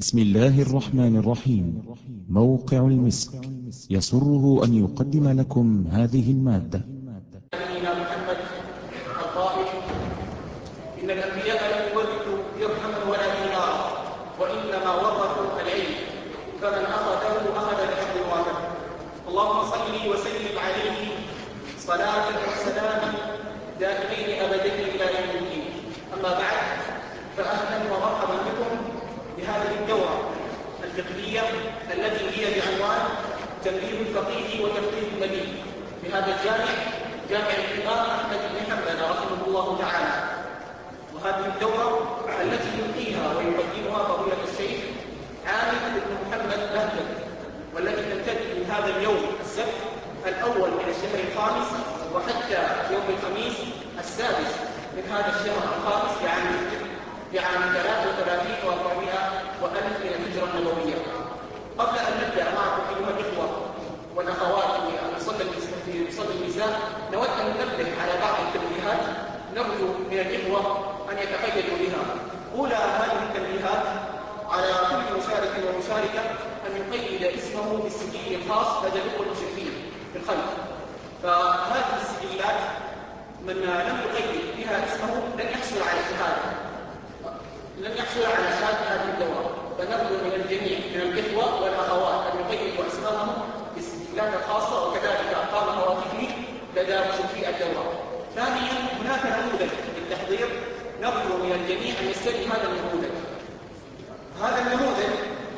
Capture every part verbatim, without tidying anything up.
بسم الله الرحمن الرحيم. موقع المسك يسره أن يقدم لكم هذه المادة. نبينا محمد القائل: إن الأنبياء لم يورثوا درهما ولا دينارا، وإنما ورثوا العلم، فمن أخذه أخذ بحظ وافر. اللهم صل وسلم عليه صلاة وسلاما دائمين أبدين إلى يوم الدين. أما بعد، فأهلا ومرحبا بكم بهذه الدورة الفقهية التي هي بعنوان تمهيد الفقيه وتفقيه النبي بهذا الجامع، جامع الإمام أحمد بن حنبل رحمه الله تعالى. وهذه الدورة التي يلقيها ويقدمها فضيلة الشيخ عامر بن محمد بهجت، والتي تمتد من هذا اليوم السبت الأول من الشهر الخامس وحتى يوم الخميس السادس من هذا الشهر الخامس لعام بعام ثلاث وثلاثين وأربعمائة وألف من الهجرة النبوية. قبل أن نبدأ معكم أيها الإخوة والأخوات في صلى النساء، نود أن ننبه على بعض التنبيهات نرجو من الإخوة أن يتقيدوا بها. أولى هذه التنبيهات على كل مشارك ومشاركة أن يقيد اسمه بالسجل الخاص لدى الإخوة المشرفين في الخلف. فهذه السجلات من لم يقيد بها اسمه لن يحصل على شهادة لن يحصل على شهادة هذه الدورة. فنرجو من الجميع من الإخوة والأخوات أن يقيدوا أسمائهم بالسجلات الخاصة، وكذلك قام هواتفه لدى مشرفي الدورة. ثانيا، هناك نموذج للتحضير، نرجو من الجميع أن يستلم هذا النموذج. هذا النموذج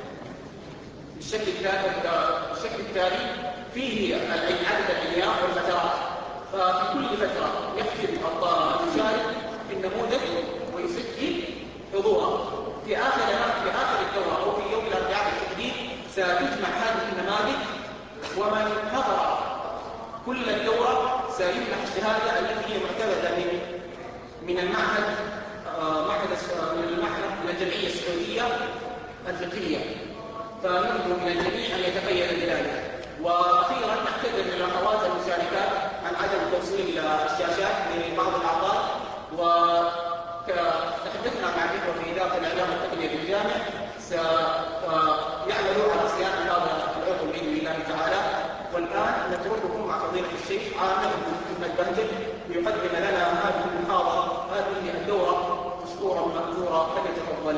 بالشكل التالي فيه عدد الأيام والفترات، ففي كل فترة يكتب المشارك في النموذج ويسجل حضوره. في آخر في آخر الدورة أو في يوم الأربعاء التحديد ستجمع هذه النماذج، ومن حضر كل الدورة سيمنح الشهادة التي هي معتمدة من من المعهد معهد من المعهد من الجمعية السعودية الفقهية. فنرجو من الجميع أن يتقيد بذلك. وأخيرا، نعتذر من الأخوات المشاركات عن عدم توصيل الشاشات لبعض الأعضاء، وتحدثنا مع الإخوة في إدارة الإعلام التقني للجامع سيعملوا على صيانة هذا العضو بإذن الله تعالى. والآن نترككم مع فضيلة الشيخ عامر بن البهجت ليقدم لنا هذه المحاضرة، هذه الدورة مشكورا مأجورا، فليتفضل.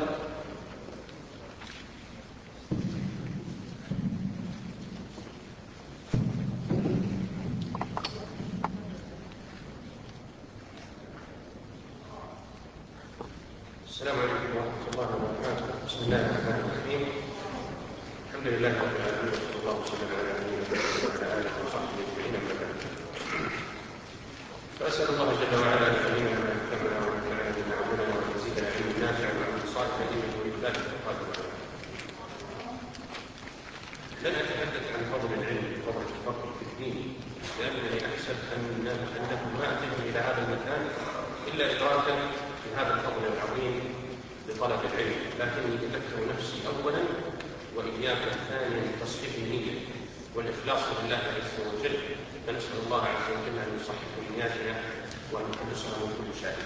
السلام عليكم ورحمة الله وبركاته. بسم الله الرحمن الرحيم. الحمد لله رب العالمين، وصلى الله وسلم على نبينا محمد وعلى آله وصحبه أجمعين. أما بعد، فأسأل الله جل وعلا أن يعلمنا ما ينفعنا وينفعنا بما علمنا وأن يزيدنا علما نافعا وعملا صالحا إنه ولي ذلك القادر عليه. لن أتحدث عن فضل العلم وفضل الفقه في الدين، لأنني أحسب أنكم ما أتيتم إلى هذا المكان إلا إدراكا هذا الفضل العظيم لطلب العلم، لكني أذكر نفسي أولا وإياكم ثانيا بتصحيح النية والإخلاص لله عز وجل. فنسأل الله عز وجل أن يصحح نياتنا وأن يخلصنا من كل شيء.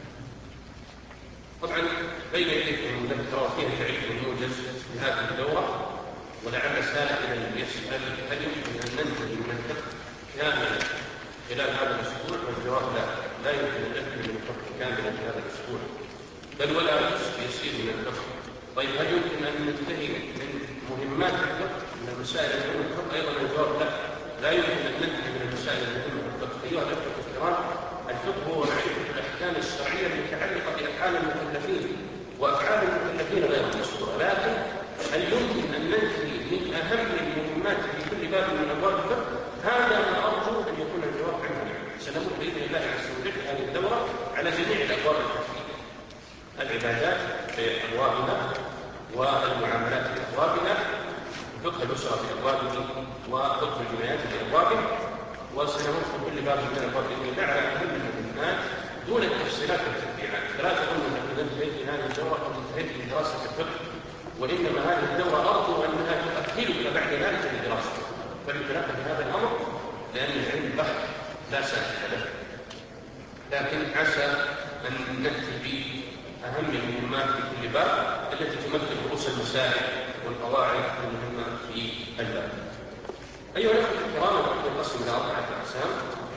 طبعا بين يديكم مذكرة فيها تعريف موجز لهذه الدورة، ولعل سائلا يسأل هل يمكن أن ننتهي من الفقه كاملا خلال هذا الأسبوع؟ والجواب لا، لا يمكن أن ننتهي من الفقه كاملا في هذا الأسبوع، بل ولا جزء يسير من الفقه. طيب هل يمكن أن ننتهي من مهمات الفقه، من المسائل المهمة في الفقه؟ أيضا الجواب لا، لا يمكن أن ننتهي من المسائل المهمة في الفقه. أيها الأخوة الكرام، الفقه هو معرفة الأحكام الشرعية المتعلقة بأفعال المكلفين وأفعال المكلفين غير المشروعة. لكن هل يمكن أن ننتهي من أهم المهمات في كل باب من أبواب الفقه؟ هذا ما أرجو أن يكون الجواب عنه. سنمر بإذن الله عز وجل في هذه الدورة على جميع الأبواب الفقهية، العبادات بأبوابها والمعاملات بأبوابها، فقه الأسرة بأبوابه وفقه الجنايات بأبوابه. وسنمر في كل باب من الأبواب بإذن الله على أهم المهمات دون التفصيلات والتفريعات. فلا تظنوا أنكم انتهيت في هذه الدورة أو انتهيت من دراسة الفقه، وإنما هذه الدورة أرجو أنها تؤهلك بعد ذلك لدراسته. فلنتنبه بهذا الأمر، لأن العلم بحث لا ساحل له، لكن عسى أن نأتي بأهم المهمات في كل باب التي تمثل رؤوس المسائل والقواعد المهمة في الباب. أيها الأخوة الكرام، ينقسم إلى أربعة أقسام.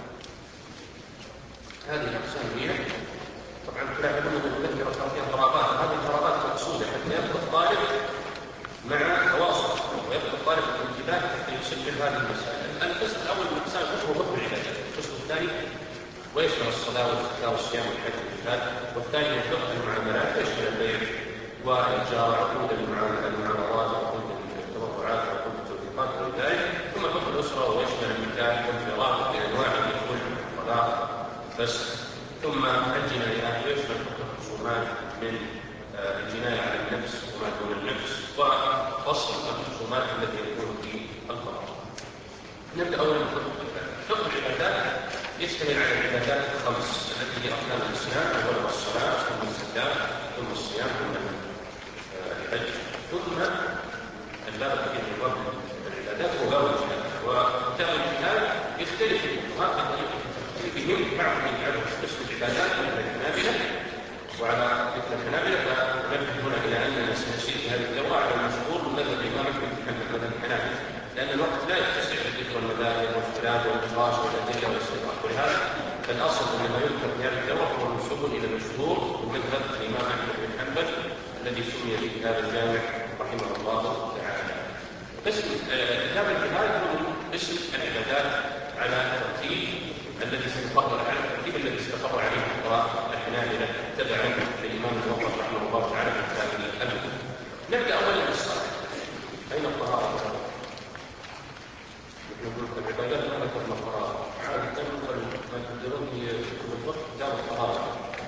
هذه الأقسام هي طبعا كلها علوم مذكرة فيها قرابات، هذه القرابات مقصودة حتى يبقى الطالب مع تواصل ويبقى الطالب الانتباه حتى يسجل هذه المسائل. القسم الأول من أقسام الفقه هو فقه العبادات، القسم الثاني ويشمل الصلاة والزكاة والصيام والحج والجهاد، والثاني من فقه المعاملات ويشمل البيع والإيجار وعقود المعاملات وعقود التبرعات وعقود التوثيقات وغير ذلك، ثم فقه الأسرة ويشمل النكاح والفراق بأنواع الدخول والطلاق بس، ثم الجنايات ويشمل فقه الخصومات من الجناية على النفس وما دون النفس، وفصل الخصومات التي يكون في القضاء. نبدأ أولا بفقه العبادات. فقه العبادات يشتمل على العبادات الخمس التي هي أركان الإسلام، أولا الصلاة ثم الزكاة ثم الصيام ثم الحج ثم الباب الذي هو العبادات هو باب الجهاد. وكتاب الجهاد يختلف الفقهاء في طريقة ترتيبهم، بعضهم يجعله قسم العبادات مثل الحنابلة، وعلى مثل الحنابلة فنبه هنا إلى أننا سنسير في هذه الدورة على المشهور من مذهب الإمام أحمد بن حنبل مذهب الحنابلة، لأن الوقت لا يتسع لذكر المذاهب والخلاف والنقاش والأدلة والاستدراك، ولهذا فالأصل أن ما يذكر في هذه الدورة هو منسوب إلى المشهور من مذهب الإمام أحمد بن حنبل الذي سمي به هذا الجامع رحمه الله تعالى. قسم كتاب الجهاد هو قسم العبادات على الترتيب الذي سيقرر على الترتيب الذي سيقرر عليه الفقهاء الحنابلة تبعا للإمام الموفق رحمه الله تعالى في كتاب الأمل. نبدأ أولا بالصلاة. أين الطهارة؟ نقول العبادات ما ذكرنا الطهارة، عادة ما تقدرون هي بالضبط كتاب الطهارة.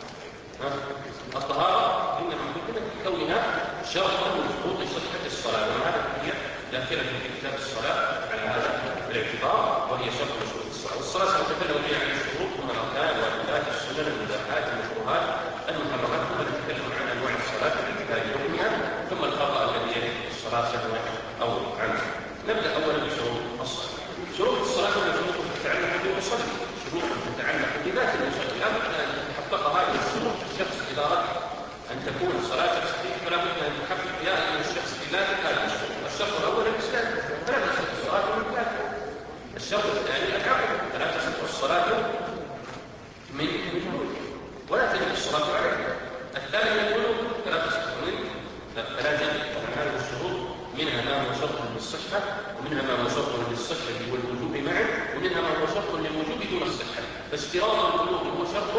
الطهارة إنما ممكن كونها شرطا من شروط صحة الصلاة، وهذا هي داخلة في كتاب الصلاة على هذا الاعتبار، وهي شرط من شروط الصلاة. والصلاة سنتكلم فيها عن الشروط ثم الأركان والواجبات السنن المباحات المكروهات المحرمات، ثم نتكلم عن أنواع الصلاة باعتبار حكمها، ثم الخطأ الذي يجب الصلاة سهوا أو عنه. نبدأ أولا بشروط الصلاة. شروط الصلاة هي شروط تتعلق بالمصلي، شروط تتعلق بذات المصلي، لا بد أن تحقق هذه الشروط في الشخص إذا أردت أن تكون صلاة صحيحة فلا بد أن تحقق فيها أن الشخص بذات هذه الشروط. الشرط الأول الإسلام، فلا تصح الصلاة من كافر. الشرط الثاني العقل، فلا تصح الصلاة من وجود ولا تجب الصلاة عليه. الثاني القلوب، فلا تصح منه فلا تجب. هذه الشروط منها ما هو شرط للصحة، ومنها ما هو شرط للصحة والوجوب معا، ومنها ما هو شرط للوجوب دون الصحة. فاشتراط القلوب هو شرط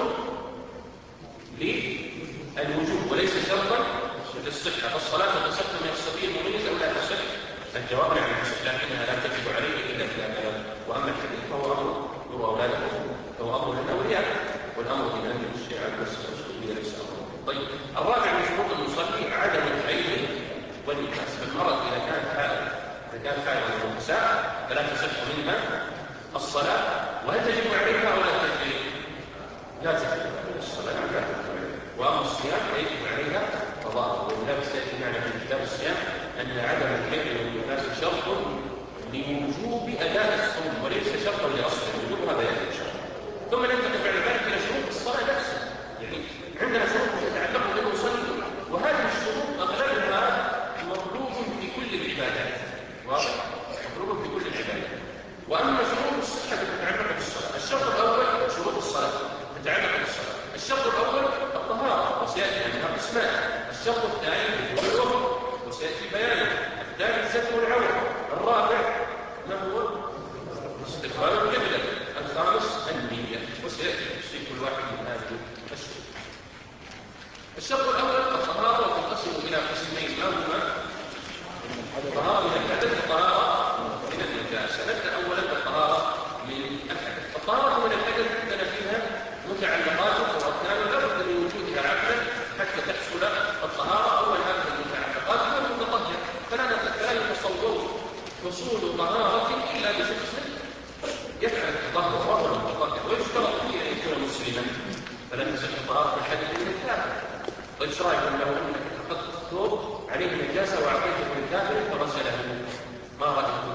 للوجوب وليس شرطا للصحة. فالصلاة تصح من الصبي المميز أو لا تصح؟ الجواب نعم تصح، لكنها لا تجب عليه إلا إذا بلغ. وأما الحديث فهو أمر نور أولادكم فهو أمر للأولياء، والأمر في هذه الشيعة المسلمية ليس أمر. طيب، الرابع من شروط المصلي عدم الحيض والنفاس. فالمرأة إذا كانت حائض إذا كانت حائض ونفساء فلا تصح منها الصلاة. وهل تجب عليها أو لا تجب؟ لا تجب عليها الصلاة، لا تجب عليها. وأما الصيام فيجب عليها قضاء، ولذلك سيأتي معنا في كتاب الصيام أن عدم الحيض والنفاس شرط لوجوب أداء الصوم وليس شرطا لأصل الوجوب، هذا يعني شرط. ثم ننتقل بعد ذلك إلى شروط الصلاة نفسها. يعني عندنا شروط تتعلق بالمصلي، وهذه الشروط أغلبها مطلوب في كل العبادات، واضح؟ مطلوب في كل العبادات. وأما شروط الصحة تتعلق بالصلاة. الشرط الأول شروط الصلاة تتعلق بالصلاة. الشرط الأول الطهارة وسيأتي عنها قسمان. الشرط الثاني الوضوء وسيأتي بيانه. الثالث ستر العورة. الرابع ما هو؟ استقبال القبلة. الخامس النية، وسيأتي تفصيل كل واحد من هذه الشروط. الشرط الأول الطهارة تنقسم إلى قسمين، ما هما؟ الطهارة من الحدث وطهارة من النجاسة. نبدأ أولا بالطهارة من الحدث. الطهارة من الحدث عندنا فيها متعلقات وأركان لا بد من وجودها عقلا حتى تحصل الطهارة. أول هذه المتعلقات هو المتطهر، فلا يتصور حصول طهارة إلا بشخص يفعل التطهر وهو المتطهر، ويشترط فيه أن يكون مسلما، فلا تصح طهارة الحدث من الكافر. طيب ايش رايكم لو انك اخذت الثوب عليه نجاسه واعطيته للكافر فغسله؟ ما رايكم؟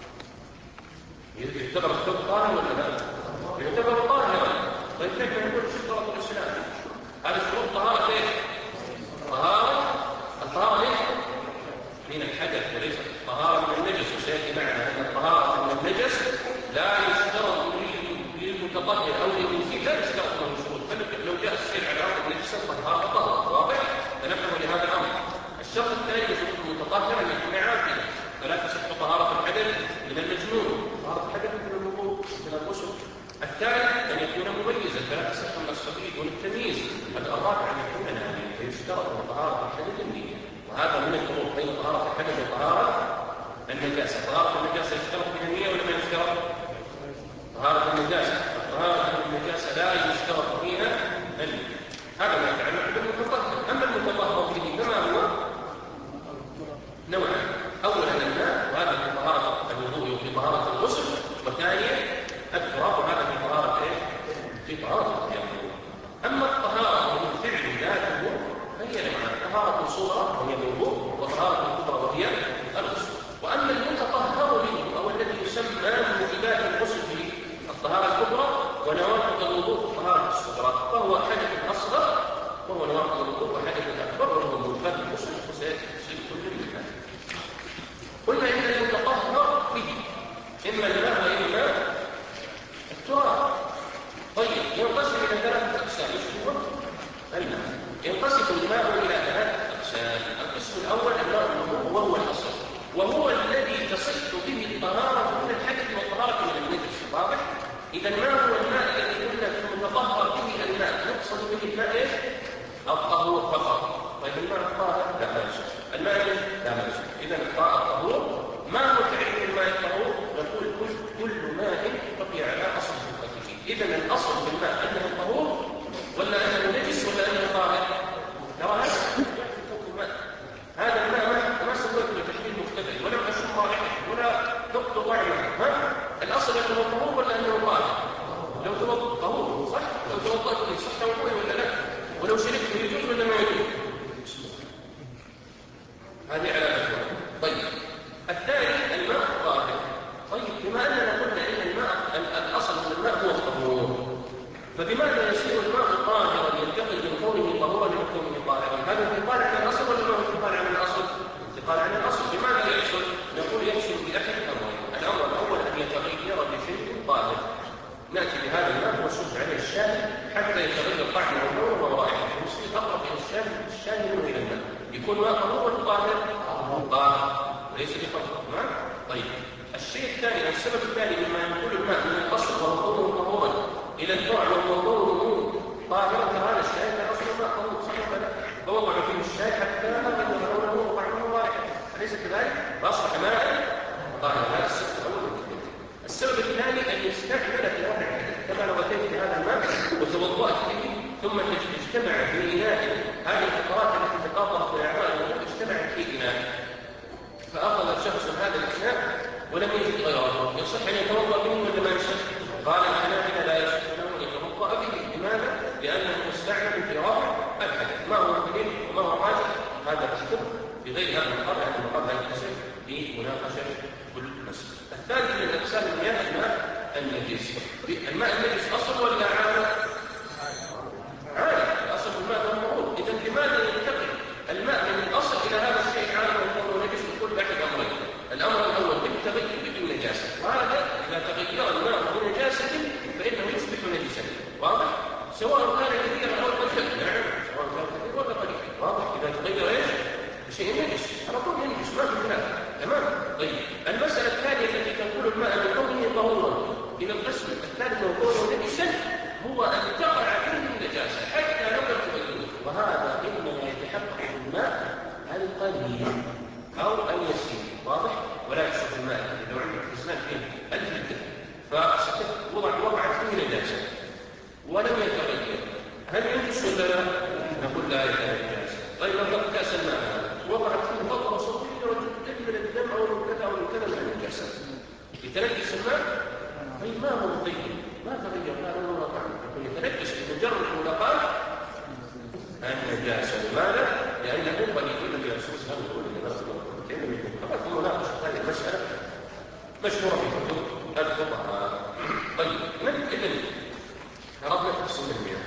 يعتبر الثوب طاهر ولا لا؟ يعتبر طاهرا. طيب كيف نقول شرط الاسلام؟ هذه شروط طهاره ايش؟ طهاره الطهاره من الحدث وليست الطهارة من النجس. وسيأتي معنا أن الطهارة من النجس لا يشترط للمتطهر أو للمسيء، لا يشترط له شروط. فلو جاء السيل على أرض نجسة طهارة طهر واضح، فنحن لهذا الأمر. الشرط الثاني يشترط المتطهر أن يكون عاقلا، فلا تصح طهارة الحدث من المجنون، طهارة الحدث من الوضوء من الغسل. الثالث أن يكون مميزا، فلا تصح من الصبي دون التمييز. الرابع أن يكون ناميا، فيشترط طهارة الحدث النية. وهذا من الفروق بين طهارة الحدث وطهارة النجاسة. طهارة النجاسة يشترط فيها النية ولا ما يشترط؟ طهارة النجاسة طهارة النجاسة لا يشترط فيها النية. هذا ما يتعلق بالمتطهر. أما المتطهر به فما هو؟ نوعان: أولا الماء، وهذا في طهارة الوضوء وفي طهارة الغسل، وثانيا التراب، وهذا في طهارة ايه؟ في طهارة التيمم. أما الطهارة من فعل ذاته فهي نوعان: طهارة صغرى وهي الوضوء، وطهارة كبرى وهي الغسل. وأما المتطهر منه أو الذي يسمى موجبات الغسل في الطهارة الكبرى ونواقض الوضوء في الطهارة الصغرى، فهو حدث أصغر وهو نواقض الوضوء، وحدث أكبر وهو موجبات الغسل، وسيأتي تفصيل كل منها. قلنا إن المتطهر به إما الماء وإما التراب. طيب، ينقسم إلى ثلاثة أقسام. هو الماء ينقسم الماء إلى ثلاثة أقسام. القسم الأول الماء المطهور، وهو الأصل، وهو الذي تصح به الطهارة من الحدث والطهارة من النجس. واضح؟ إذا ما هو الماء الذي قلنا في المتطهر به الماء؟ نقصد به الماء إيش؟ الطهور فقط. طيب الماء الطاهر لا ماشي، الماء لا ماشي. إذا الطهور ما هو تعريف الماء الطهور؟ نقول كل كل ماء بقي على أصل صفته. إذا الأصل في الماء أنه طهور ولا أنه نجس ولا أنه طاهر؟ ترى هذا هذا الماء ما ما سويت له تحليل مختبر ولا أشم رائحته ولا ذقت طعمه. ها؟ الأصل أنه طهور ولا أنه طاهر؟ لو توضأ طهور صح؟ لو توضأت به صح توضأه ولا لا؟ ولو شربت يجوز ولا ما يجوز؟ هذه علامة. طيب، الثاني الماء الطاهر. طيب، بما أننا قلنا إن الماء الأصل من الماء هو الطهور، فبماذا يصير الماء طاهرا ينتقل من كونه طهورا إلى كونه طاهرا؟ هذا انتقال عن الأصل ولا ما هو انتقال عن الأصل؟ انتقال عن الأصل. بماذا يحصل؟ نقول يحصل بأحد أمرين. الأمر الأول أن يتغير بشيء طاهر، نأتي بهذا الماء ونصب عليه الشاهد حتى يتغير طعمه ولونه ورائحته، ويصير أقرب إلى الشاهد الشاهد إلى الماء. يكون ماء طهور ولا طاهر؟ طاهر، ليس بخلط. تمام؟ طيب، الشيء الثاني، السبب الثاني مما ينقل الماء من الأصل وهو كونه طهورا إلى النوع وهو كونه طاهرا، فهذا الشاهد الأصل ماء طهور صح ولا لا؟ فوضع فيه الشاهد حتى يتغير لونه وطعمه ورائحته، أليس كذلك؟ فأصبح ماء طاهرا. هذا السبب الأول. السبب الثاني أن يستعمل في رفع الحدث، كما لو أتيت بهذا الماء وتوضأت به ثم اجتمع في إناء هذه الفقرات التي تقاطرت الأعضاء الوضوء اجتمعت في إناء، فأخذ شخص هذا الإناء ولم يجد غيره، يصح أن يتوضأ به ولا ما يصح؟ قال الحنابلة لا يصح له أن يتوضأ به. لماذا؟ لأنه مستعمل في رفع الحدث. ما هو الدليل وما هو الراجح؟ هذا الذكر في غير هذا المقام، لأن المقام لا يتصل بمناقشة كل مسألة. الثالث من أقسام المياه الماء النجس. الماء النجس أصل ولا عام؟ عام. أصل الماء هو الموجود. إذا لماذا ينتقل الماء من الأصل إلى هذا الشيء عام وهو نجس؟ يكون أحد أمرين. الأمر الأول بالتغير بالنجاسة، وهذا إذا تغير الماء بنجاسة فإنه يصبح نجسا. واضح؟ سواء كان كثيرا أو قليلا. نعم، سواء كان كثيرا ولا قليلا. واضح؟ إذا تغير إيش؟ شيء نجس على طول ينجس، ما في خلاف. تمام؟ طيب، المسألة الثانية التي تنقل الماء من كونه طهورا إلى القسم الثالث وكونه نجسا هو أن تقع فيه النجاسة حتى لو لم تغيره، وهذا إنما يتحقق الماء القليل أو اليسير. واضح؟ ولا يحسب الماء الذي لو عندك إسناد فيه ألف لتر فوضع وقعت فيه نجاسة ولم يتغير، هل ينجس ولا لا؟ نقول لا يتنجس. طيب، لو كأس الماء وقعت فيه فترة صغيرة جدا من الدم أو من كذا أو من كذا من النجاسة، يتنجس الماء؟ طيب، ما هو مغير؟ ما تغير لا لون ولا طعم، يتنجس بمجرد ملاقاة النجاسة. لماذا؟ لأنه قليل. الذي يرسل هذا يقول إن هذا كيف يكون؟ فقط مناقشة هذه المسألة مشهورة في كتب الفقهاء. طيب، من إذن عرفنا تقسيم المياه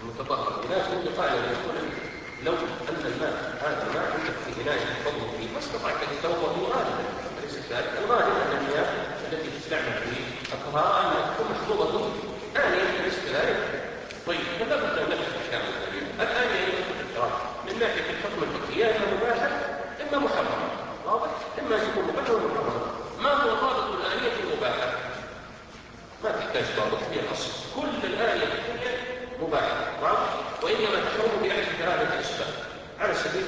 المتطهر. الناس ممكن قائلا يقول لو أن الماء هذا الماء عندك في إناء تفضل فيه أصبح استطعت أن تتوضأ غالبا، وليس كذلك الغالب أن المياه التي تستعمل في الطهارة أنها تكون محفوظة آنية، وليس كذلك. طيب فلا بد أن نفس الأحكام الآنية يدخل التراث من ناحية الحكم الفقهي، يا إما مباحة إما محرمة، واضح؟ إما يكون مباحة ومحرمة. ما هو ضابط الآنية المباحة؟ ما تحتاج ضابط، هي الأصل كل الآنية الدنيا مباحة، واضح؟ وإنما تحرم بأحد ثلاثة أسباب على سبيل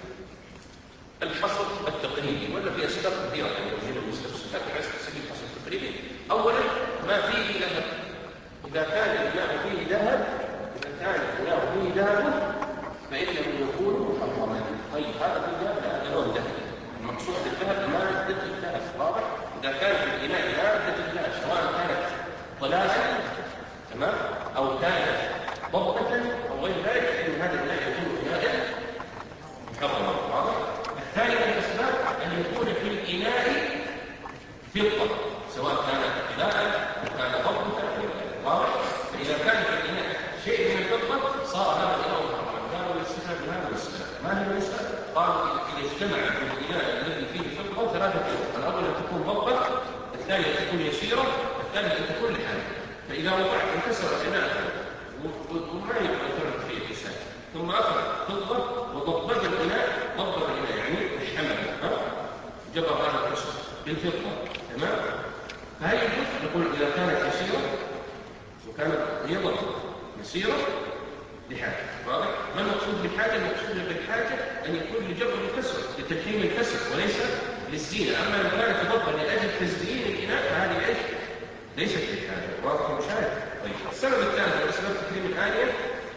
الحصر التقريبي، ولا في أسباب كثيرة لتوجيه المستفسر، لكن على سبيل الحصر التقريبي أولا ما فيه ذهب، إذا كان الماء فيه ذهب إذا كان الماء فيه ذهب فإنه يكون محرما. طيب هذا في الذهب لا، هذا هو الذهب، المقصود بالذهب مادة الذهب، واضح؟ إذا كان في الإناء مادة الذهب سواء كانت طلاسم تمام أو كانت ضبطة أو غير ذلك، فإن هذا الإناء يكون إناء محرما، واضح؟ الثاني من الأسباب أن يكون في الإناء فضة سواء كانت غذاء أو كان ضبطة أو غير ذلك، واضح؟ فإذا كان في الإناء شيء من الفضة صار هذا الإناء محرما. كانوا يستفاد من هذا المسألة، ما هي المسألة؟ قالوا إذا اجتمع في الإناء الذي فيه فضة ثلاثة أمور، الأول أن تكون ضبطة، الثانية أن تكون يسيرة، الثالث أن تكون لحالة. فإذا وقعت انكسر الإناء وما يمكن أن ترد فيه الإنسان، ثم أخذ فضة وضبط الإناء، ضبط الإناء يعني الحمل جبر هذا الكسر بالفضة، تمام؟ فهل يجوز نقول إذا كانت يسيرة وكانت بيضة يسيرة لحاجة، واضح؟ ما المقصود بالحاجة؟ المقصود بالحاجة أن يكون لجبر الكسر لتلحيم الكسر وليس للزينة. أما لو كانت تضبط لأجل تزيين الإناء فهذه إيش؟ ليست للحاجة، واضح المشاهد؟ طيب السبب الثالث من أسباب تحريم الآنية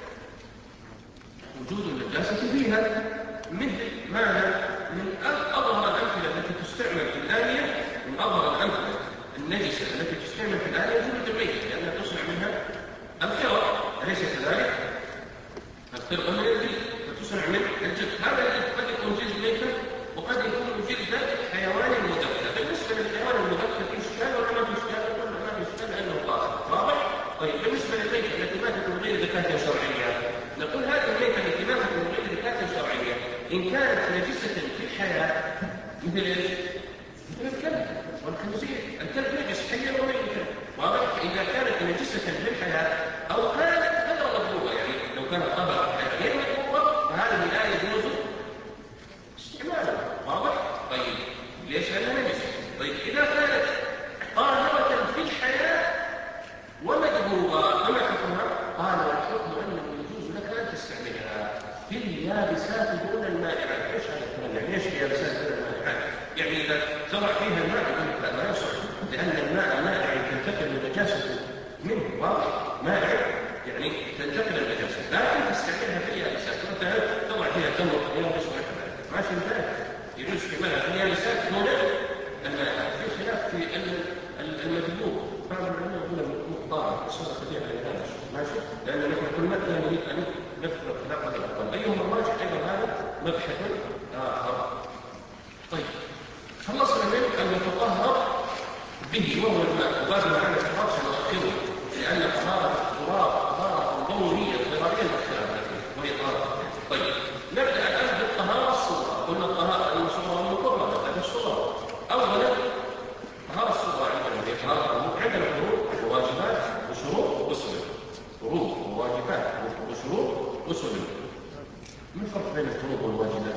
وجود النجاسة فيها، مثل ماذا؟ من أظهر الأمثلة التي تستعمل في الآنية، من أظهر الأمثلة النجسة التي تستعمل في الآنية وجود الميتة، لأنها تصنع منها الخرق، أليس كذلك؟ الخرق من الجلد فتصنع من الجلد، هذا الجلد قد يكون جلد ميتة وقد يكون جلد حيوان مدخل. بالنسبة للحيوان المدخل في إشكال ولا ما في إشكال؟ ولا ما في إشكال لأنه طاهر، واضح؟ طيب بالنسبة للميتة التي ماتت من غير زكاة شرعية، نقول هذه الميتة التي ماتت من غير زكاة شرعية إن كانت نجسة في الحياة مثل ايش؟ مثل الكلب والخنزير، الكلب نجس حيا وميتا، واضح؟ إذا كانت نجسة في الحياة أو كانت غير مطلوبة، يعني لو كانت طاهرة غير مطلوبة فهذه لا يجوز استعمالها، واضح؟ طيب ليش؟ لأنها نجسة. طيب إذا كانت طاهرة في الحياة ومذبوبة فما حكمها؟ قال الحكم أنه يجوز لك أن تستعملها في اليابسات دون المائعات. ايش هذا الكلام؟ يعني ايش في اليابسات دون المائعات؟ يعني إذا تضع فيها الماء لا ما يصح، لأن الماء مائع تنتقل النجاسة منه، واضح؟ مائع يعني تنتقل النجاسة، لكن تستعملها في اليابسات، مثلا تضع فيها تمر يابس وهكذا ماشي ذلك، يجوز استعمالها في اليابسات دون المائعات. في خلاف في المذبوب، بعض العلماء يقول المذبوب طاهر وصار خبير على هذا ماشي، لأن نحن كل مادة نريد أن نذكر خلاف هذا الأقوال، أيهما الراجح أيضا هذا مبحث آخر. طيب خلصنا منه أن يتطهر به وهو الماء، وبعد ما كان التراب سنؤخره لأن طهارة التراب طهارة ضرورية ضرورية مختلفة وهي طهارة. طيب نبدأ الآن بالطهارة الصغرى، قلنا الطهارة الصغرى والكبرى، هذه الصغرى. أولا طهارة الصغرى عندنا هي طهارة عندنا فروض وواجبات وشروط وسنن، فروض وواجبات وشروط وسنن. ما الفرق بين الفروض والواجبات؟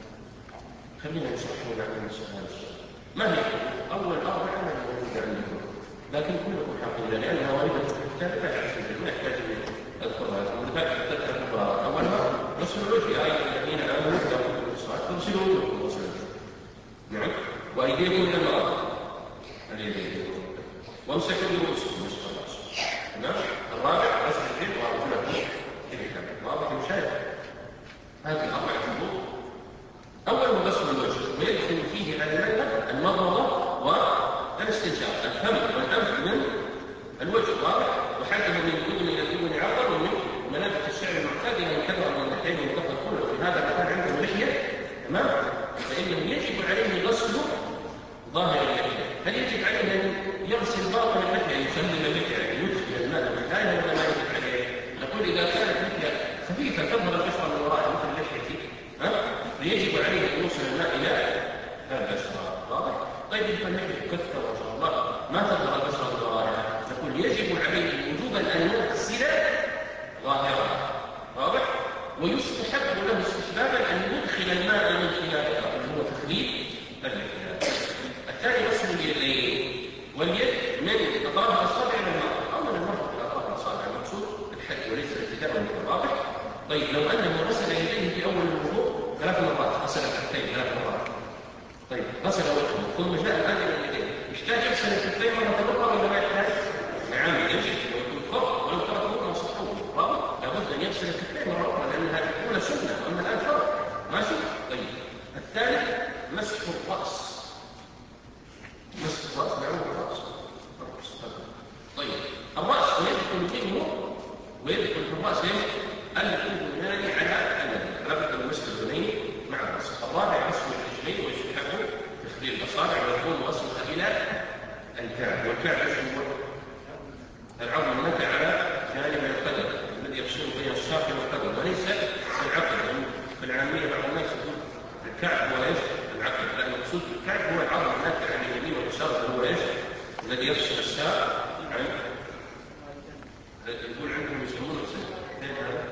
خلينا نشرح لنا السؤال. ما هي أول أربعة من موجودة عندكم، لكن كلكم حقيقة لأنها واردة في الكتاب لا يحتاج ما يحتاج أذكرها. ولذلك تذكر الكبرى أولها غسل الوجه، يا أيها الذين آمنوا إذا قمتم إلى الصلاة فاغسلوا وجوهكم غسل الوجه، نعم، وأيديكم إلى المرافق، اليدين، وامسكوا برؤوسكم نصف الرأس، تمام. الرابع غسل اليد وأرجلكم إلى الكعبين، واضح المشاهد؟ هذه أربعة فروض. أول غسل الوجه ويدخل فيه على المضمضة والاستنشاق، الفم والأنف من الوجه، واضح؟ وحده من الأذن إلى الأذن عرض، ومن منابت الشعر المعتاد إلى الكبر من اللحيين والكفر كله. في هذا المكان عنده لحية، تمام، فإنه يجب عليه غسل ظاهر اللحية. هل يجب عليه أن يغسل باطن اللحية يسلم اللحية يعني يدخل الماء في النهاية ولا ما يجب عليه؟ نقول إذا كانت اللحية خفيفة تظهر القشرة من وراء مثل اللحية ها؟ فيجب عليه أن يوصل الماء إلى طيب لو أنه غسل يديه في أول الوضوء ثلاث مرات، غسل الكفين ثلاث مرات، طيب غسل وجهه ثم جاء الآن إلى اليدين، يحتاج يغسل الكفين مرة أخرى ولا ما يحتاج؟ نعم يجب، ويكون فرض، ولو تركه ما صحه فرض، لابد أن يغسل الكفين مرة أخرى لأن هذه الأولى سنة وأما الآن فرض. ماشي؟ طيب الثالث مسح الرأس. مسح الرأس نعم الرأس. طيب الرأس ويدخل منه ويدخل في الرأس الأذنان على ربط المسح الأذنين مع الرأس. الرابع غسل الرجلين ويستحب تخليل الأصابع ويكون غسلها إلى الكعب، والكعب يشمل العظم الناتج على جانب القدم الذي يفصل بين الساق والقدم وليس العقل. في العامية بعض الناس يقول الكعب هو ايش؟ العقل، لا المقصود الكعب هو العظم الناتج عن اليمين واليسار هو ايش؟ الذي يفصل الساق عن يقول عندهم يسمونه سنتين هذا.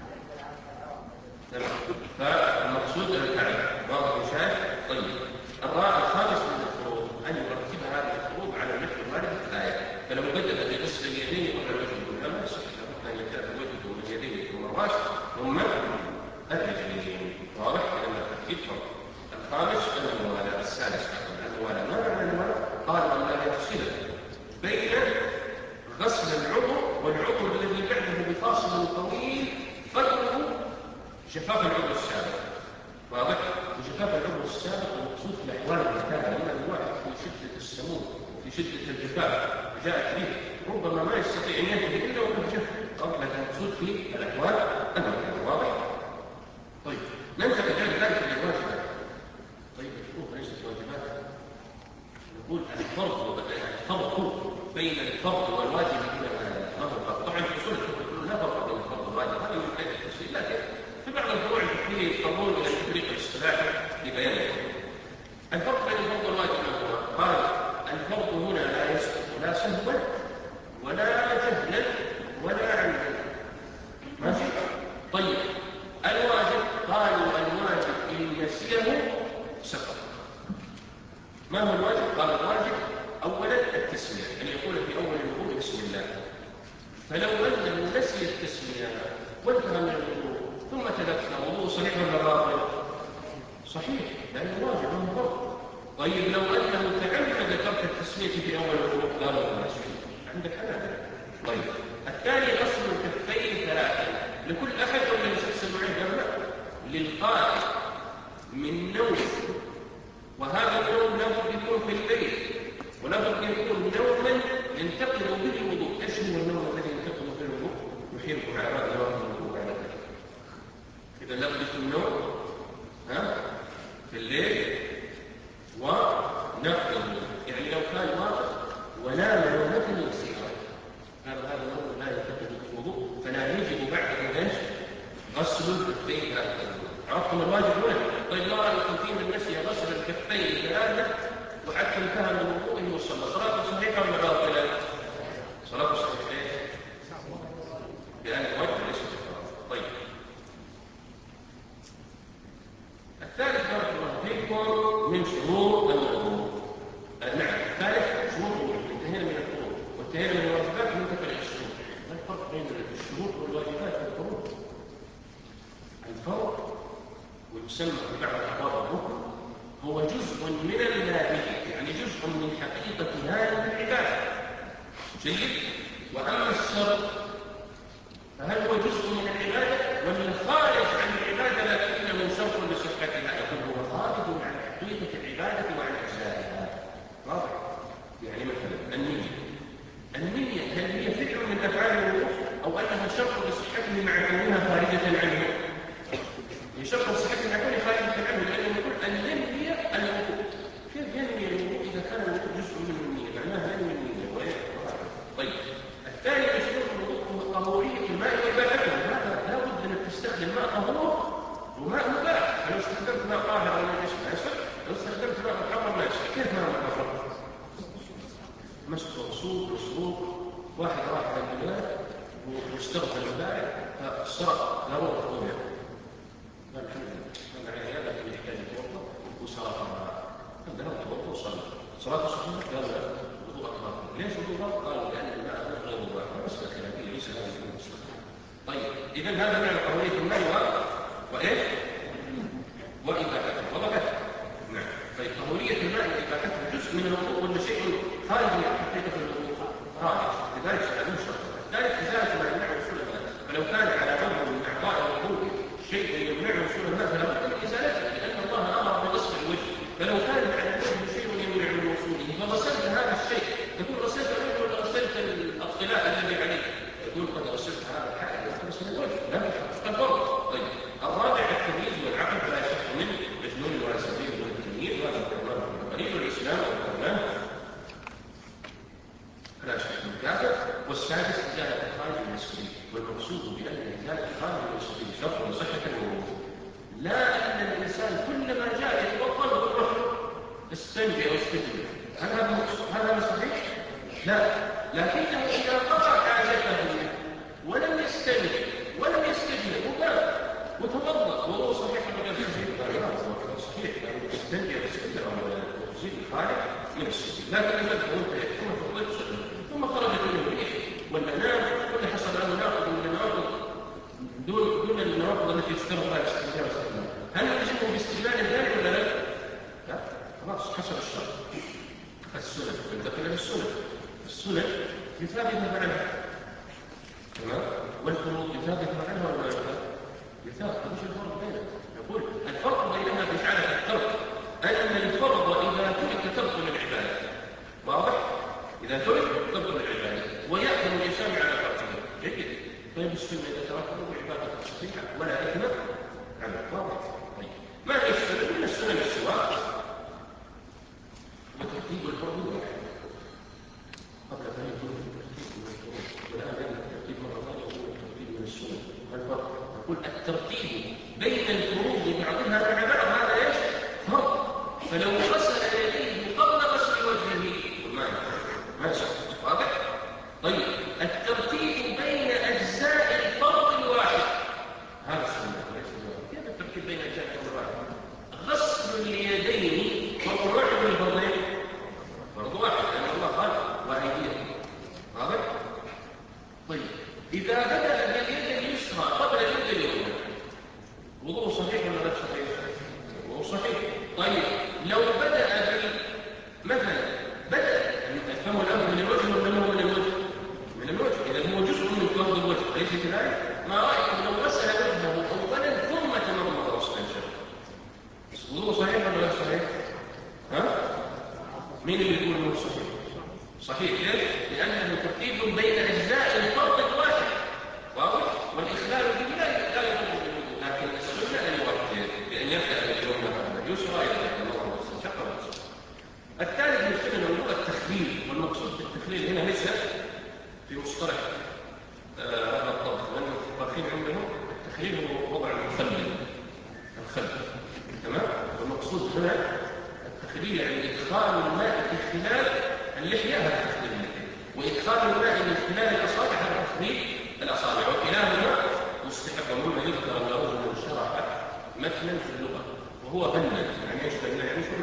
فالمقصود الكعب واضح وشاف. طيب الرابع الخامس من الفروض ان يرتب هذه الفروض على النحو الوارد في الايه، فلو بدأ بغسل اليدين قبل الوجه واليمين لابد ان يبدأ بالوجه واليدين ثم الراس ثم الرجلين. واضح؟ لان الترتيب فرض. الخامس الموالاه. السادس الموالاه. ما معنى الموالاه؟ قالوا ان لا يفصل بين غسل العضو والعضو الذي بعده بفاصل طويل فرقه شفاف العضو السابق. واضح؟ وشفاف العضو السابق المقصود في الاحوال المعتاده، لان الواحد في شده السموم وفي شده الجفاف جاءت به ربما ما يستطيع ان ينتهي الا وقد جف، لكن المقصود في الاحوال المعتاده. واضح؟ طيب ننتقل بعد ذلك للواجبات. طيب الفروض ليست واجبات، نقول الفرق الفرق بين الفرض والواجب ما هو الفرق؟ طبعا في اصول الفقه لا فرق بين الفرض والواجب، هذا من حيث التفصيل، لكن في بعض الفروع الفقهيه يضطرون الى التفريق الاصطلاحي لبيانه. الفرق بين الفرض والواجب ما هو؟ قال الفرض هنا لا يسقط لا سهوا ولا جهلا ولا عمدا. ماشي؟ طيب الواجب قالوا الواجب ان نسيه سقط. ما هو الواجب؟ قال الواجب اولا التسميه، ان يقول في اول الوضوء بسم الله. فلو انه نسي التسميه وانتهى من الوضوء ثم تذكر وضوء صحيح ولا باطل؟ صحيح لانه واجب من فرض. طيب لو انه تعمد ترك التسميه في اول الوضوء قالوا لا شيء عندك حلال. طيب الثاني غسل الكفين ثلاثه لكل احد ولا لشخص معين؟ لا، للقائل من نوم، وهذا النوم لابد يكون في الليل ولابد يكون نوما ينتقل به الوضوء. ايش هو النوم الذي ينتقل به الوضوء؟ يحيلكم على بعض نوم الوضوء على ذلك. اذا لابد يكون نوم ها في الليل ونقض، يعني لو كان واقف ونام نومة يسيرة هذا هذا النوم لا ينتقل به الوضوء، فلا يجب بعده ايش؟ غسل الكفين ثلاثة. عرفتم الواجب هنا؟ طيب ما رايكم في من نسي غسل الكفين ثلاثة وحتى انتهى من وضوءه وصلى، صلاته صحيحه ولا باطله؟ صلاته صحيحه لان الواجب ليس بفرض. طيب الثالث بارك الله فيكم من شروط الوضوء. آه نعم الثالث شروط الوضوء. انتهينا من الفروض وانتهينا من الواجبات وننتقل الى الشروط. ما الفرق بين الشروط والواجبات والفروض؟ الفرق ويسمى في بعض الأبواب الركن هو جزء من الماهية، يعني جزء من حقيقة هذه العبادة. جيد؟ وأما الشرط فهل هو جزء من العبادة ولا خارج عن العبادة لكنه شرط لصحتها؟ يقول هو خارج عن حقيقة العبادة وعن أجزائها. واضح؟ يعني مثلا النية. النية هل هي فعل من أفعال الوضوء أو أنها شرط لصحته مع كونها خارجة عنه؟ شرط صحته يكون خارجة عنه، لأنه يقول أن ينوي الوضوء. كيف ينوي الوضوء إذا كان الوضوء جزء من النية؟ معناها ينوي النية وغير. طيب الثاني مشروط الوضوء هو طهورية الماء وإباحته. هذا لا بد أنك تستخدم ماء طهور وماء مباح. فلو استخدمت ماء طاهر ولا ايش ما يصير، لو استخدمت ماء محرم ما يصير. كيف ماء محرم؟ مسك رسول مسروق، واحد راح على البلاد واستغفر البارع فسرق ضروره طويله. الحمد لله هذا عيادة اللي يحتاج يتوضا وصلاة الحمد لله توضا وصلى صلاة صحيحة. قال لا وضوء أكبر. ليش وضوء أكبر؟ قالوا لأن الماء غير مباح. مسألة خلافية ليس هذا من المسألة. طيب إذا هذا معنى قضية الماء وإيه؟ وإباحته وضبطه. نعم. طيب طهورية الماء وإباحته جزء من الوضوء ولا شيء خارج من حقيقة الوضوء؟ خارج. لذلك سألوه شرط. ذلك إزالة ما يمنع وصول الماء، فلو كان على عضو من أعضاء الوضوء شيء يمنع وصول الماء فلا بد من إزالته، لأن الله أمر بغسل الوجه، فلو كان على الوجه شيء يمنع من وصوله فغسلت هذا الشيء تكون غسلت الوجه ولا غسلت الطلاء الذي عليه؟ تكون قد غسلت هذا الحائط وغسلت الوجه، لا تفرق. طيب الرابع التمييز والعقل لا شك منه مجنون ولا سبيل ولا تمييز، وهذا القرآن قريب الإسلام والقرآن لا شك من كافر. والسادس إزالة الخارج من السبيل، والمقصود بأن إزالة الخارج من السبيل شرط لصحة الوضوء، لا أن الإنسان كلما جاء يتوضأ بالروح استنجي أو استجمع، هل هذا هذا صحيح؟ لا، لكنه إذا قطع حاجته ولم يستنجي ولم يستجمع وبات وتوضأ وهو صحيح أنه غير صحيح، لا هو صحيح لأنه استنجي أو استجمع أو تزيل الخارج من السبيل، لكن إذا كنت ثم فضلت ثم خرجت منه الريح ولا نام ولا حصل له ناقض من النواقض دون دون النواقض التي تشترط لها الاستنجاء والاستجماع، هل يلزمه باستجماع ذلك ولا لا؟ لا، خلاص حسب الشرط. السنن ننتقل الى السنن. السنن يثابتها عنها، تمام؟ والفروض يثابتها عنها ولا لا؟ يثابت. مش الفرق بينها، نقول الفرق بينها في حالة الترك أن الفرض إذا ترك ترك العبادة، واضح؟ إذا ترك ترك العبادة ويأثم الإنسان على تركه، جيد. طيب السنة إذا تركه عبادة صحيحة ولا إثم على، واضح؟ طيب ما هي السنة؟ من السنن السواك وترتيب الفرض واحد قبل أن يكون الترتيب من الفروض، والآن يأتي الترتيب مرة ثانية يكون الترتيب من السنة. الفرق نقول الترتيب بين الفروض بعضها مع بعض هذا ايش؟ فرض. فلو غسل يديه قبل غسل وجهه ما ما شاء واضح؟ طيب الترتيب بين أجزاء الفرض الواحد هذا السنة. كيف الترتيب بين أجزاء الفرض الواحد؟ غسل اليدين وقرع البطين فرض واحد لأن الله قال وأيديكم، واضح؟ طيب إذا بدأ باليد اليسرى قبل اليد اليمنى وضوء صحيح ولا غير صحيح؟ وضوء صحيح. طيب لو بدأ مثلا بدأ الفم الأول من الوجه ولا هو من الوجه؟ من الوجه، إذا هو جزء من فرض الوجه، أليس كذلك؟ ما رأيكم لو غسل وجهه أولا ثم تمضمض واستنشق؟ وضوء صحيح ولا غير صحيح؟ ها؟ مين اللي يقول انه صحيح؟ صحيح ليش؟ لأنه ترتيب بين أجزاء الفرض الواحد، واضح؟ والإخلال به لا لا يضر بالوضوء، لكن السنة أن يرتب بأن يبدأ باليمنى قبل اليسرى إلى أن الله واستنشق واستنشق. الثالث من السنن هو التخليل، والمقصود بالتخليل هنا ليس في مصطلح هذا آه الطبخ، لأن الطباخين عندهم التخليل هو وضع المخلل، الخل، تمام؟ والمقصود هنا التخليل يعني إدخال الماء في خلال اللحية، هذا تخليل اللحية، وإدخال الماء من خلال الأصابع هذا تخليل الأصابع، وكلاهما مستحب. ومما يذكر أن رجلا شرح مثلا في اللغة وهو بنا، يعني ايش بنا؟ يعني شو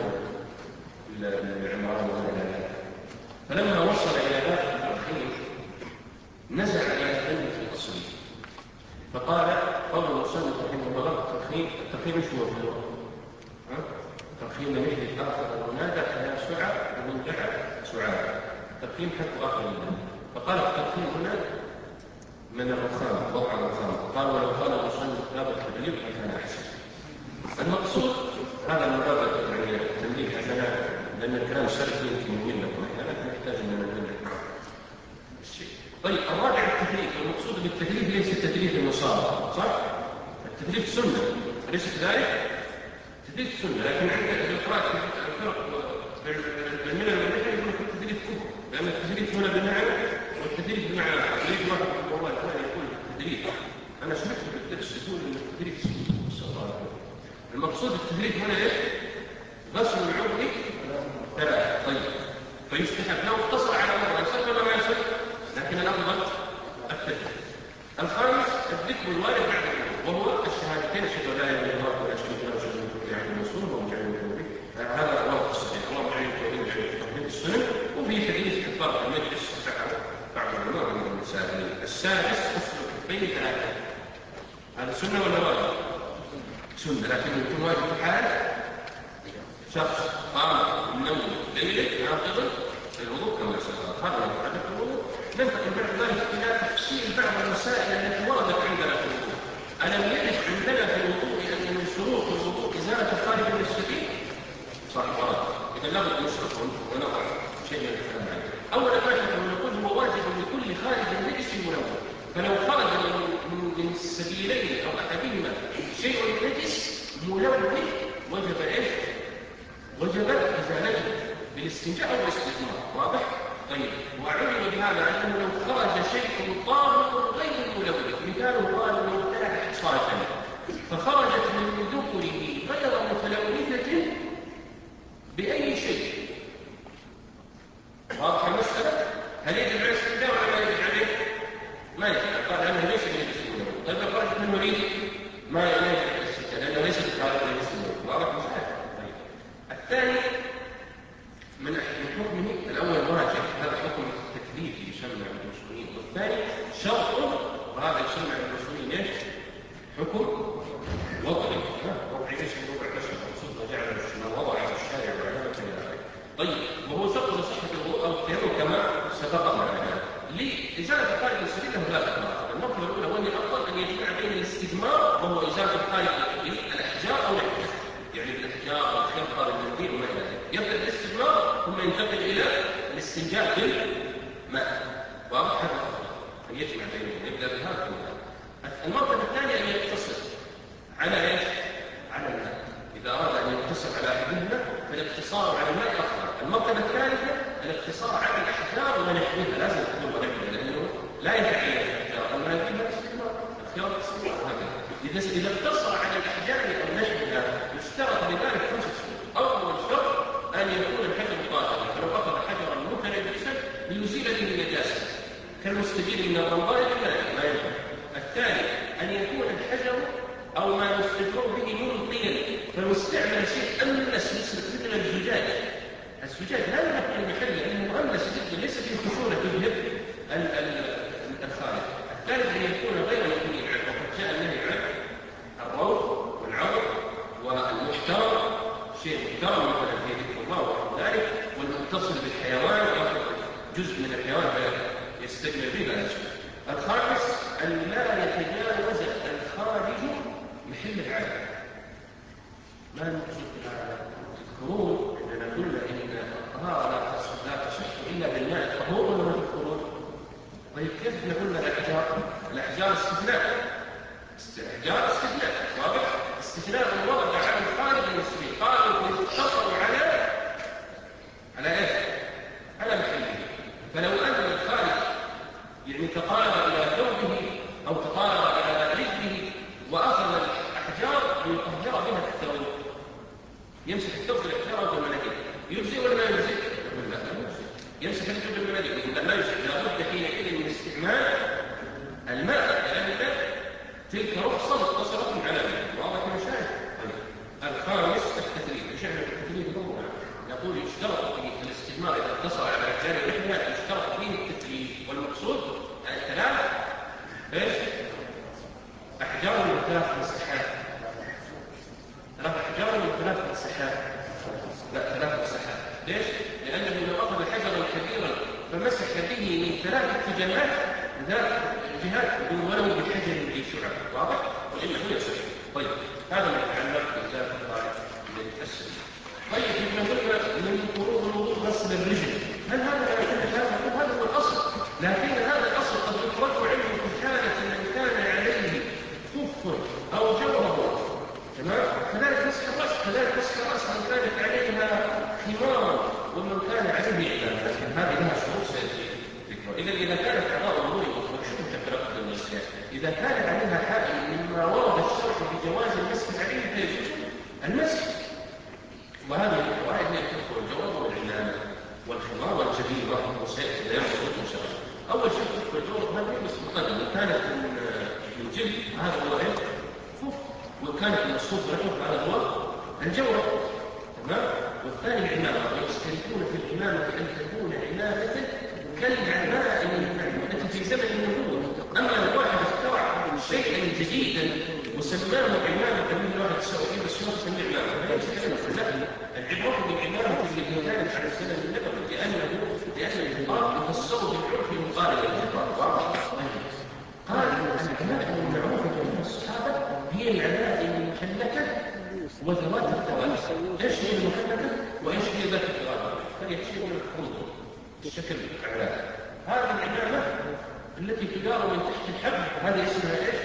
العمران وغيرها. فلما وصل إلى ذات الترخيم نزع إلى الفن في الأصل، فقال قول المصنف رحمه الله الترخيم، الترخيم ايش هو في اللغة؟ ترخيم مثل آخر المنادى كان سعى ومن دعا سعى، ترخيم حق آخر المنادى. فقال الترخيم هنا من الرخام، وضع الرخام. قال ولو قال المصنف باب التبليغ فكان أحسن. المقصود هذا المبادئ يعني التنبيه عشان لأن الكلام السلفي يمكن يمين لكم، احنا لا نحتاج أن ننبه الشيء. طيب الرابع التكليف، المقصود بالتكليف ليس التكليف المصاب، صح؟ التكليف سنة أليس كذلك؟ التكليف سنة، لكن عند الفرق الملل والنحل يقول التكليف كفر، لأن التكليف هنا بمعنى والتكليف بمعنى التكليف واحد والله الثاني يقول التكليف. أنا سمعت بالدرس يقول أن التكليف سنة. المقصود بالتكليف هنا ايش؟ غسل العضو ثلاثة. طيب فيستحب لو اقتصر على مرة يصح ولا ما يصح؟ لكن الأفضل التكليف. الخامس الذكر الوارد بعد الوضوء وهو الشهادتين، أشهد أن لا إله إلا الله ولا شريك له وأشهد أن محمدا عبده ورسوله ومجعل التوحيد. هذا واضح الصحيح، اللهم اجعل التوحيد وجعل التوحيد السنن. وفي حديث حفاظ المجلس صححه بعض العلماء من النساء. السادس غسل الكفين في ثلاثة. هذا سنة ولا واجب؟ سنة، لكن يكون واجب في حالة شخص قام النوم ليلة ناقضا الوضوء كما سبق. هذا ما يتعلق بالوضوء. ننتقل بعد ذلك إلى تفصيل بعض المسائل التي وردت عندنا في الوضوء. ألم يرد عندنا في الوضوء أن من شروط الوضوء إزالة الخارج من السبيل؟ صحيح ورد. إذا لابد نشرح ونضع شيء من الكلام عنه. أولا ما نقول هو واجب لكل خارج نجس ملون، فلو خرج من السبيلين أو أحدهما شيء نجس ملون وجب إيش؟ وجب إزالته بالاستنجاء أو بالاستثمار. واضح؟ طيب، وعلم بهذا أنه لو خرج شيء طاهر غير ملون، مثاله قال لو ابتلع حصاة فخرجت من ذكره غير متلونة بأي شيء. واضح المسألة؟ هل يجب على الاستنجاء ولا ما يجب عليه؟ ما يجب. قال أنه ليس من الاستنجاء. طيب لو خرجت منه ريح ما يجب على الاستنجاء لأنه ليس خارج من الاستنجاء. واضح مسألة؟ طيب. الثاني من حكمه الأول واجب، هذا حكم تكليفي يسمى عند المسلمين، والثاني شرط وهذا يسمى عند المسلمين ايش؟ حكم وضعي. وضعي ليس موضوع كسر وصدق جعل ما وضع على الشارع وعلامة إلى آخره. طيب، وهو شرط لصحة الوضوء أو التيمم كما سبق معنا. لإزالة الخارج من السبيل له ثلاث مراتب. المرتبة الأولى وهي الأفضل أن يجمع بين الاستجمار وهو إزالة الخارج بالأحجار أو الحجر، يعني بالأحجار والخرقة والمنديل وما إلى ذلك. يبدأ بالاستجمار ثم ينتقل إلى الاستنجاء بالماء. واضح؟ هذا أن يجمع بينهم، يبدأ بهذا الماء. المرتبة الثانية أن يقتصر على إيش؟ على الماء. إذا أراد أن يقتصر على أحدهما فالاقتصار على الماء أفضل. المرتبة الثالثة الاقتصار على الأحجار ونحوها، لازم تكون ونحوها لأنه لا يتعين الأحجار، أما يتم الاستجمار اختيار الاستجمار هكذا. إذا إذا اقتصر على الأحجار أو نحوها يشترط لذلك خمسة شروط. أول شرط أن يكون الحجر طاهرا، فلو أخذ حجرا متنجسا ليزيل به النجاسة كالمستجير من الرمضاء ما ينفع. الثاني أن يكون الحجر أو ما يستجمر به منقيا، فيستعمل شيء أملس مثل الزجاج. الزجاج لا يمكن المحل لأنه أملس جدا ليس فيه خشونة تذهب الخارج. الثالث أن يكون غير مبني عنه، وقد جاء النهي عنه الروض والعرض والمحترم، شيء محترم مثلا في ذكر الله وغير ذلك، والمتصل بالحيوان يأخذ جزء من الحيوان يستجمر به لا يشبه. الخامس أن لا يتجاوز الخارج محل العالم. ما المقصود بالعالم؟ تذكرون أننا قلنا إن الطهارة لا تصح إلا بالماء الطهور ولا ما تذكرون؟ طيب كيف قلنا الأحجار؟ الأحجار استثناء. احجار استثناء. واضح؟ استثناء الوضع على الخارج من السبيل. قالوا اقتصروا على على ايش؟ على محله. فلو ان الخارج يعني تطاير الى ثوبه او تطاير الى رجله واخذ الاحجار ليطهر بها الثوب، يمسك الثوب بالاحجار او بالمناديل، يجزي ولا لا يجزي؟ لا لا يجزي. يمسك الثوب بالمناديل، لا لا يجزي. لابد حينئذ من استعمال الماء، لان تلك رخصة مقتصرة على ذلك. واضح يا مشايخ؟ طيب. الخامس التثليث. ايش يعني التثليث ضرورة؟ نقول يشترط في الاستجمار إذا اقتصر على أحجار الرحلة يشترط فيه التثليث، والمقصود الثلاث ايش؟ أحجار من ثلاث مساحات. ثلاث أحجار من ثلاث مساحات. لا ثلاث مساحات. ليش؟ لأنه لو أخذ حجرا كبيرا فمسح به من ثلاث اتجاهات ذات جهات ولو بالحجر ذي شعب. واضح؟ وإنه يصح. طيب، هذا ما يتعلق بإزالة الخارج من السبيل. طيب، إذا قلنا من فروض الوضوء غسل الرجل، هل هذا لا يحل هذا؟ هذا هو الأصل، لكن هذا الأصل قد يخرج عنه في حالة من كان عليه خف أو جوهر، تمام؟ كذلك مسح الرأس، كذلك مسح الرأس من كانت عليها خمار ومن كان عليه عبادة، لكن هذه لها شروط سيأتي. إذا إذا كانت أعضاء الوضوء مخرجة كالترقب النساء، إذا كان عليها حائل مما ورد الشرع بجواز المسح عليه فيجوز المسح. وهذه القواعد هي الكف والجورب والعنانة والخمار والجبيرة وسيأتي بيان شروط إن شاء الله. أول شيء الكف والجورب هذا يلبس مقدم، وإن كانت من جلد هذا هو إيه؟ كف، وإن كانت من الصوف رجل هذا هو الجورب، تمام؟ والثاني العمامة، ويستيقون في العمامة أن تكون عمامة كالعمائم المعهودة في زمن النبوة. أما الواحد اخترع شيئا جديدا وسماه عمامة مثل واحد سوى فيه بس ما تسمى عمامة، لا يمسك لا، العبرة بالعمامة التي كانت على السنة النبوي لأنه لأن الخطاب يفسره بالعرف المقارن للخطاب. قال العمامة المعروفة بين الصحابة هي العمامة المحنكة وذوات الثوابت. ايش هي المحنكة وايش هي ذات الثوابت؟ هذه شيء من الخنظر الشكل العمامة. هذه العمامة التي تدار من تحت الحب هذه اسمها ايش؟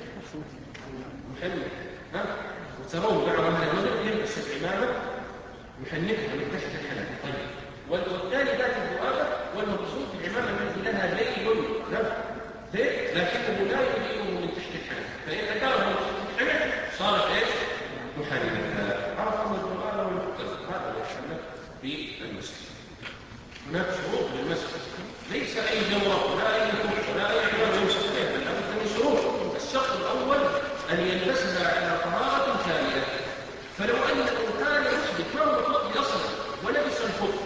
محنكة. ها؟ وترون بعض اهل النظر يلبس العمامة محنكة من تحت الحلق. طيب والثاني ذات الذؤابة والمقصود العمامة التي لها ذيل ذيل لكنه لا يذيله من تحت الحلق، فإذا كان من تحت الحلق صارت ايش؟ محنكة. عرفوا الذؤابة والمقصود هذا هو الحلق في المسجد. هناك شروط للمسجد، ليس أي جمرة ولا أي كفر ولا أي عمامة يمسك بها، بل لابد من شروط. الشرط الأول أن يلبسها على طهارة كاملة. فلو أنه كان يحدث ما هو مطلق أصلا ولبس الخف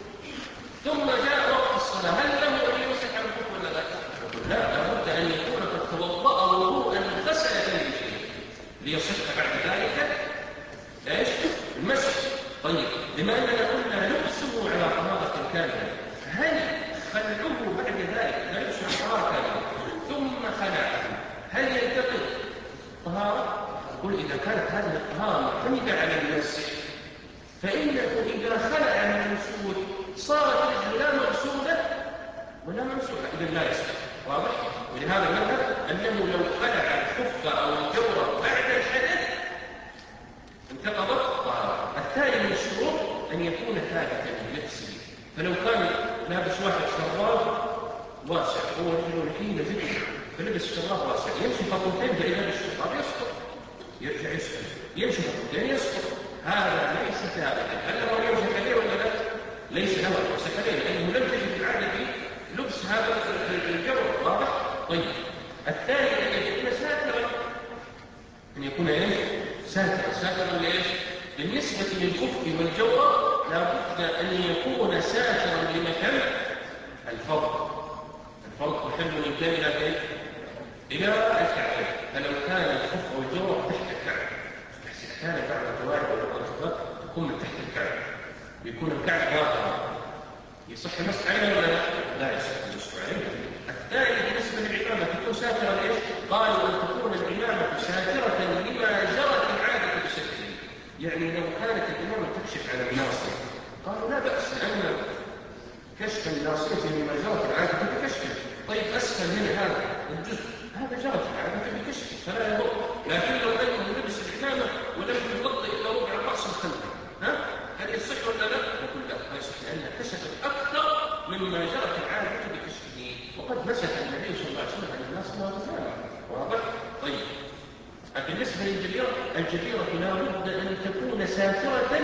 ثم جاء وقت الصلاة هل له أن يمسك على الخف ولا لا؟ لا، لابد أن يكون قد توضأ وضوءا غسل يديه ليصح بعد ذلك ايش؟ المسح. طيب بما أننا قلنا لبسه على طهارة كاملة، هل خلعه بعد ذلك لبس على طهارة كاملة ثم خلعه هل ينتقد طهارة؟ يقول إذا كانت هذه الطهارة معتمدة على المسح فإنه إذا خلع من المسجود صارت رجله لا مغسولة ولا ممسوحة، إذا لا يصح. واضح؟ ولهذا المذهب أنه لو خلع الخف أو الجورة بعد الحدث انتقضت الطهارة. الثاني من الشروط أن يكون ثابتا لنفسه، فلو كان لابس واحد شراب واسع هو رجل حين جدا فلبس شراب واسع يمشي خطوتين فإذا لبس الشراب يسقط يرجع يسقط، يمشي خطوتين يسقط، هذا ليس ثابتا. هل له يمسك عليه ولا لا؟ ليس له يمسك عليه لأنه لم تجد العادة في لبس هذا الجو. واضح؟ طيب الثاني أن يكون ساترا، أن يكون ايش؟ ساترا. ساترا ليش؟ بالنسبة للخف والجورة لابد أن يكون ساترا لمكان الفرق. الفرق محل من كان إلى كيف؟ إلى الكعبين. فلو كان الخف والجورة تحت الكعب، إذا كان بعد الجوارب والأرض تكون من تحت الكعب يكون الكعب ظاهرا يصح المسح عليه ولا لا؟ لا يصح المسح عليه. الثاني بالنسبة للعمامة تكون ساترة ليش؟ قالوا أن تكون العمامة ساترة لما جرت العادة بشكله، يعني لو كانت العمامة تكشف على الناصية قالوا لا بأس لأن كشف الناصية لما جرت العادة بكشفه. طيب أسفل من هذا الجزء هذا جرت العادة بكشفه فلا يضر، لكن لو أنه لبس العمامة ولم يغطي إلا ربع الرأس الخلفي ها؟ هل يصح ولا لا؟ نقول لا ما يصح لأنها كشفت أكثر مما جرت العادة بكشفه، وقد مسح النبي صلى الله عليه وسلم على الناس ما رزانا. واضح؟ طيب بالنسبة للجبيرة، الجبيرة لا بد أن تكون ساترة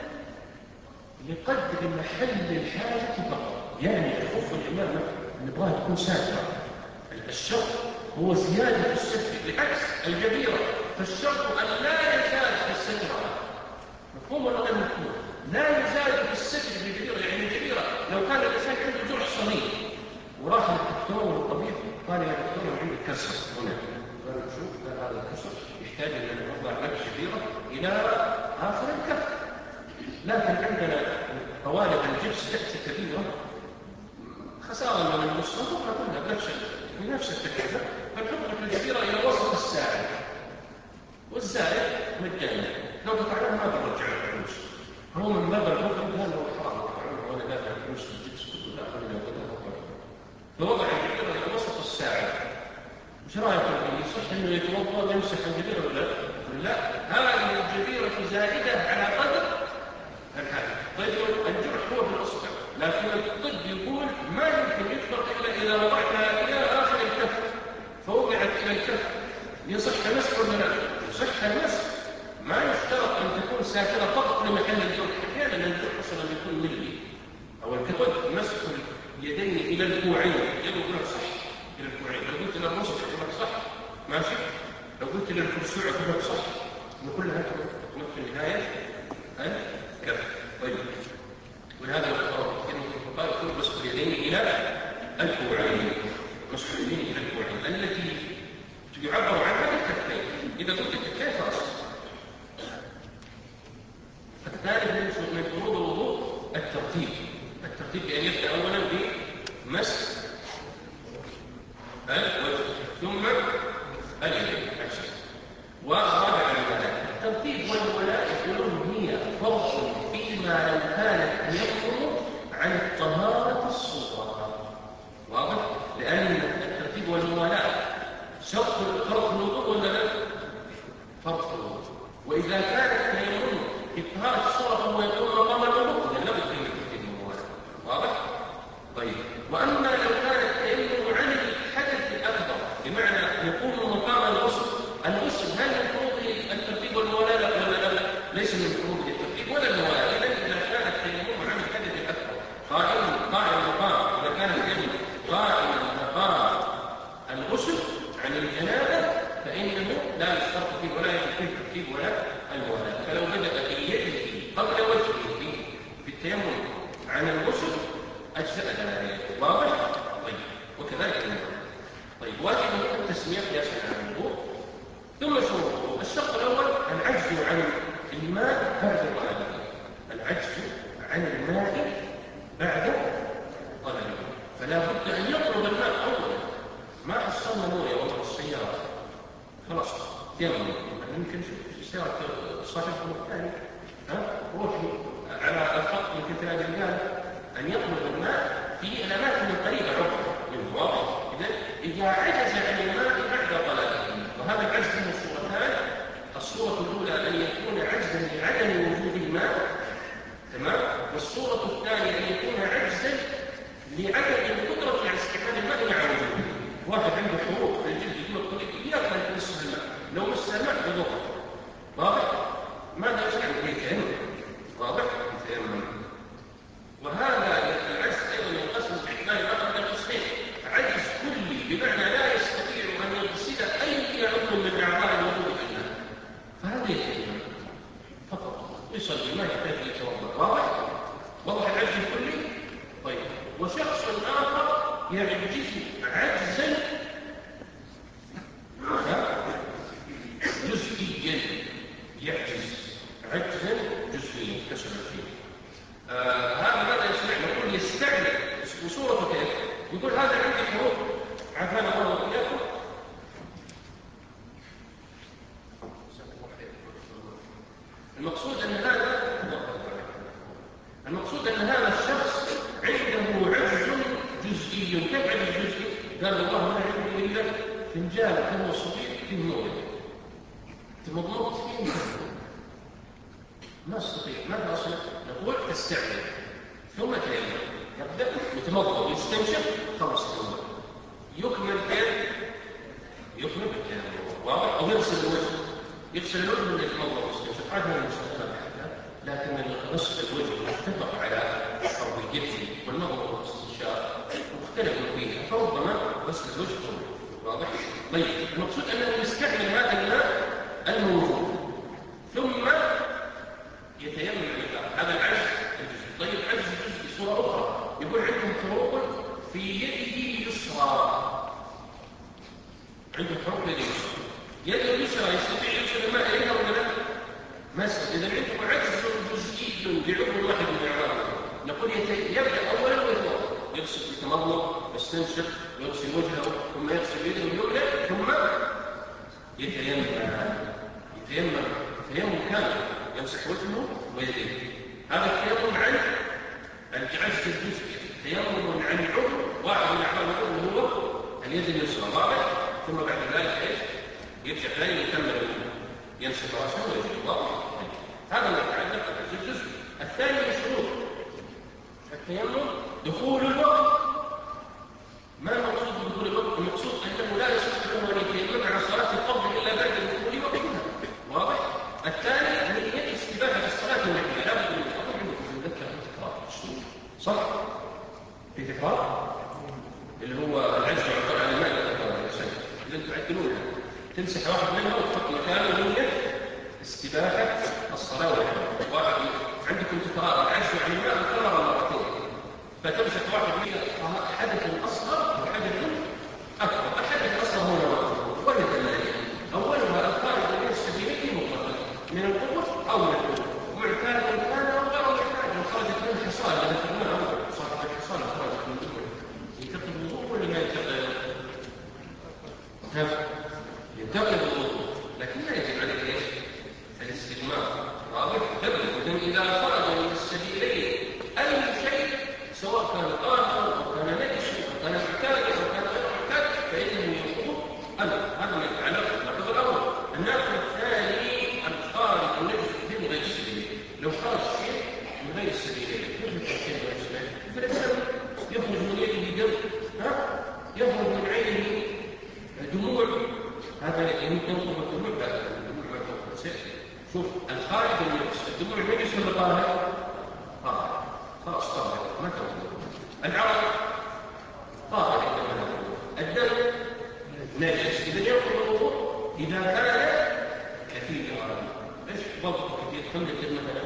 لقدر محل الحاجة فقط، يعني الخف والعمامة نبغاها تكون ساترة. الشرط هو زيادة الستر بعكس الجبيرة، فالشرط أن لا يزال في الستر. مفهوم ولا غير مفهوم؟ لا يزال في الستر بالجبيرة، يعني الجبيرة لو كان الإنسان عنده جرح صغير وراح للدكتور والطبيب قال يا دكتور عندي كسر هنا، قال شوف هذا الكسر يحتاج أن نوضع لك جبيرة إلى آخر الكف، لكن عندنا قوالب الجبس تأتي كبيرة خسارة من المصنف وقلنا بنفس بنفس التكلفة، فنحط الجبيرة إلى وسط الساعد والزائد مجانا، لو دفعناه ما بنرجع الفلوس، هو من باب الحكم كان لو حرام دفعناه ولا دافع الفلوس الجبس كله لا خلينا وقتها فوضع الجبيرة إلى وسط الساعد. مش رأيك فيه يصح إنه يتوضأ ويمسح الجبيرة ولا لا؟ هذه الجبيرة زائدة على قدر الحاجة. طيب الجرح هو في الأصبع، لكن الطب يقول ما يمكن يطبق إلا إذا وضعتها إلى آخر الكف فوضعت إلى الكف، يصح المسح ولا لا؟ يصح المسح، ما يشترط أن تكون ساكنة فقط لمحل الجرح. أحيانا الجرح مثلا يكون ملي أو الكتب مسح اليدين إلى الكوعين يقول لك صح إلى الكوعين، لو قلت إلى الرسل يقول لك صح ماشي، لو قلت إلى الكرسوع يقول لك صح، وكل هذا في النهاية الكف. طيب ولهذا الأخبار كثير من الفقهاء يقول مسح اليدين إلى الكوعين، مسح اليدين إلى الكوعين التي يعبر الترتيب بأن يبدأ أولا بمس الوجه ثم اليدين. ورابعا الترتيب والولاء يقولون هي فرض فيما لو كان التيمم عن الطهارة الصغرى. واضح؟ لأن الترتيب والولاء شرط فرض الوضوء ولا لا؟ فرض الوضوء. وإذا كان التيمم في الطهارة الصغرى فهو يكون مقام الوضوء، إذا لا بد من الترتيب والولاء. واضح؟ طيب، وأما لو كان التيمم عن الحدث الأكبر بمعنى يكون مقام الغسل، الغسل هل من فروض الترتيب والولاء ولا لا؟ ليس من فروض الترتيب ولا الولاء. إذا إذا كان التيمم عن الحدث الأكبر قائم قائم مقام، إذا كان التيمم قائم مقام الغسل عن الجنابة فإنه لا يشترط فيه ولا يشترط فيه الترتيب ولا الولاء. فلو بدأ بيده قبل وجهه في التيمم عن الغسل أجزاء ذلك. واضح؟ طيب، وكذلك الوضوء. طيب، واجب التسمية قياسا على الوضوء. ثم شروطه: الشرط الأول العجز عن الماء بعد طلبه. العجز عن الماء بعد طلبه، فلا بد أن يطلب الماء أولا. ما حصلنا مويه والله السيارة خلاص يمنع، يمكن في السيارة صاحبكم الثاني ها روحي على الخط يمكن تلاقي رجال أن يطلب الماء في الأماكن القريبة عقب من واضح. إذا إذا عجز عن الماء بعد طلبه، وهذا العجز له صورتان: الصورة الأولى أن يكون عجزا لعدم وجود الماء، تمام، والصورة الثانية أن يكون عجزا لعدم القدرة على استعمال الماء مع وجوده. واحد عنده حروق في الجلد يقول لك يقدر أن يمس الماء، لو مس الماء بضغط. واضح؟ ماذا يصنع بالتيمم؟ واضح؟ بالتيمم. وهذا العجز أيضا ينقسم باعتبار الآخر إلى قسمين: عجز كلي بمعنى لا يستطيع أن يغسل أي عضو من أعضاء الوضوء إلا، فهذا يتيمم فقط، يصلي ما يحتاج يتوضأ. واضح؟ واضح العجز الكلي؟ طيب، وشخص آخر يعجز عجزا جزئيا، يعجز عجزا جزئيا كسر فيه. آه هذا ماذا يصنع؟ نقول يستعمل وصورته كيف؟ يقول هذا عندي حروف عافانا الله وإياكم. المقصود أن هذا المقصود أن هذا الشخص عنده عجز جزئي. كيف عجز جزئي؟ قال الله ما عنده إلا فنجان كان صغير فيه مويه، تمضمضت فيه ما استطيع، ماذا أصنع؟ نقول تستعمل ثم تيمم، يبدأ يتمضمض يستنشق خمس ثواني، يكمل كيف؟ يكمل بالتيمم. واضح؟ أو يغسل الوجه، يغسل الوجه من يتمضمض ويستنشق. هذا المستقبل حتى، لكن غسل الوجه متفق على فرضيته والنظر والاستنشاق مختلف فيها، فربما غسل الوجه طبعا. واضح؟ طيب، المقصود أنه يستعمل هذا الماء الموجود ثم يتيمم بالماء. هذا العجز الجزئي. طيب، عجز الجزئي صورة أخرى: يقول عندهم حروق في يده اليسرى، عنده حروق في يده اليسرى، يده اليسرى يستطيع يوصل الماء إليها ولا لا؟ ما يستطيع. إذا عنده عجز جزئي بعضو واحد من أعضائه، نقول يبدأ أولا ويتوضأ، يغسل يتمضمض يستنشق ويغسل وجهه ثم يغسل يده اليمنى ثم يتيمم. يتيمم تيمم كامل، يمسح وجهه ويديه. هذا التيمم عن العجز الجزئي، تيمم عن عضو واحد من أعضاء الوضوء هو اليد اليسرى. واضح؟ ثم بعد ذلك ايش؟ يرجع ثاني يكمل الوضوء، يمسح راسه ويده. واضح؟ هذا ما يتعلق بالعجز الجزئي. الثاني من شروط التيمم دخول الوقت. ما المقصود بدخول الوقت؟ المقصود أنه لا يصح له أن يتيمم على صلاة الفرض إلا بعد دخول وقتها. واضح؟ الثاني نية استباحة الصلاة والنهي. لا بد من الأمر أنه يذكر بالتكرار. صح؟ في تكرار اللي هو العجز عن طبعا الماء والتكرار. إذا أنتم تعدلونها تمسح واحد منها وتحط مكانه نية استباحة الصلاة والنهي. واحد عندكم تكرار العجز عن الماء مكرر مرتين، فتمسك واحد من حدث أصغر وحدث أكبر. الحدث الأصغر هو نوافل وهي ثلاثة: أولها الخارج بين السبيلين مطلقا من القبر أو من القبر، معتاد كان أو غير معتاد، وخرجت من الحصار الذي ذكرناه أول صاحب دموع النجس ولا طاهر؟ طاهر، خلاص طاهر ما توضأ. العرق طاهر عندما نقول، الدم نجس، إذا ينقض الوضوء إذا كان كثيرا. ايش ضبط كثير؟ كم الدم مثلا؟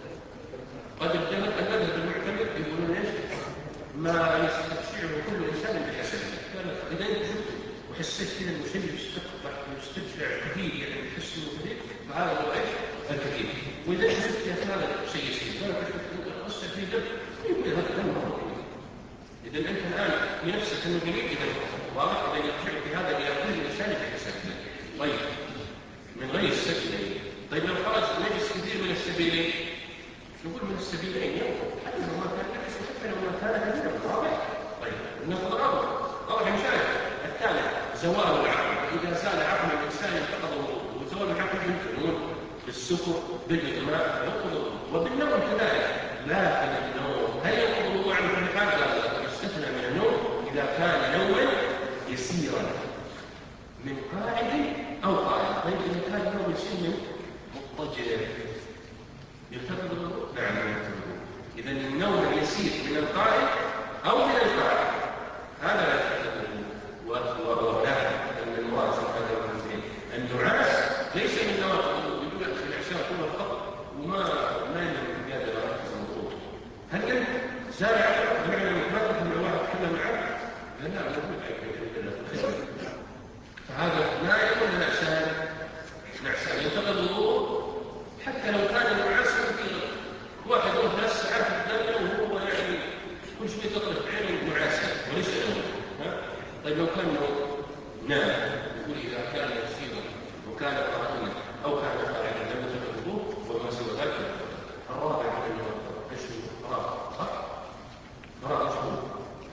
قد الدم المذهب المعتمد يقولون ايش؟ ما يستشعره كل انسان بحسبه. اذا انت وحسيت كذا المسلم يستقطع ويستدفع كثير، يعني يحس انه كثير، فهذا هو ايش؟ الكثير. واذا حسيت يا هذا شيء يسير، انا حسيت في دم، يقول هذا دم مرضي. اذا انت الان بنفسك انه قليل، اذا واضح، اذا يرجع في هذا الى كل انسان بحسبه. طيب من غير السبيلين. طيب لو خرج نجس كثير من السبيلين، نقول من السبيلين ينقض حتى لو ما كان نجس وحتى لو ما كان كثيرا. واضح؟ طيب النقض الأول واضح مثال. الثالث زوال العقل، فإذا زال عقل الإنسان انتقض الوضوء، وزوال العقل بالجنون بالسكر بالإغماء ينقض الوضوء، وبالنوم كذلك. لكن النوم هل ينقض الوضوء عن كل حال؟ لا، يستثنى من النوم إذا كان نوما يسيرا من قاعد أو قائم. طيب إذا كان النوم يسير من مضطجع يرتكب الوضوء؟ نعم يرتكب الوضوء. إذا النوم يسير من القائم أو من القاعد هذا لا يرتكب الوضوء. ولا أن المراد سبحانه وتعالى النعاس ليس من نواقض الوضوء. يقول لك الإعشاء كله فقط وما ما يمكن هذا يركز الموضوع. هل أنت زال عقلك بمعنى ما تفهم الواحد كله معك؟ لا لا موجود عقلك. فهذا لا يكون نعسان. نعسان ينتقد الوضوء حتى لو كان النعاس كثيرا. واحد يروح ناس ساعات الدم وهو يعني كل شوي تطرف عينه نعاسا وليس نوم. طيب لو كان نوم نام، يقول اذا كان يسيرا وكان قائما او كان قاعدا لم ينتقد الوضوء وما سوى ذلك. الرابع من النوم ايش هو؟ الرابع صح؟ الرابع ايش هو؟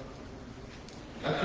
لكن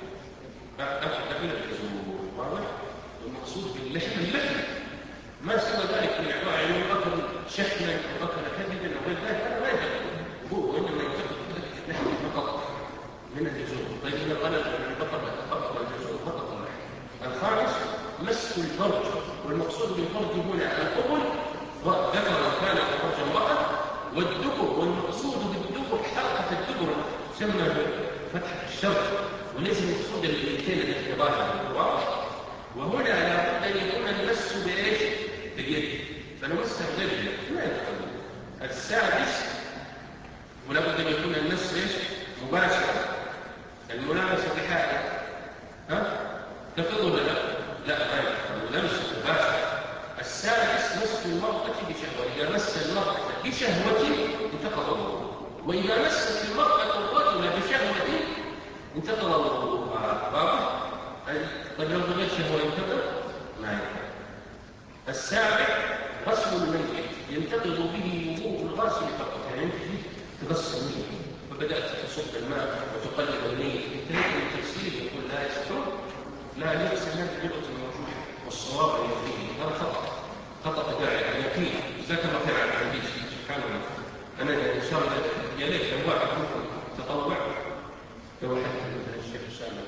لكن الجزء واضح. المقصود باللحم اللحم ما سوى ذلك من اعضاء، يعني اكل شحما او اكل كبدا او غير ذلك هذا لا يدخل هو، وانما يدخل لحم فقط من الجزور. طيب اذا قال البقر فقط الجزور فقط اللحم. الخامس مس الفرج، والمقصود بالفرج هنا القبل ذكر كان فرج امراه، والدبر، والمقصود بالدبر حلقه الدبر تسمى فتحه الشرج، وليس المقصود الاثنين التي ظاهره. واضح؟ وهنا لابد ان يكون المس بايش؟ باليد. فلو مس الرجل ما يدخل. السادس ولابد ان يكون المس ايش؟ مباشره. الملامسه بحاله ها تفضل ولا لا؟ لا ما يدخل. لمس مباشره. السادس مس المرأة بشهوة. إذا مس المرأة بشهوة انتقض الوضوء، وإذا مست المرأة الرجل بشهوة انتقض الوضوء. واضح؟ طيب لو بغير شهوة ينتقض؟ ما ينتقض. السابع غسل الميت، ينتقض به وضوء الغاسل فقط. يعني انت تغسل الميت فبدات تصب الماء وتقلب الميت، انتهيت من التغسيل يقول لا يستر، لا يغسل هذه اللغه الموجوده، والصواب ان فيه هذا خطا خطا داعي يعني فيه. جزاك الله خير على الحديث سبحان الله. انا ان شاء الله يا ليت لو واحد ممكن تطوع، لو واحد مثلا الشيخ السامع.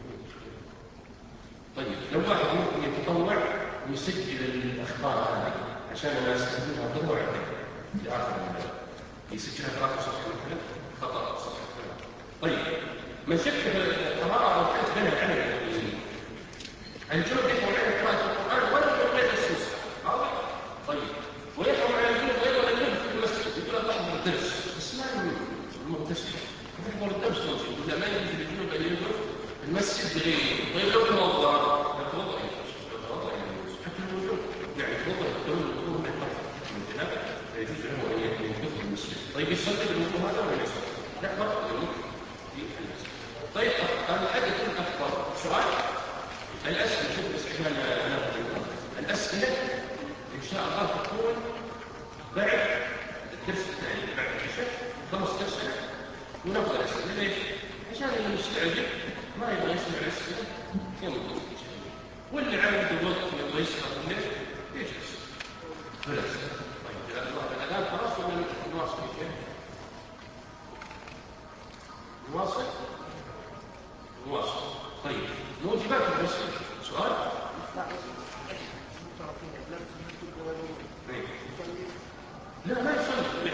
طيب لو واحد ممكن يتطوع ويسجل الاخبار هذه عشان انا استخدمها ضروري في اخر المجال، يسجلها في اخر صفحه مثلا خطا صفحه كذا. طيب من شك في الطهاره او شك بين العلم الجنوب يحرم عليه قراءه القران ولا من غير السوس. واضح؟ طيب ويحرم على الجنوب غير ولا الجنوب في المسجد، يقول له تحضر الدرس بس ما المغتسل تحضر الدرس موجود، ولا ما يجوز للجنوب ان يجوز المسجد بغيره. طيب لو توضا توضا توضا حتى الوجوب يعني توضا الدم الوضوء من من جنابه فيجوز له ان يدخل المسجد. طيب يصلي بالوضوء هذا ولا يصلي؟ لا فرق بين في المسجد. طيب الحدث الاكبر سؤال الاسئله. شوف بس احنا ناخذ الاسئله ان شاء الله تكون بعد الدرس الثاني بعد العشاء خمس اسئله وناخذ الاسئله. ليش؟ عشان اللي مستعجل ما يبغى يسمع الاسئله يمضي، واللي عنده وقت يبغى يسمع الليل يجلس خلاص. طيب جزاك الله خير. الان خلاص ولا نواصل شيء؟ نواصل نواصل. طيب موجبات الغسل سؤال؟ لا ما يصلي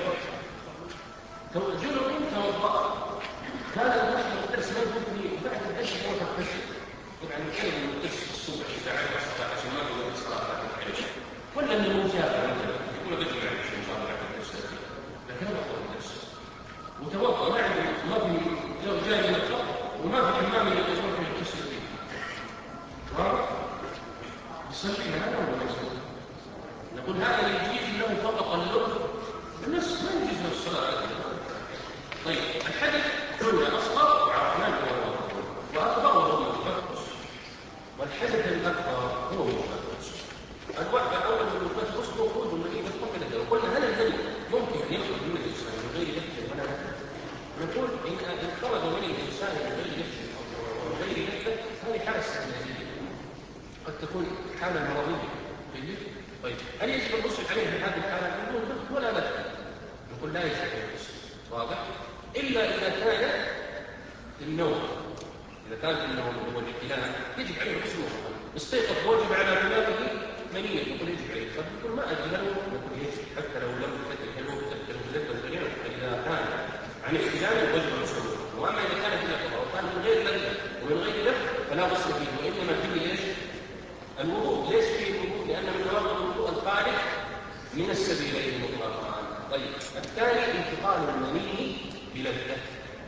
جنب توضأ كان الواحد الدرس ما يكون فيه وبعد العشاء هو تغتسل طبعا كان الدرس الصبح الساعة عشرة عشان ما يقول الصلاة بعد العشاء ولا من المجابة يقول بدي معي شيء إن شاء الله بعد الدرس لكن ما أخذ الدرس وتوضأ ما عنده ما في جو جاي من الخط وما في حمام يقدر يغتسل فيه واضح؟ يصلي هذا ولا ما يصلي؟ نقول هذا يجيز له فقط اللطف الناس ما يجوز له الصلاة. طيب الحدث قلنا أصغر وعرفناه هو وأكبر وهو المتنفس والحدث الأكبر هو المتنفس. الواحد الأول من المتنفس هو خروج المني بالفقد الدم. قلنا هل المني ممكن أن يخرج من الإنسان من غير نفس ولا لا؟ نقول إن خرج مني الإنسان من غير نفس ومن غير نفس هذه حالة استثنائية قد تكون حالة مرضية. طيب هل يجب الغسل عليه في هذه الحالة؟ نقول ولا لا. نقول لا يجب الغسل واضح إلا إذا كان النوم إذا كان النوم هو الاحتلام يجب عليه الغسل مطلقا. استيقظ وجب على خلافه منية نقول يجب عليه. طيب نقول ما أدري له نقول يجب حتى لو لم تتكلم تتكلم مذكر غيره. فإذا كان عن احتلام وجب الغسل مطلقا. وأما إذا كان في لفظ أو كان من غير لفظ ومن غير لفظ فلا غسل فيه وإنما فيه ايش؟ الوضوء. ليش فيه الوضوء؟ لأن من نواقض الوضوء الخارج من السبيلين مطلقا. طيب الثاني انتقال المني بلذة.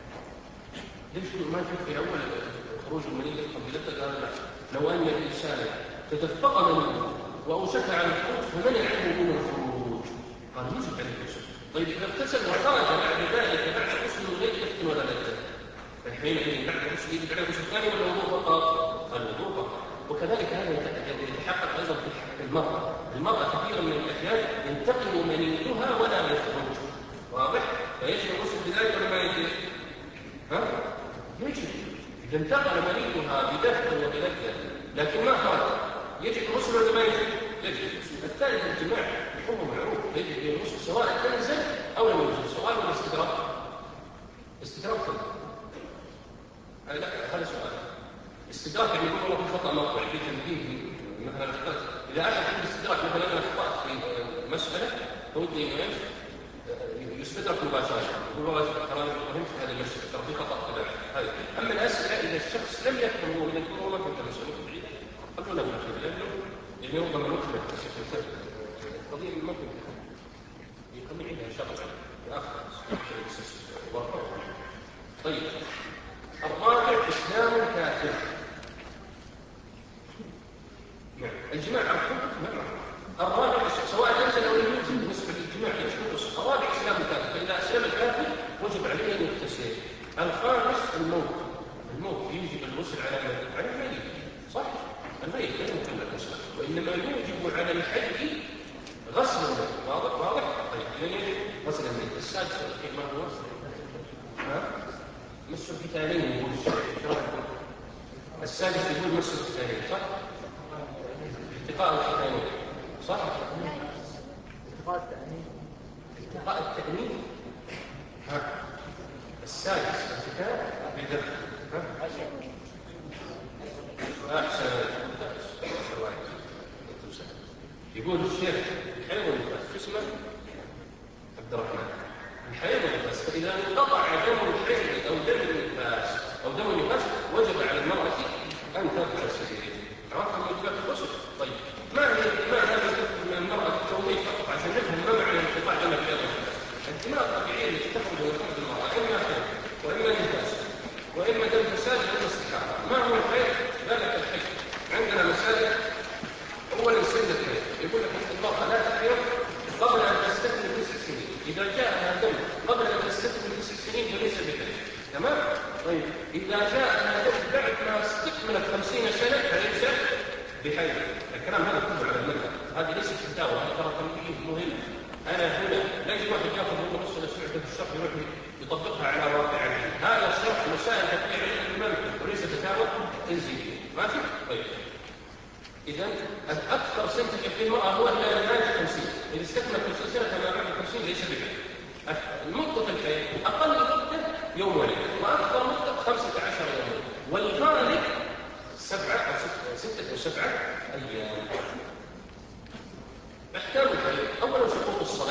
ليش ما شوف في أول خروج المني يدخل بلذة؟ قال لا لو أن الإنسان تدفق منه وأوشك على الخروج فمنعه من الخروج قال يجب عليه الغسل. طيب إذا اغتسل وخرج بعد ذلك بعد غسل من غير لذة ولا لذة فحينئذ بعد الغسل يجب عليه الغسل الثاني ولا وضوء فقط؟ الوضوء فقط. وكذلك هذا يتحقق أيضا في المرأة. المرأة كثيرا من الأحيان ينتقل منيتها ولا يخرج واضح؟ فيجب الغسل بذلك ولا ما يجب؟ ها؟ يجب. إذا انتقل منيتها بدفء وبلذة لكن ما خرج يجب الغسل ولا ما يجب؟ يجب. الثالث الجماع هو معروف يجب الغسل سواء تنزل أو لم ينزل. سؤال ولا استدراك؟ استدراك لا هذا سؤال. استدراك يعني يقول والله خطأ مقطع في تنبيه مثلا اخطأت. إذا أحد عنده استدراك مثلا أنا أخطأت في مسألة فودي إنه إيش؟ يستدرك مباشرة. يقول والله ترى أنا فهمت هذه المسألة ترى في خطأ كذا هذه. أما الأسئلة إذا الشخص لم يفهم هو من الأمور ما كنت مسألة بعيد قالوا له مشكلة لأنه يعني ربما نكمل القضية ما كنت يقوم عندها إن شاء الله في آخر طيب الرابع إسلام كافر. نعم الجماع عرفوه؟ نعم. الرابع سواء أنزل أو لم ينزل بالنسبة للجماع يشمل الرابع إسلام الكافر. فإذا أسلم الكافر وجب عليه أن يغتسل. الخامس الموت. الموت يوجب الغسل على على الميت صح؟ الميت لا يمكن الغسل وإنما يوجب على الحي غسل الميت. واضح؟ واضح؟ طيب يجب غسل الميت. السادس والأخير ما هو؟ ها؟ مس الختانين يقول الشيخ. السادس يقول مس الختانين صح؟ التقاء الختانين صح؟ التقاء التأنيث. التقاء التأنيث ها السادس التقاء بالذبح ها أحسن. يقول الشيخ الحيض والنفاس اسمه عبد الرحمن. الحيض والنفاس فإذا انقطع دم الحيض أو دم النفاس أو دم النفاس وجب على المرأة أن ترفع السبيل. عرفت موجبات الغسل؟ طيب ما هي ما هذا من المرأة التوضيح فقط عشان نفهم ما معنى انقطاع دم الحيض والنفاس. الدماء الطبيعية التي تخرج من فرج المرأة إما حيض وإما نفاس وإما دم فساد وإما استحاضة. ما هو الحيض؟ ذلك الحيض عندنا مسائل. أولا سن الحيض يقول لك المرأة لا تحيض قبل أن تستكمل تسع سنين. إذا جاءها دم قبل أن تستكمل تسع سنين فليس بحيض. تمام؟ طيب إذا جاءها دم بعد ما استكملت خمسين سنة فليس بحيض. الكلام هذا كله على المذهب. هذه ليست فتاوى هذا ترى تنبيه مهم. أنا هنا لا يجب واحد يأخذ من نص الأسبوع في الشرح يروح يطبقها على واقعه. هذا شرح مسائل تطبيق الإمام وليس فتاوى تنزيلية. ماشي؟ طيب إذا الأكثر سن في المرأة هو إلى نهاية خمسين. إذا استكمل خمسين سنة ما بعد خمسين ليس بحيض. المدة الحيض أقل مدة يوم وليلة وأكثر مدة خمسة عشر يوما والغالب سبعة أو ستة أو سبعة أيام. أحكام الحيض. أولا شروط الصلاة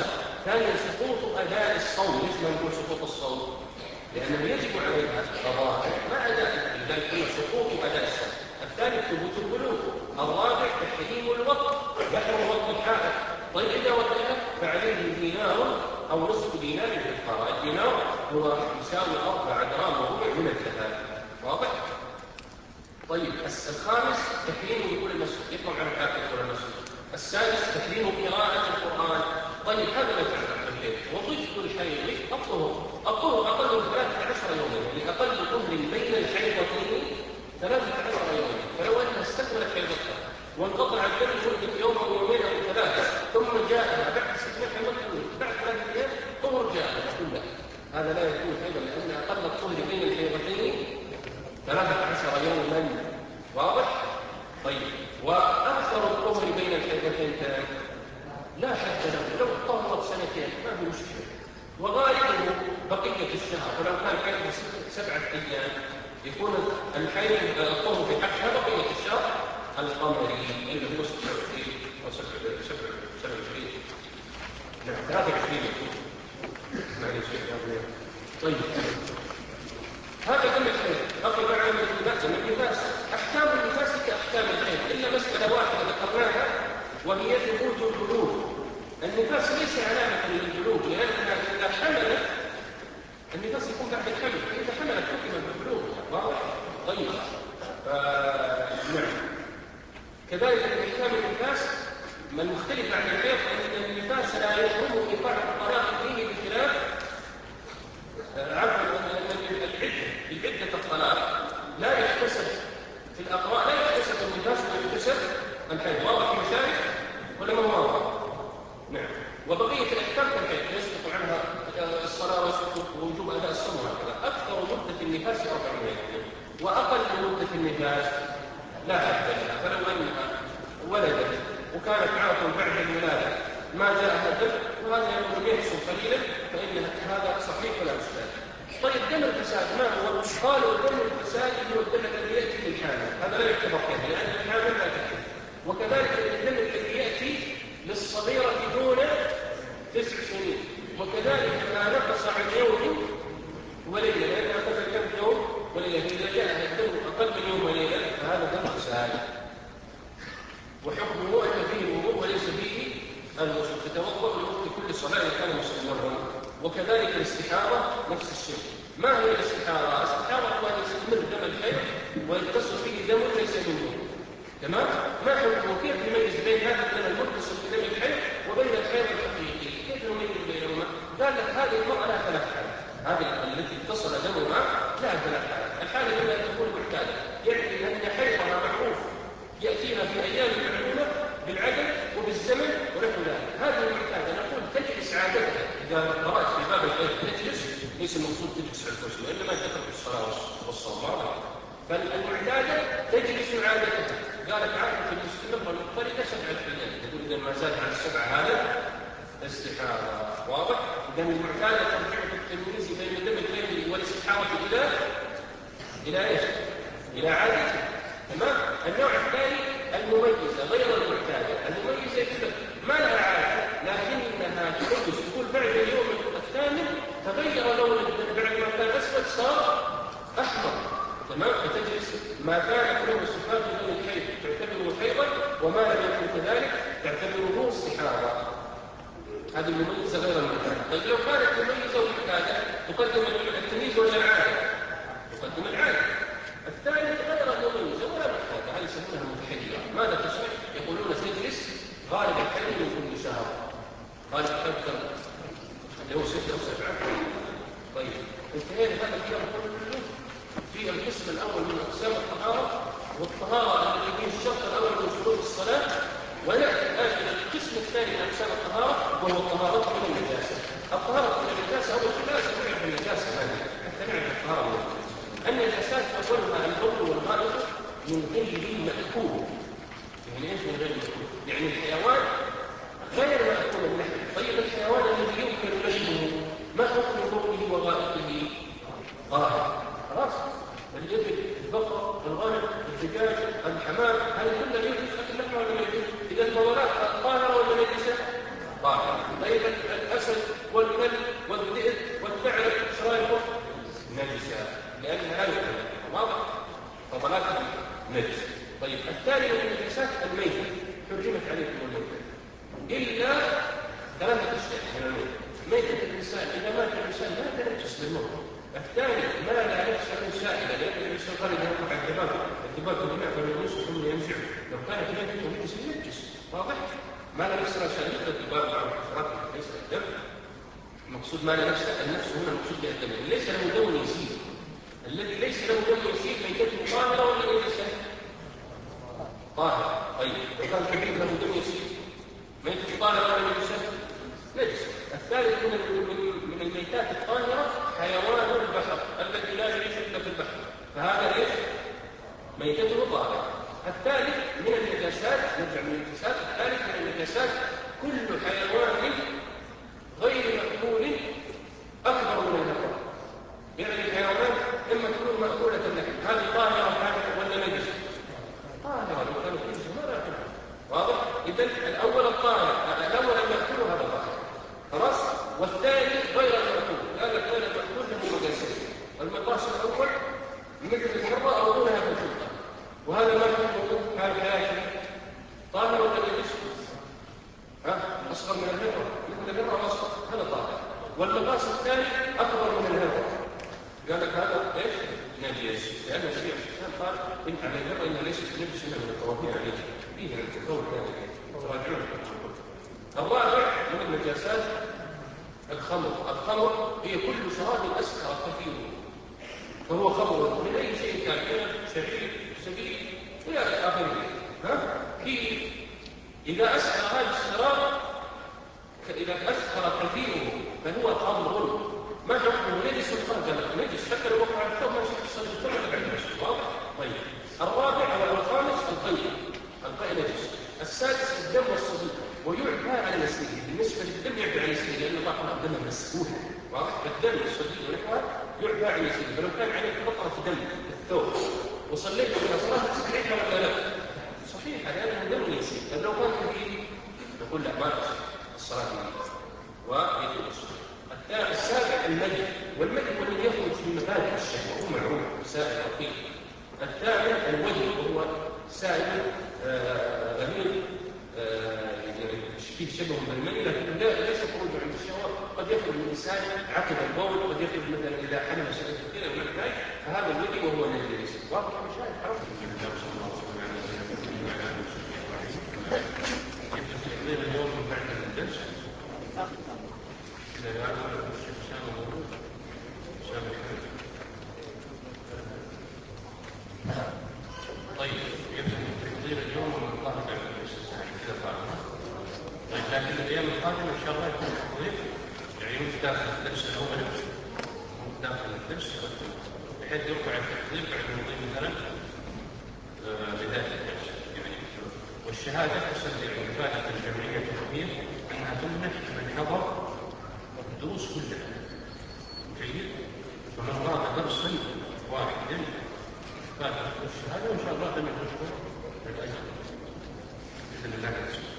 ثانيا سقوط أداء الصوم. ليش ما نقول سقوط الصوم؟ لأنه يجب عليها قضاء ما أداء، لذلك قلنا سقوط أداء الصوم. الثالث ثبوت البلوغ. الرابع تحريم الوقت، يحرم وقت الحائض. طيب إذا وقت فعليه دينار أو نصف دينار كفارة. الدينار هو يساوي أربعة جرام وربع من الذهب. واضح؟ طيب الخامس تحريم دخول المسجد، يطلع عن الحاكم دخول المسجد. السادس تحريم قراءة القرآن. طيب هذا ما تعرف الحين. وضد الحيض الطهر. الطهر أقل من ثلاثة عشر يوما، يعني أقل طهر بين الحيضتين ثلاثة عشر يوما. فلو أنها استكملت حيضتها وانقطع الدم لمدة يوم أو يومين أو ثلاثة ثم جاءها بعد استكمال حيضتها بعد ثلاثة أيام طهر جاءها نقول لا، هذا لا يكون حيضا، لأن أقل الطهر بين الحيضتين ثلاثة عشر يوما. واضح؟ طيب وأكثر الطهر بين الحيضتين كان لا حد له، لو طهرت سنتين ما في مشكلة. وغالبه بقية الشهر، فلو كان حيض سبعة أيام يكون الحيض الطهر في حقها بقية الشهر القمري اللي هو ستة وعشرين أو سبعة وعشرين نعم ثلاثة وعشرين معلش. طيب هذا كم الحيض. بقي معنا من النفاس. من النفاس أحكام النفاس كأحكام الحيض إلا مسألة واحدة ذكرناها وهي ثبوت البلوغ. النفاس ليس علامة للبلوغ، لأنها إذا حملت النفاس يكون بعد الحمل، فإذا حملت حكم بالبلوغ. واضح؟ طيب نعم. كذلك من أحكام النفاس ما المختلف عن الحيض أن النفاس لا يحرم إيقاع الطلاق فيه بخلاف عفوا العدة. العدة الطلاق لا يحتسب في الأقراء، لا يحتسب النفاس ويحتسب الحيض. واضح المشايخ ولا ما هو واضح؟ نعم. وبقية الأحكام كالحيض يسقط عنها الصلاة ويسقط وجوب أداء الصوم وهكذا. أكثر مدة النفاس أربع أيام وأقل مدة النفاس لا حد لها. فلو أنها ولدت وكانت عاقل بعد الولادة ما جاءها دم وهذا يكون يحصل قليلا فإن هذا صحيح ولا إشكال. طيب دم الفساد ما هو؟ قالوا دم الفساد هو الدم الذي يأتي للحامل، هذا لا يعتبر فيه لأن الحامل لا تحمل. وكذلك الدم الذي يأتي للصغيرة دون تسع سنين، وكذلك ما نقص عن يوم وليلة، لأنها قبل كم يوم وليلة. إذا جاء الدم أقل من يوم وليلة فهذا دم فساد وحكمه أن فيه الوضوء وليس فيه الغسل. تتوضأ لوقت كل صلاة إذا كان مستمرا. وكذلك الاستحاضة نفس الشيء. ما هي الاستحاضة؟ الاستحاضة هو أن يستمر دم الحيض ويتصل فيه دم ليس منه. تمام؟ ما حكمه؟ كيف نميز بين هذا الدم المتصل بدم الحيض وبين الحيض الحقيقي؟ كيف نميز بينهما؟ قال لك هذه المرأة لها ثلاث حالات. هذه التي اتصل دمها لها ثلاث حالات. الحالة الأولى أن تكون معتادة، يعني أن حيضها معروف يأتينا في أيام المعلومة بالعدد وبالزمن ونحو ذلك. هذه المعتادة نقول تجلس عادتها. إذا قرأت في باب الحيض تجلس، ليس المقصود تجلس على الكرسي وإنما تترك الصلاة والصوم. فالمعتادة تجلس عادتها. قالت عادة المستمرة المضطردة سبعة أيام، تقول إذا ما زاد عن السبعة هذا استحاضة. واضح؟ إذا المعتادة ترجع بالتمييز بين دم الحيض والاستحاضة إلى إلى إيش؟ إلى عادتها. تمام؟ النوع الثاني المميزة غير المعتادة. المميزة يقول ما لها عادة لكنها تحدث، تقول بعد اليوم الثامن تغير لون الدم، بعد ما كان أسود صار أحمر. تمام؟ فتجلس ما كانت له صفات لون الحيض تعتبره حيضا، وما لم يكن كذلك تعتبره استحاضة. هذه المميزة غير المعتادة. طيب لو كانت مميزة ومعتادة تقدم التمييز ولا العادة؟ تقدم العادة. الثالث غير المميزة ولا معتادة، هذه يسمونها متحيرة. ماذا تشمل؟ يقولون تجلس غالب الحيض من كل شهر، غالب الحيض اللي هو ستة أو سبعة. طيب انتهينا هذا الكلام كله في القسم الأول من أقسام الطهارة، والطهارة التي فيه الشرط الأول من شروط الصلاة. ونأتي الآن إلى القسم الثاني من أقسام الطهارة وهو الطهارة من النجاسة. الطهارة من النجاسة أول شيء لازم نعرف النجاسة هذه حتى نعرف الطهارة من النجاسة. النجاسات أولها البول والغائط من غير المأكول. يعني إيش من غير المأكول؟ يعني الحيوان غير مأكول اللحم. طيب الحيوان الذي يمكن لحمه ما حكم بوله وغائطه؟ طاهر. خلاص؟ الإبل، البقر، الغنم، الدجاج، الحمام، هل كل يجوز أكل لحمه ولا ما يجوز؟ إذا البولات طاهرة ولا نجسة؟ طاهرة. طيب الأسد إلا ثلاثة أشياء من الموت. ميتة الإنسان إذا مات الإنسان لا تنجس بالموت. الثاني ما لا نفس من سائلة، لأن الإنسان قال إذا وقع الدباغ الدباغ بالماء فالنص ثم ينزع، لو كانت ميتة ونجس ينجس، واضح؟ ما لا نفس من سائلة الدباغ مع الحشرات ليس الدم. المقصود ما لا نفس النفس هنا المقصود بالدم، ليس له دم يسير. الذي ليس له دم يسير ميتته طاهرة ولا نجسة؟ طاهرة. طيب وكان كبير له دم يسير ميتته طاهرة ولا نجسة؟ نجس. الثالث من من الميتات الطاهرة حيوان البحر الذي لا يعيش إلا في البحر، فهذا ليش؟ ميتته طاهرة. الثالث من النجاسات، نرجع من النجاسات، الثالث من النجاسات كل حيوان غير مأكول أكبر من النفر. يعني الحيوانات إما تكون مأكولة لك، هذه طاهرة ولا نجسة؟ طاهرة، لو كانت نجسة ما لا تنفع. واضح؟ إذن الأول الطاهر، الأول المأكول هذا طاهر. خلاص؟ والثاني غير المأكول، لأن غير المأكول له مقاسين. المقاس الأول مثل الحرة أو دونها في الفلقة، وهذا ما يكون حال حياته طاهر ولا نجس؟ ها؟ أصغر من الهرة، مثل الهرة وأصغر، هذا طاهر. والمقاس الثاني أكبر من الهرة، قال لك هذا إيش؟ نجس، لأن الشيخ الإسلام قال إن على الهرة إن ليست نجس إلا من الطواهير عليه، فيه من التكون ذلك تراجعون. الرابع من النجاسات الخمر. الخمر هي كل شراب أسكر كثيره، فهو خمر من أي شيء كان، شرير سبيل إلى آخره. ها؟ كيف؟ إذا أسكر هذا الشراب، إذا أسكر كثيره فهو خمر. ما حكمه؟ نجس الخمر؟ نجس حتى لو وقع الثوب ما يصير الثوب بعد المشي. واضح؟ طيب. الرابع أو الخامس القيء. القيء نجس. السادس الدم والصديد، ويعفى عن نسله. بالنسبة للدم يعفى عن نسله لأنه ما قرأ دم مسفوح. واضح؟ الدم والصديد ونحوها يعفى عن نسله. فلو كان عليك قطرة دم في الثوب وصليت إلى صلاة صحيحة ولا لا؟ صحيحة، لأنه دم يسير. طيب لو كان كثير نقول لا، ما تصح الصلاة فيه ويجب الصلاة. السابع المدي، والمدي هو الذي يخرج في مبادئ الشهوة، هو معروف سائل رقيق. الثامن الودي، وهو سائل غليظ فيه شبه بالمني، لكن ليس خروج عند الشهوة. قد يخرج الإنسان عقب البول، قد يخرج مثلا إذا حمل شيئا كثيرا من الحاج، فهذا الودي وهو النجس. واضح مشاهد حرف اليوم من بعد الدرس إذا يعلم الشيخ سامي موجود سامي حمد. طيب يمكن تحضير اليوم من الله بعد الدرس الثاني كذا فعلا. طيب لكن الأيام القادمة إن شاء الله يكون تحضير، يعني مش داخل الدرس الأول مش داخل الدرس، بحيث يرفع التحضير بعد نضيف مثلا بداية الدرس يعني. والشهادة حسب إفادة الجمعية التحضير أنها تمنح من حضر الدروس كلها. جيد؟ فمن راد درسا واحدا فاتح الشهادة وإن شاء الله تمنح الأجر بإذن الله عز وجل.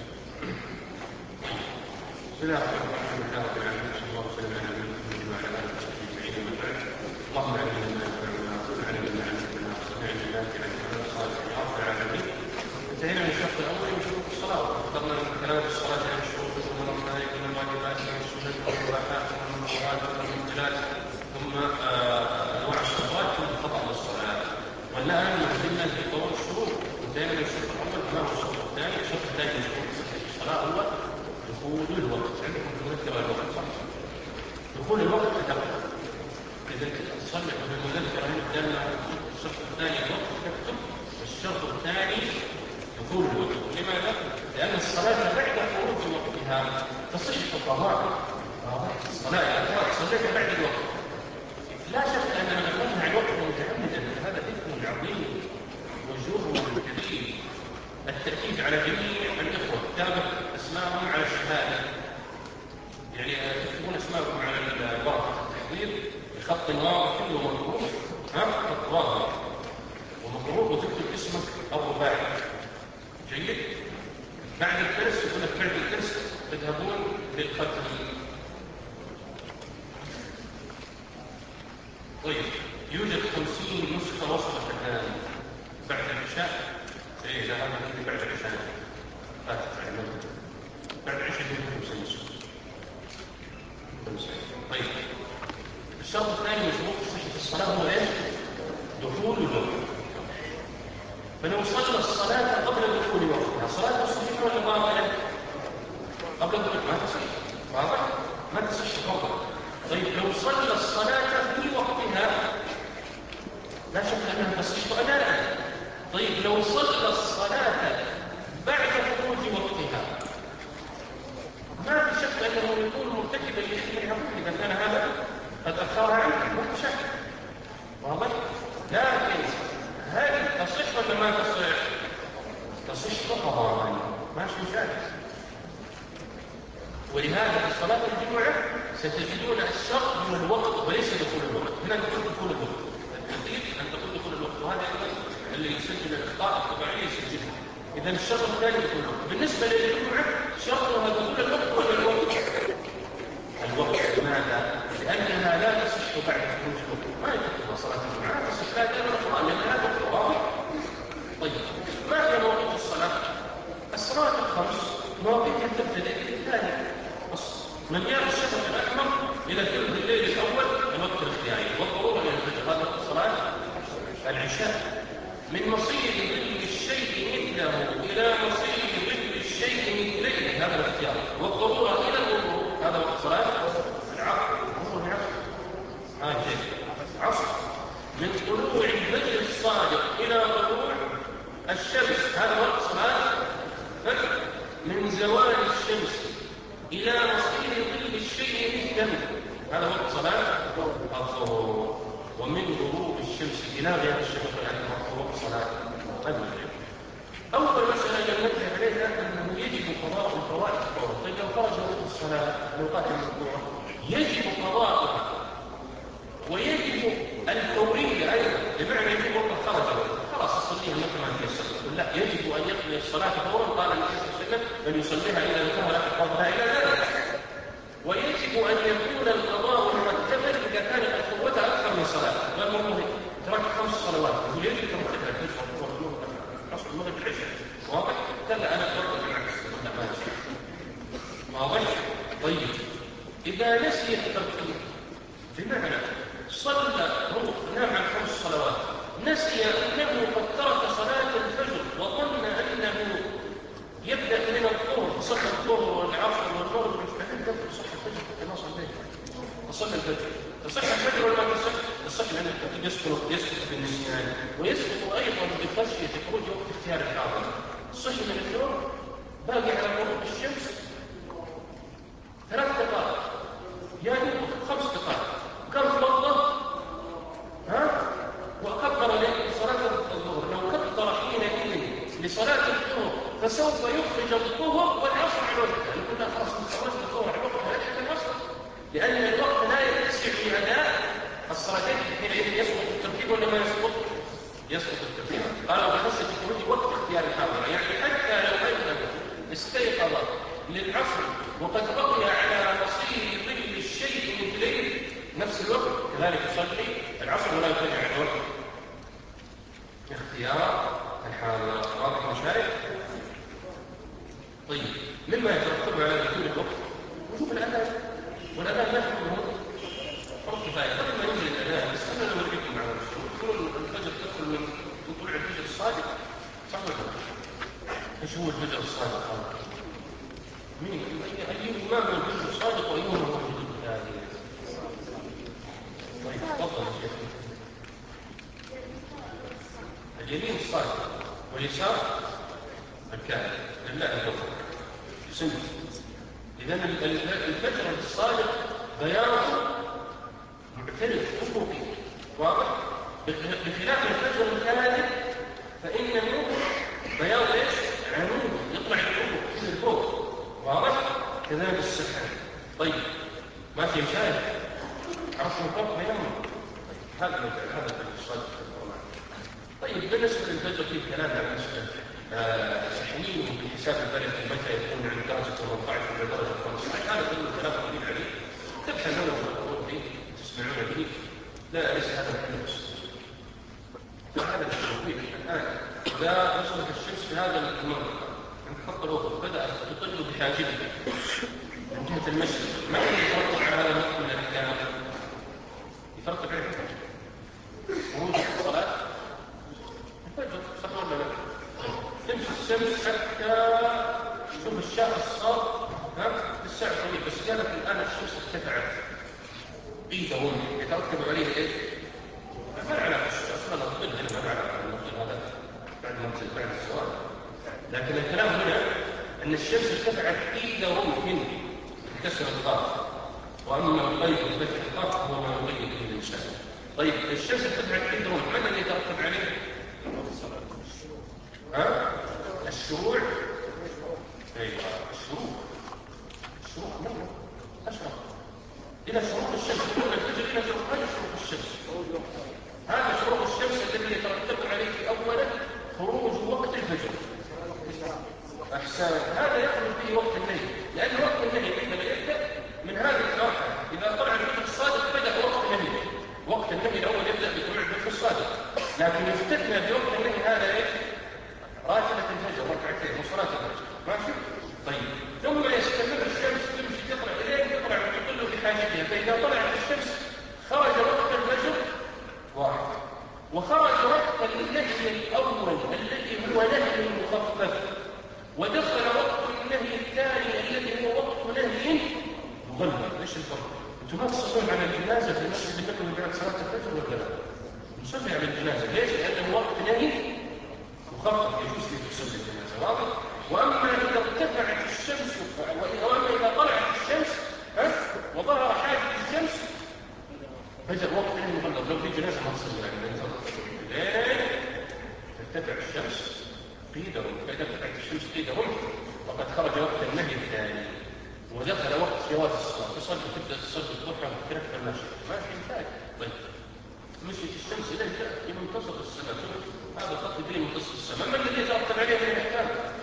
بسم الله الرحمن الرحيم، الحمد لله رب العالمين، صلى الله وسلم على نبينا محمد وعلى آله وصحبه أجمعين. أما بعد، اللهم علمنا ما ينفعنا وانفعنا بما علمتنا وصنعنا نافعا وعملا صالحا يا رب العالمين. انتهينا من الشرط الأول من شروط الصلاة، واخترنا من كلام الصلاة عن الشروط ثم الركائب من الواجبات والسنن والمباحات والمكروهات والمنزلات، ثم أنواع الصلوات ثم خطأ الصلاة. والآن ما زلنا في طور الشروط، انتهينا من الشرط الأول. ما هو الشرط الثاني؟ الشرط الثاني من شروط صحة الصلاة هو دخول الوقت. عندكم في المذكرة الوقت صح؟ دخول الوقت تكتب. إذا تصلح في المذكرة هنا الشرط الثاني الوقت تكتب، والشرط الثاني دخول الوقت. لماذا؟ لأن الصلاة بعد خروج وقتها تصح القضاء. الصلاة إذا صليت بعد الوقت لا شك أن من يمنع الوقت متعمدا هذا إثم عظيم وجرم كبير. التأكيد على جميع الإخوة كتابة أسماءهم على الشهادة، يعني تكتبون أسماءكم على الورقة التحضير بخط واضح ومضبوط، ها خط واضح ومضبوط، وتكتب اسمك الرباعي. جيد؟ بعد الدرس يقول لك بعد الدرس تذهبون للختم. طيب يوجد خمسين نسخة وصلت الآن بعد العشاء. إيه لا هذا بعد العشاء فاتت على المغرب. بعد العشاء يكون خمسة نصف. طيب الشرط الثاني من شروط صحة الصلاة هو ايش؟ دخول الوقت. فلو صلى الصلاة قبل دخول وقتها صلاة صحيحة ولا باطلة؟ قبل دخول ما تصح، واضح؟ ما تصح فوق. طيب لو صلى الصلاة في وقتها لا شك أنها تصح أداء. طيب لو صلى الصلاة بعد خروج وقتها ما في شك أنه يكون مرتكبا لإثمها إذا كان هذا قد أخرها عنه، ما في شك، واضح؟ لكن هل تصح ولا ما تصح؟ تصح طبعا، ماشي مشاكل. ولهذا في صلاة الجمعة ستجدون الشرط هو الوقت وليس دخول الوقت. هنا نقول دخول الوقت، التحقيق أن تقول دخول الوقت، وهذا اللي يسجل الأخطاء الطبيعية يسجلها. إذا الشرط الثاني دخول الوقت. بالنسبة للجمعة شرطها دخول الوقت ولا الوقت؟ الوقت. لماذا؟ لأنها لا تصح بعد خروج الوقت، ما يكتبها صلاة الجمعة، لا تصح لا دائما القرآن لأنها لا تكتب. واضح؟ طيب ما هي مواقيت الصلاة؟ الصلاة الخمس مواقيتها تبتدئ بالثاني بس من يرى الشفق الأحمر إلى ثلث الليل الأول الوقت الاختياري، والضرورة إلى الفجر هذا وقت صلاة العشاء. من مصير ظل الشيء مثله إلى مصير ظل الشيء مثليه هذا الاختيار، والضرورة إلى الغروب هذا وقت صلاة العصر. عصر العصر هذا شيء عصر. من طلوع الفجر الصادق إلى طلوع الشمس هذا وقت صلاة فجر. من زوال الشمس إلى مصير ظل الشيء مثله هذا وقت صلاة الظهر. ومن غروب الشمس إلى غير الشمس يعني وقت صلاة المغرب. أول مسألة ننبه عليها أنه يجب قضاء الفوائد فورا. طيب لو خرج وقت الصلاة الأوقات المذكورة يجب قضاءها، ويجب الفورية أيضا، بمعنى يجب والله خرج خلاص أصليها مثل ما تيسر. لا، يجب أن يقضي الصلاة فورا. قال النبي صلى الله عليه وسلم أن يصليها إذا انتهى قضاها إلى ذلك. ويجب أن يكون القضاء مرتبا إذا كانت القوة أكثر من صلاة. غير مرمومي تراك خمس صلوات يقول يجب ترتبها الفجر والظهر والظهر العصر المغرب العشاء. واضح؟ كلا أنا أفضل بالعكس. لا ما نسي. واضح؟ طيب إذا نسي الترتيب بمعنى صلى هو نام عن خمس صلوات نسي أنه قد ترك صلاة الفجر وظن أنه يبدأ من الظهر، صلى الظهر والعصر والمغرب فهل تبدأ صح الفجر كما صليت؟ تصلي الفجر تصح الفجر ولا ما تصح؟ تصح لأن الترتيب يسقط يسقط بالنسيان، ويسقط أيضا بخشية خروج وقت اختيار الحاضر. صح من النوم باقي على غروب الشمس ثلاث دقائق يعني خمس دقائق، كم توضأ؟ ها؟ وكبر لصلاة الظهر. لو كبر حينئذ لصلاة الظهر فسوف يخرج الظهر والعصر على وقتها. يقول لا خلاص نخرج الظهر على وقتها لا العصر، لأن الوقت لا يتسع لأداء الصلاتين حينئذ يسقط الترتيب ولا ما يسقط؟ يسقط الترتيب. قالوا بخشية خروج وقت اختيار الحاضر، يعني حتى لو أنه استيقظ للعصر وقد بقي على مصير ظل الشيء مثليه نفس الوقت كذلك يصلي العصر ولا يرجع على وقت اختيار الحاضر. واضح مشايخ؟ طيب مما يترتب على دخول الوقت وجوب الأذان، والأذان لا يكون فرض كفاية. قبل ما ينزل الأذان بس أنا لو أريكم على الرسول تقول الفجر تدخل من طلوع الفجر الصادق صح ولا لا؟ ايش هو الفجر الصادق؟ مين أي إمام هو الفجر الصادق وأيهما هو الفجر الكاذب؟ طيب تفضل يا شيخ. اليمين الصادق واليسار الكاذب لله الفضل. سنت. إذا الفجر الصادق بياض معترف أفقي واضح، بخلاف الفجر الكاذب فإنه بياض ايش؟ عمود يطلع الأفق في الفوق واضح، كذلك السحر. طيب ما في مشاهد عرفتم الفرق بينهم؟ هذا هذا الفجر الصادق. طيب بالنسبة للفجر فيه كلام عن مسألة تحويل بحساب البلد متى يكون عند درجة ثمانية عشر إلى درجة خمسة عشر. هذا كله كلام طويل عليه تبحثون وتقولون فيه تسمعون به. لا ليس هذا الحل بس. هذا التوفيق الآن لا تصلح الشمس في هذا المنطقة عند خط الأفق بدأت تطل بحاجبها من جهة المشرق، ما الذي يترتب على هذا الوقت من الأحكام؟ يترتب عليه خروج الصلاة الفجر، صح ولا لا؟ تمشي الشمس حتى شوف الشمس صار الساعة طويل، بس قالت الآن الشمس ارتفعت قيد هم يترتب عليه ايش؟ ما له علاقة أصلا الظل هنا ما له علاقة بالظل هذا بعد ما بعد السؤال، لكن الكلام هنا أن الشمس ارتفعت قيد رمح كسر القاف، وأما القيد بفتح القاف هو ما يقيد به الإنسان. طيب الشمس ارتفعت قيد رمح، ما الذي يترتب عليه؟ ها؟ الشروع. ايوه الشروق، الشروق مو أشرق إلى شروق الشمس، من الفجر إلى شروق هذا شروق الشمس، هذا شروق الشمس الذي يترتب عليه أولا خروج وقت الفجر. أحسن، هذا يخرج به وقت الليل، لأن وقت الليل عندما يبدأ من هذه المرحلة، إذا طلع الفجر الصادق بدأ وقت النهي. وقت النهي الأول يبدأ بطلوع الفجر الصادق، لكن يستثنى بوقت النهي هذا إيش؟ راتبة الفجر ركعتين وصلاة الفجر، ماشي؟ طيب ثم يستمر الشمس تمشي تطلع إليه تطلع وتقل بحاجتها، فإذا طلعت الشمس خرج وقت الفجر واحد، وخرج وقت النهي الأول الذي هو نهي مخفف، ودخل وقت النهي الثاني الذي هو وقت نهي مغلظ. ايش الفرق؟ انتم ما تصلون على الجنازة في المسجد لكم بعد صلاة الفجر ولا لا؟ نصلي على الجنازة، ليش؟ لأنه وقت نهي مخفف يجوز فيه تصلي الجنازة، واضح؟ وأما إذا ارتفعت الشمس وأما إذا طلعت الشمس ها وظهر حاجب الشمس فجر وقت نهي مغلظ. لو في جنازة ما تصلي على الجنازة ليه؟ ترتفع الشمس قيد رمح، فإذا ارتفعت الشمس قيد رمح وقد خرج وقت النهي الثاني ودخل وقت جواز الصلاة، تصلي تبدأ تصلي الضحى وتركب المشي ماشي مشاهد. طيب مشيت الشمس إليه في منتصف السماء، هذا خط بين منتصف السماء، ما الذي يترتب عليه من الأحكام؟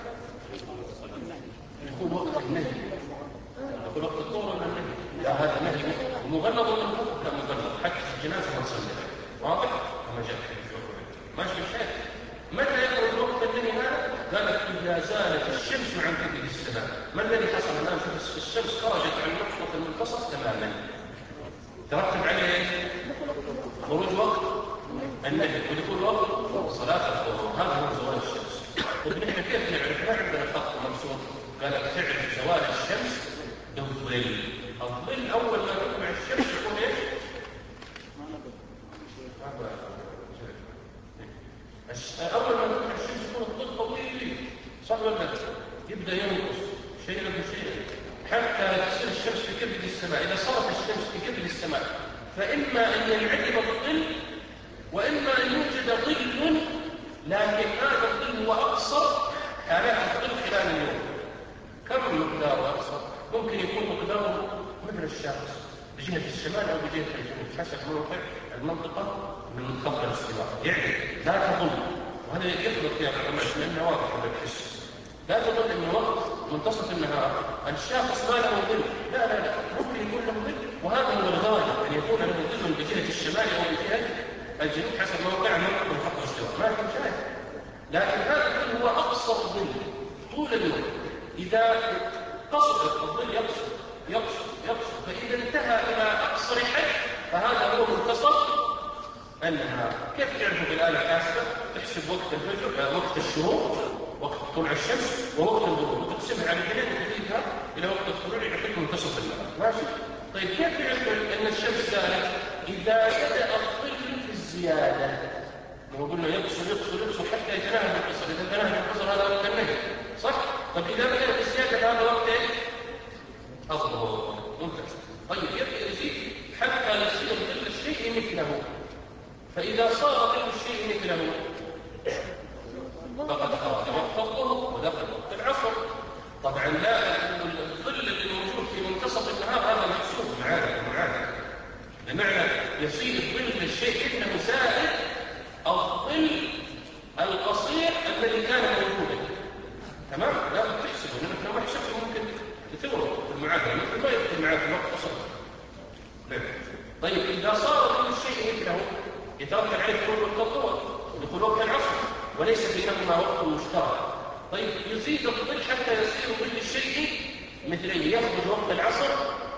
يكون وقت النهي، يكون وقت الظهر ولا النهي؟ لا هذا نهي مغلظ ولا مخفف؟ لا مغلظ، حتى الجنازة ما تصلي واضح؟ وما جاء ماشي مشاهد. متى يخرج وقت النهي هذا؟ قالت إذا زالت الشمس عن كبد السماء. ما الذي حصل الآن؟ شوف الشمس خرجت عن نقطة المنتصف تماما، ترتب عليه خروج وقت النهي ودخول وقت صلاة الظهر، هذا هو زوال الشمس. طيب نحن كيف نعرف؟ ما عندنا خط مرسوم. قالت تعرف زوال الشمس بالظل. الظل أول ما تطلع الشمس يكون ايش؟ أول ما تطلع الشمس يكون الظل طويل، صح ولا لا؟ يبدأ ينقص شيئا بشيئا حتى تصير الشمس في كبد السماء. إذا صارت الشمس في كبد السماء فإما أن ينعدم الظل وإما أن يوجد ظل، لكن هذا الظل هو أقصر حالات الظل خلال اليوم. كم مقداره أقصر؟ ممكن يكون مقداره مثل الشمس بجهة الشمال أو بجهة الجنوب حسب موقع المنطقة من خط الاستواء، يعني لا تظن، وهذا يخلط يا العلماء لأنه واضح بالحس، لا تظن أن وقت منتصف النهار الشخص ما له ظل، لا لا لا، ممكن يكون له ظل، وهذا هو الغالب أن يكون له ظل بجهة الشمال أو بجهة الجنوب حسب موقع المنطقة من خط الاستواء، ما في شيء. لكن هذا الظل هو أقصر ظل طول اليوم. إذا قصر الظل يقصر يقصر يقصر، فإذا انتهى إلى أقصر حد فهذا هو منتصف النهار. كيف تعرفوا بالآلة الحاسبة؟ تحسب وقت الفجر، وقت الشروق، وقت طلوع الشمس، ووقت الغروب، وتقسمها على الاثنين وتزيدها إلى وقت الطلوع يعطيك منتصف النهار، ماشي؟ طيب كيف تعرف أن الشمس زالت؟ إذا بدأ الظل في الزيادة، لو قلنا يقصر يقصر يقصر حتى يتناهى بالقصر، إذا تناهى بالقصر هذا وقت النهي، صح؟ طيب إذا بدأ بالزيادة هذا وقت إيه؟ الظهر، ممتاز. طيب يبدأ يزيد حتى يصير ظل الشيء مثله، فإذا صار ظل الشيء مثله فقد خرج وقت الظهر ودخل وقت العصر. طبعا لا، الظل اللي موجود في منتصف النهار هذا محسوب معانا معانا، بمعنى يصير ظل الشيء انه زائد الظل القصير الذي كان موجودا، تمام؟ لازم تحسبه، لانك لو ما حسبته ممكن تتورط في المعادله، مثل ما يدخل معاه في الوقت قصير. طيب اذا صار ظل الشيء مثله يترتب عليه دخول وقت الظهر ودخول وقت العصر، وليس بينهما وقت مشترك، طيب يزيد الظل حتى يصير ظل الشيء مثلين، يخرج وقت العصر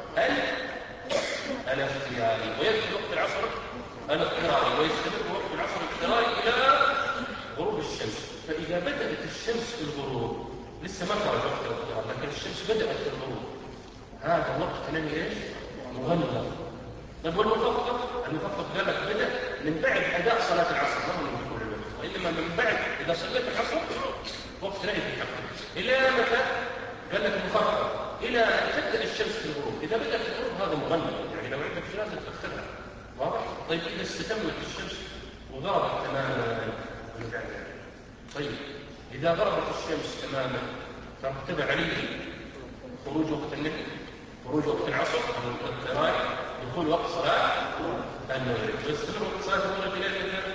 الاختياري ويدخل وقت العصر الاضطراري ويستمر وقت العصر الاضطراري الى غروب الشمس. فاذا بدات الشمس في الغروب لسه ما خرج وقت الاضطرار لكن الشمس بدات في الغروب، هذا وقت لم ايش؟ مغلق. طيب والمفقط؟ المفقط قال لك بدا من بعد اداء صلاه العصر، ما هو من دخول الوقت، وانما من بعد اذا صليت العصر وقت لا يتحقق. الى متى؟ قال لك مفقط الى ان تبدا الشمس في الغروب. اذا بدات في الغروب هذا مغلق، يعني لو عندك جنازه تاخرها، واضح؟ طيب اذا استتمت الشمس وغربت تماما، طيب اذا غربت الشمس تماما فارتفع عليه خروج وقت النهي، خروج وقت العصر او الاضطراري، دخول وقت صلاه المغرب، ويستمر وقت صلاه المغرب الى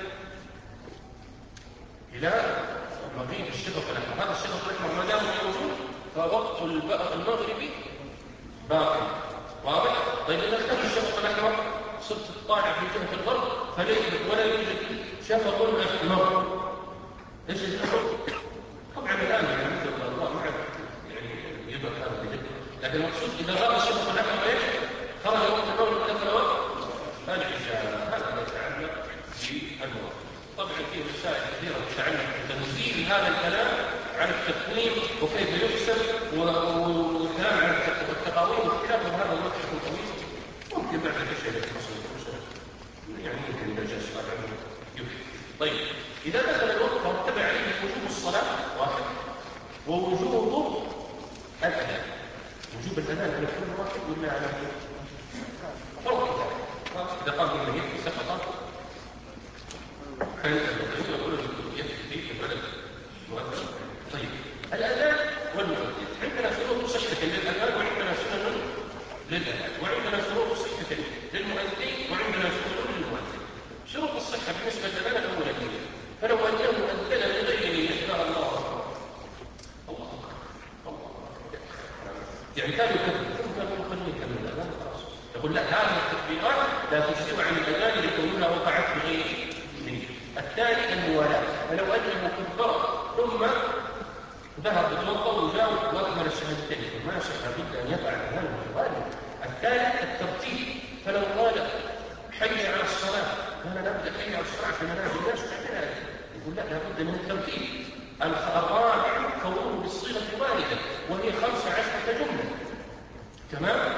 الى مغيب الشفق الاحمر. هذا الشفق الاحمر ما دام موجود فوقت المغرب باقي، واضح؟ طيب اذا اختفى الشفق الاحمر صرت تطالع في جهه الغرب ولا يوجد شفق احمر، ايش الحكم؟ طبعا الان يعني مثل الله ما يعني يبقى هذا بجد، لكن المقصود اذا غاب الشفق الاحمر ايش؟ خرج وقت المغرب ودخل وقت العشاء. هذا يتعلق بالوقت. طبعا في مسائل كثيره تتعلق بتنزيل هذا الكلام عن التقويم وكيف يحسب والكلام عن التقاويم واختلافه هذا الوقت يكون طويل، ممكن بعد العشاء يعني ممكن اذا جاء سؤال عنه يمكن. طيب اذا دخل الوقت فارتبع عليه وجوب الصلاه واحد ووجوب الاذان. وجوب الاذان على كل واحد ولا على فرق ذلك؟ اذا قام بالميت سقط هل يقول يكفي في البلد مؤذن؟ طيب الاذان والمؤذن عندنا شروط صحه للاذان وعندنا سنن للاذان وعندنا شروط صحه للمؤذن وعندنا شروط للمؤذن. شروط الصحه بالنسبه لنا الاولى، فلو انه اذن لغيره يشبه الله اكبر الله اكبر الله اكبر يعني كان يكبر ثم كان يخليه يكمل الاذان خلاص، يقول لا هذه التكبيرات لا تجزئ عن الاذان لكونها وقعت بغير نيه. الثاني الموالاه، فلو انه كبر ثم ذهب يتوضا وجاء واكمل الشهادتين فما شاء بد ان يفعل الاذان متواليا. الثالث الترتيب، فلو قال حي على الصلاه قال نبدا حي على الصلاه عشان ننادي الناس يقول لا لابد من الترتيب. الرابع كونه بالصيغه الوارده وهي خمسه عشره جمله، تمام.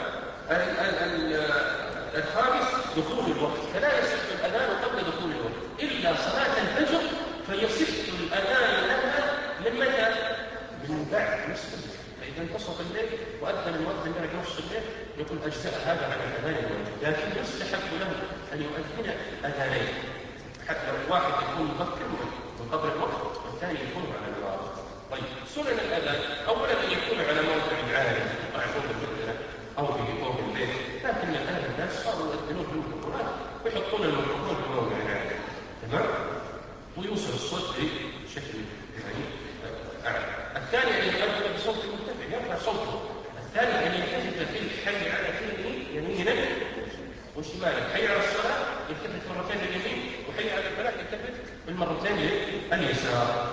الخامس دخول الوقت، فلا يصح الاذان قبل دخول الوقت الا صلاه الفجر فيصح الاذان لها من متى؟ من بعد نصف الليل. فاذا انتصف الليل واذن المؤذن بعد نصف الليل يقول اجزاء هذا عن الاذان الواجب، لكن يستحب له ان يؤذن اذانين، حتى واحد يكون مبكر من قبل الوقت والثاني يكون على الواقع. طيب سنن الاذان اولا ان يكون على موضع عالي يقع فوق المدينه او في فوق البيت، لكن الان الناس صاروا يؤذنون بالميكروفونات ويحطون الميكروفون في موضع عالي، تمام، ويوصل الصوت بشكل يعني اعلى. الثاني ان يؤذن بصوت مرتفع يرفع صوته. الثالث ان يلتفت في الحي على كلمه يمينا وشمالا، حي على الصلاه يلتفت مرتين لليمين وحي على الفلاح يلتفت بالمرتين لليسار،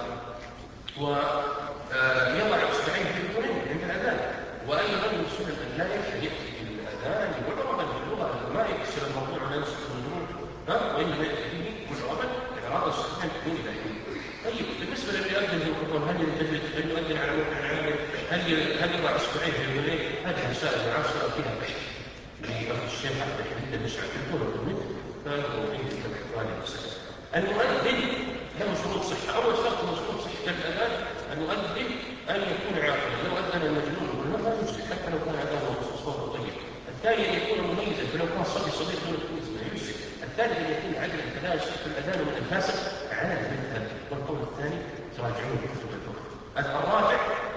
ويضع اصبعين في الاذنين عند الاذان. وايضا من سنن ان لا ياتي بالاذان معربا باللغه، ما يكسر الموضوع ولا يسقط النور، وانما ياتي به معربا اعراض السكان من اليه. طيب بالنسبه للي يؤذن بالميكروفون هل يلتفت؟ هل يؤذن على موقع عالي؟ هل هل يضع اصبعين في الاذنين؟ هذه مسائل معاصره فيها بحث لأخذ الشيخ عبد الحميد المشعل يقول بالمثل فهو فيه كالحكوان المسائل. المؤذن له شروط صحة. أول شرط من شروط صحة الأذان المؤذن أن يكون عاقلا، لو أذن المجنون والله لا يجزي حتى لو كان أذانه صوته طيب. الثاني أن يكون مميزا، فلو كان صبي صغير دون التمييز لا يجزي. الثالث أن يكون عدلا فلا يصح الأذان من الفاسق على المذهب، والقول الثاني تراجعون كتب الفقه. الرابع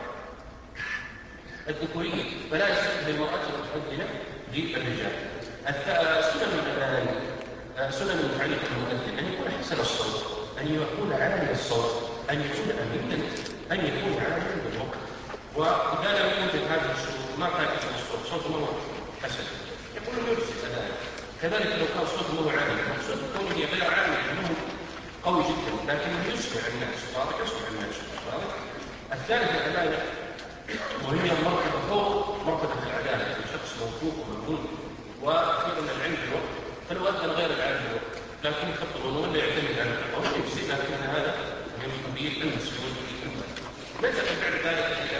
الذكورية، فلا يصح للمرأة المؤذنة للرجال. سنن الأذان سنن متعلقة بالمؤذن أن يكون حسن الصوت، أن يكون عالي الصوت، أن يكون أمينا، أن يكون عاليا بالوقت. وإذا لم يوجد هذه الشروط ما كان حسن الصوت، صوته مو حسن يقول يجزي الأذان. كذلك لو كان صوته مو عالي، المقصود كونه غير عالي لأنه قوي جدا لكنه يسمع الناس، واضح يسمع الناس واضح. الثالث العدالة وهي مرتبة فوق مرتبة العدالة، الشخص موثوق ومأمون وفي من العلم الوقت، فلو أذن غير العلم الوقت لكن يخطر ولا يعتمد على الحقوق يجزي، لكن هذا من قبيل المسؤول. ننتقل بعد ذلك إلى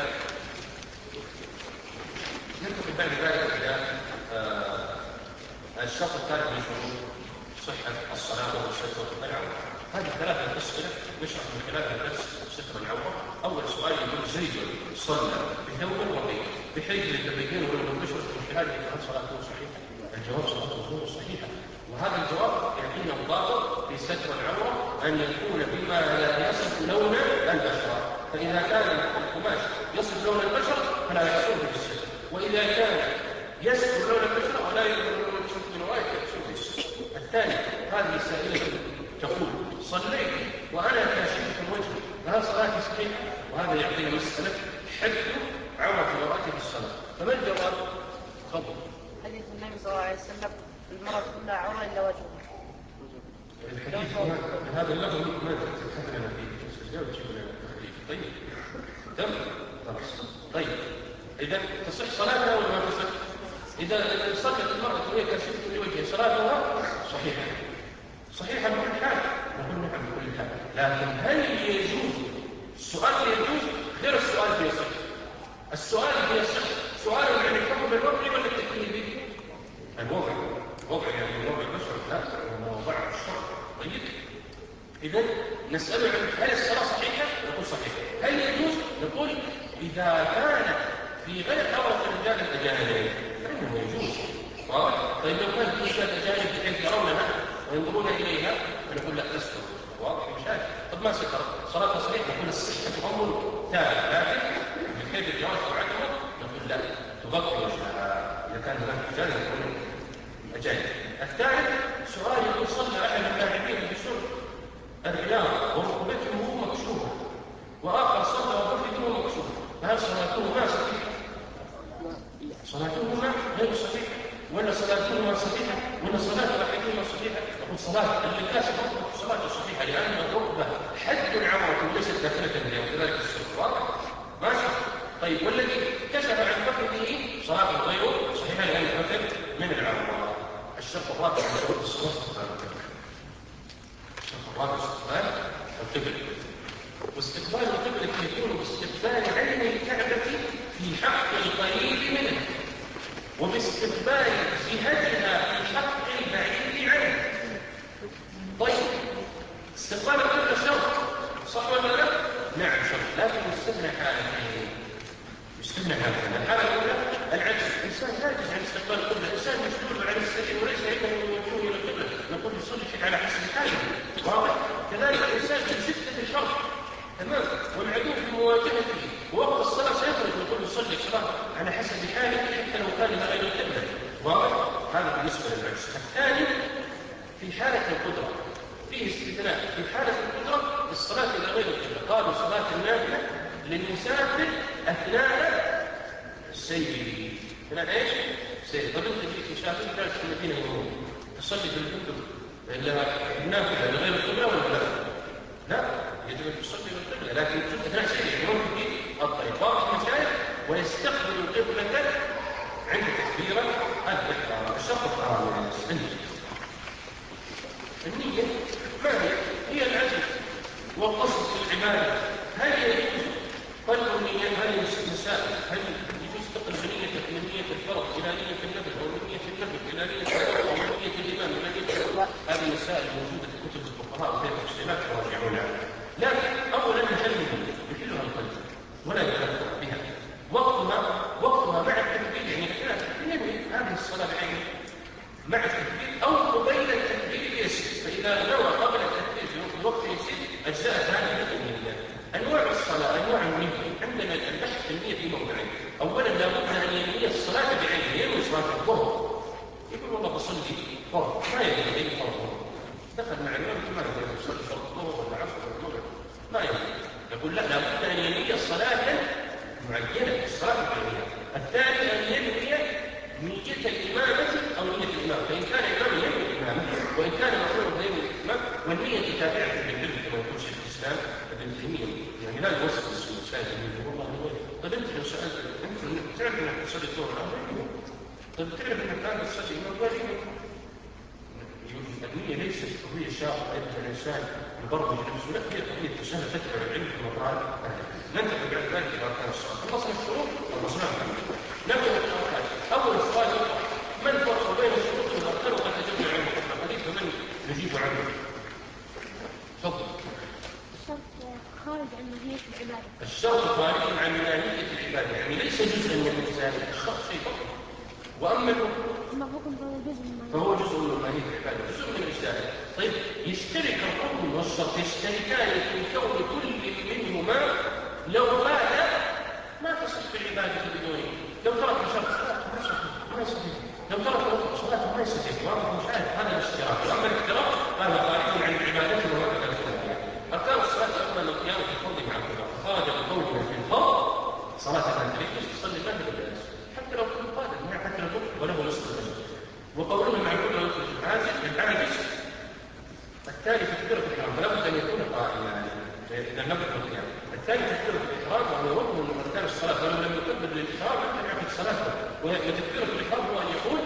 ننتقل بعد ذلك إلى آه الشرط الثالث من شروط صحة الصلاة والستر العورة. هذه ثلاثة أسئلة نشرح من خلالها الدرس ستر العورة. أول سؤال يقول زيد صلى بثوب رقيق بحيث يتبين له البشر من خلاله هل صلاته صحيحة؟ الجواب صلاته صحيحة، وهذا الجواب يعطينا الضابط في ستر العورة أن يكون بما لا يصف لون البشرة، فإذا كان القماش يصف لون البشر فلا يحصل به الستر، وإذا كان يصف لون البشرة ولا يصف لون البشرة بنوايا يحصل به الستر. الثاني هذه سائلة تقول صليت وأنا كاشف وجهي فهل صلاتي صحيحة؟ وهذا يعطينا مسألة حفظ عورة المرأة في الصلاة. فما الجواب؟ تفضل. حديث النبي صلى الله عليه وسلم المرأة كلها عورة إلا وجهها. الحديث هذا اللفظ ما تتحدثنا فيه تجاوز شغل التحديث. طيب تم خلاص. طيب إذا تصح صلاتها ولا ما تصح؟ إذا صلت المرأة وهي كاشفة لوجهها صلاتها صحيحة صحيحة بكل حال، نقول نعم بكل حال، لكن هل يجوز؟ السؤال يجوز غير السؤال يصح. السؤال يصح سؤال عن الحكم الوضعي ولا التكليفي؟ الوضع وضع يعني وضع البشر لا وضع الشرع. طيب إذا نسأل عن هل الصلاة صحيحة؟ نقول صحيحة. هل يجوز؟ نقول إذا كان في غير عورة الرجال الأجانب فإنه يجوز. واضح؟ طيب لو كان في رجال أجانب بحيث يرونها وينظرون إليها فنقول لا تستر. واضح مشاهد؟ طب ما ستر صلاة صحيحة نقول الصحة أمر ثابت، لكن من حيث الجواز وعدمه نقول لا تغطي وجهها إذا كان هناك رجال يكون أجانب. الثالث سؤال يقول صلى أحد اللاعبين بشرب الرياض وركبته مكشوفة وآخر صلى وركبته مكشوفة فهل صلاتهما صحيحة؟ صلاتهما غير صحيحة ولا صلاتهما صحيحة ولا صلاة واحدهما صحيحة؟ نقول صلاة اللي كاشف ركبته صلاته صحيحة لأن الركبة حد العورة وليست داخلة اليوم كذلك السر. واضح؟ ماشي. طيب والذي كشف عن فخذه صلاته غير صحيحة لأن الفخذ من العورة. الشرط الرابع من شروط الصلاة الشرط الرابع استقبال القبلة، واستقبال القبلة يكون باستقبال عين الكعبة في حق القريب منها وباستقبال جهتها في حق البعيد عنه. طيب استقبال القبلة شرط صح ولا لا؟ نعم شرط، لكن يستثنى حالتين. يستثنى حالتين. الحالة الأولى العجز، الإنسان عاجز عن استقبال القبلة، الإنسان مشغول عن السرير وليس عنده موجود إلى القبلة، نقول يصلي على حسب حاله. واضح؟ كذلك الإنسان في شدة الحر تمام والعدو في مواجهته ووقت الصلاة سيخرج نقول يصلي صلاة على حسب حاله حتى لو كان غير القبلة. واضح؟ هذا بالنسبة للعجز. الثاني في حالة القدرة فيه استثناء في حالة القدرة الصلاة إلى غير القبلة. قالوا صلاة النافلة للمسافر أثناء السير. أثناء إيش؟ سير. طب أنت جيت مسافر جالس في المدينة يوم تصلي في الفندق النافلة لغير القبلة ولا لا؟ لا يجب أن تصلي بالقبلة، لكن أثناء سير يمر في الطريق واضح المسائل ويستقبل القبلة عند تكبيرة الإحرام. الشرط الخامس النية. ما هي؟ هي العزم والقصد في العبادة. هل يجوز قلب النية؟ هل مسائل هل يجوز تقلب نية من نية الفرض إلى نية النفل أو من نية النفل إلى نية الفرض أو من نية الإمام إلى نية الفرض؟ هذه مسائل موجودة في كتب الفقهاء وفي التفصيلات تراجعون عنها. لكن أولا نحل يحلها القلب ولا يتأثر بها. وقتها وقتها مع التكبير يعني ينوي هذه الصلاة بعينها مع التكبير أو قبيل التكبير يسير، فإذا نوى قبل التكبير في وقت يسير أجزاء هذه النية. أنواع الصلاة أنواع النية عندنا البحث في النية في موضعين. أولا لابد أن ينوي الصلاة بعينها، ينوي صلاة الظهر يقول والله بصلي فرض ما يدري أي فرض دخل مع الإمام ما يدري يصلي فرض الظهر ولا عصر ولا المغرب ما يدري. يقول لا لابد أن ينوي صلاة معينة الصلاة العينية. الثاني أن ينوي نية الإمامة أو نية الإمام، فإن كان إمام ينوي الإمامة وإن كان مأموم بين الإتمام والنية تابعة للبر كما يقول شيخ الإسلام ابن تيمية، يعني لا يوصف اسم الإنسان والله طيب أنت لو سألت أنت تعرف أنك تصلي الظهر الأول؟ طيب تعرف أنك كانت تصلي إمام غيره؟ النية ليست قضية شاقة أن الإنسان يبرمج نفسه، لا هي قضية تسهل تكبر العلم في المقال ننتقل بعد ذلك إلى أركان الصلاة. خلصنا الشروط خلصناها كاملة. نبدأ بالأركان. أول سؤال يطرح ما الفرق بين الشروط والأركان وقد أجبنا عنه قبل قليل فمن يجيب عنه؟ تفضل. الشرط خارج عن ماهية العبادة. الشرط خارج عن ماهية العبادة، يعني ليس جزءا من الإنسان، الشرط شيء فقط. وأما الركن أما الركن فهو جزء من ماهية فهو جزء من ماهية العبادة، جزء من الإنسان. طيب يشترك الركن والشرط يشتركان في كون كل منهما لو فات ما تصح العبادة بدونه. لو ترك شرط صلاته ما يصح ما يصح، لو ترك ركن صلاته ما يصح، واضح مش عارف هذا الاشتراك. أما الافتراق فهذا خارج عن عبادته وهكذا الفرق. أركان الصلاة أولا القيام في الفرض مع القدر، خرج بقولنا في الفرض صلاة ما تريد تصلي ما تريد حتى لو كنت قادر ما حتى لو كنت وله نصف المسجد. وقولنا مع كل يخرج العاجز العاجز الثالث تكبيرة الإحرام فلا بد أن يكون قائما إذا نبت القيام. الثالث تكبيرة الإحرام وهو ركن من أركان الصلاة، ولو لم يكبر للإحرام لم يعقد صلاته. وتكبيرة الإحرام هو أن يقول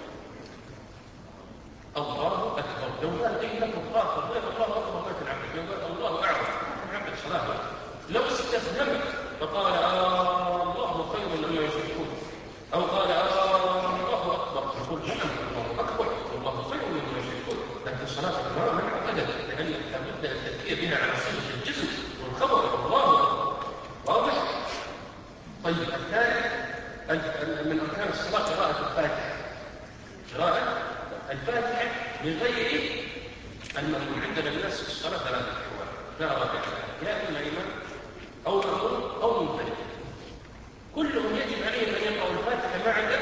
الله أكبر. لو قال أي لكم خاطر غير الله أكبر ما تنعقد، لو قال الله أعظم تنعقد صلاته. لو استفهمت فقال آه الله خير مما يشركون، أو قال آه الله أكبر يقول نعم الله أكبر والله خير مما يشركون، لكن صلاة ما من عقدت لأن لابد أن تأتي بها على صيغة الجزم والخبر الله أكبر. واضح؟ طيب الثالث من أركان الصلاة قراءة الفاتحة. قراءة الفاتحة لغير المأموم. عندنا الناس في الصلاة ثلاثة أحوال لا رابع، يا إما إمام أو مأموم أو منفرد، كلهم يجب عليهم أن يقرأوا الفاتحة ما عدا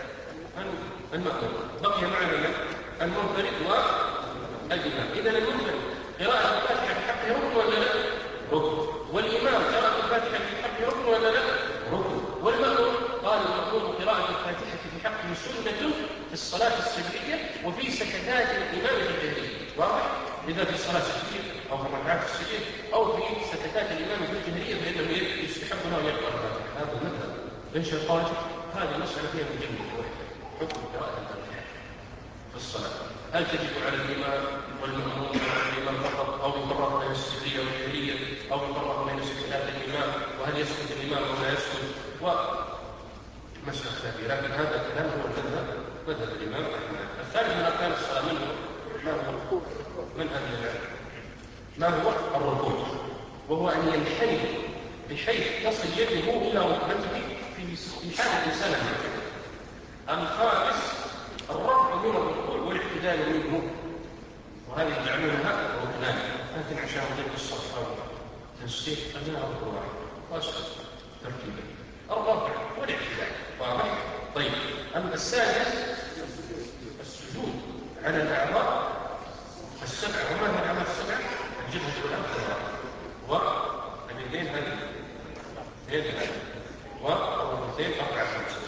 المأموم. بقي معنا المنفرد والإمام. إذا المنفرد قراءة الفاتحة بحقه ركن ولا لا؟ ركن. والإمام قراءة الفاتحة بحقه ركن ولا لا؟ ركن. والمأموم قال المأموم قراءة الفاتحة بحقه سنة في الصلاة السرية وفي سكتات الإمام الجهرية. واضح؟ إذا في الصلاة السرية أو في الركعات السرية أو في سكتات الإمام الجهرية فإنه يستحب له أن يقرأ الفاتحة. هذا المذهب. ليش قال هذه المسألة فيها من جملة واحدة حكم قراءة الفاتحة في الصلاة. هل تجب على الإمام والمأموم والإمام فقط، أو يفرق بين السرية والجهرية، أو يفرق بين سكتات الإمام، وهل يسكت الإمام أو لا يسكت، ومسألة ثانية. لكن هذا الكلام هو المذهب مذهب الإمام أحمد. الثالث من أركان الصلاة من هو؟ ما هو؟ من هذه العلم؟ ما هو الركوع؟ وهو أن ينحني بحيث تصل يده إلى ركبته في حالة سنة. الخامس الرفع من الركوع والاعتدال منه، وهذه يجعلونها ركنان، لكن عشان ضد الصف أو تنسيق أنها ركوع وأسفل ترتيبا الرفع والاعتدال. واضح؟ طيب أما السادس السجود على الأعضاء السبعة. وما هي الأعضاء السبعة؟ الجبهة الأولى واليدين هذه يد هذه والركبتين أربعة خمسة.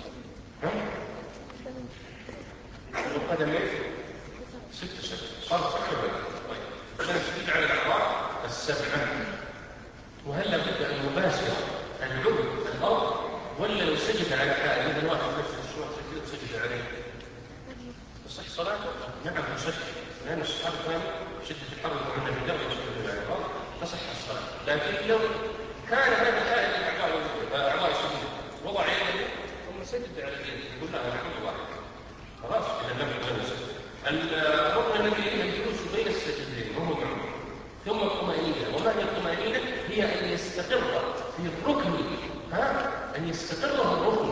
والقدمين ستة ستة صار سبعة. طيب عشان نسجد على الأعضاء السبعة. وهل لابد أن يباشر العضو الأرض ولا لو سجد على حال مثل واحد نفس الشوط سجد عليه تصح صلاته؟ نعم تصح، لأن الصحابة كانوا شدة الحر وعند الرداء ويسجدون على الأرض تصح الصلاة. لكن لو كان هذا حائل أعضاء السجود وضع يده ثم سجد على اليد يقول لا أنا عضو واحد خلاص إذا لم يكن سجد. الركن الذي يليه الجلوس بين السجدين وهو معروف. ثم الطمأنينة. وما هي الطمأنينة؟ هي أن يستقر في الركن ها أن يستقر في الركن.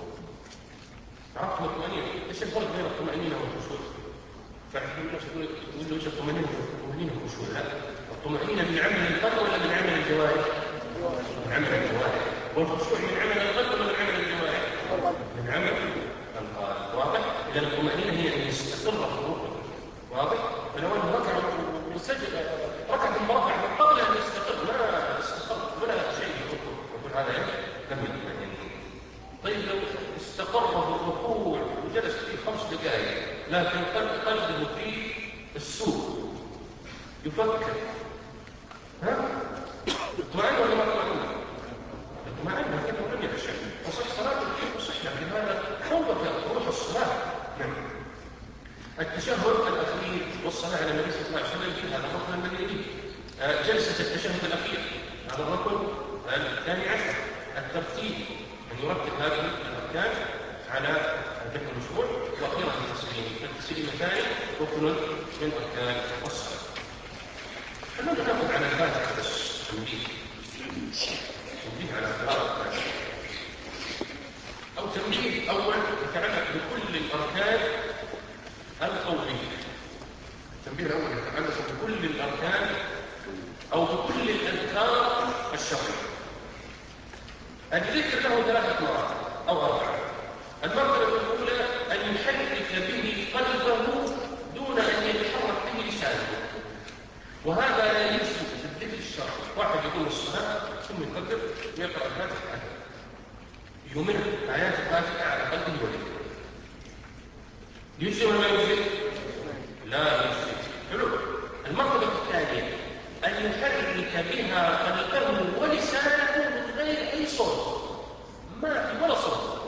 عرفت الطمأنينة؟ إيش الفرق بين الطمأنينة والخشوع؟ فعندنا الناس يقول له إيش الطمأنينة والخشوع؟ لا، الطمأنينة من عمل القلب ولا من عمل الجوارح؟ من عمل الجوارح. والخشوع من عمل القلب ولا من عمل الجوارح؟ من عمل القلب. واضح؟ إذا الطمأنينة هي أن يستقر في الركن. واضح؟ فلو أنه ركع وسجد ركع ثم رفع من قبل أن يستقر لا استقر ولا شيء في الركوع يقول هذا لم يطمئن. طيب لو استقر في الركوع وجلس فيه خمس دقائق لكن قلبه في السوق يفكر. ها؟ اطمئن ولا ما اطمئن؟ اطمئن لكنه لم يخشع، وصح صلاته كيف تصح، لكن هذا خوف روح الصلاة. نعم. التشهد الأخير والصلاة على النبي صلى الله عليه وسلم هذا ركن من يليه. جلسة التشهد الأخير هذا الركن الثاني عشر. الترتيب أن يرتب هذه الأركان على ذكر المشروع. وأخيرا التسليم. التسليم الثاني ركن من أركان الصلاة. خلونا نأخذ على الفاتحة بس تنبيه. تنبيه على الفاتحة أو تنبيه أول يتعلق بكل الأركان القولية. التنبيه الأول يتعلق بكل الأركان أو بكل الأذكار الشرعية. الذكر له ثلاثة مرات أو أربعة. المرتبة الأولى أن يحرك به قلبه دون أن يتحرك به لسانه، وهذا لا يجوز في الذكر الشرعي. واحد يقوم الصلاة ثم يقدر يقرأ الفاتحة يمر آيات الفاتحة على قلبه وذكره. يجزي ولا لا يجزي؟ لا يجزي. حلو. المرتبة الثانية أن يحرك بها قلبه ولسانه من غير أي صوت، ما في ولا صوت.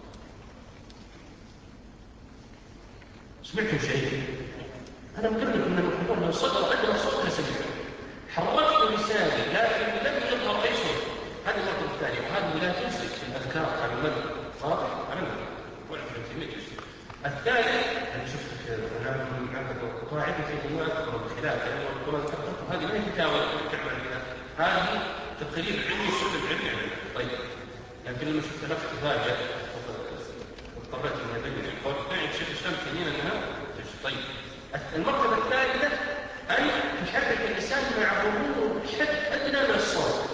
سمعتم شيء؟ أنا مقرب من المحبوب لو صدر عندنا صوت لسمعته. حركت لساني لكن لم يظهر أي صوت. هذه المرتبة الثانية، وهذه لا تجزي في الأذكار على المدى. واضح؟ على المدى. ولا في المجلس. الثالث أنا شفت أنا عندك قاعدة في ما أذكر بخلاف يعني وكما ذكرت هذه ما هي فتاوى تعمل بها، هذه تقرير علمي وسلم علمي علمي. طيب لكن لما شفت نفس تفاجأ واضطريت إني أدلل القول الثاني الشيخ الإسلام تنين أنها طيب. المرتبة الثالثة أن تحرك الإنسان مع ظهور حد أدنى من الصوت.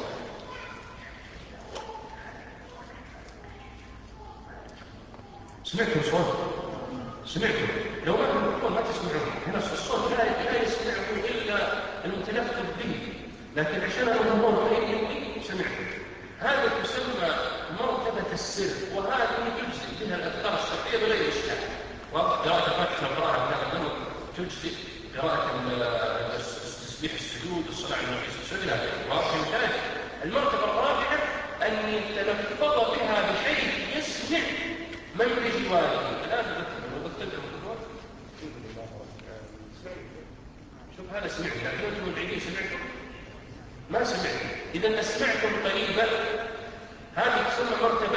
سمعتم صوت؟ سمعتم؟ لو ما تقول ما تسمعون. هنا الصوت لا لا يسمعه إلا المتلفظ به، لكن عشان الأمور غير سمعتم. هذا تسمى مرتبة السر، وهذه تجزي بها الأذكار الشرعية بغير إشكال. وقراءة الفاتحة قراءة بهذا الأمر تجزي، قراءة التسبيح السجود الصلاة على النبي صلى الله عليه وسلم واضح مثال. المرتبة الرابعة أن يتلفظ بها بحيث يسمع من بجواره. الآن بتكلم شوف هذا سمعت، لكن أنتم العيدين سمعتم؟ ما سمعتم. إذا أسمعتم قريبا. هذه تسمى مرتبة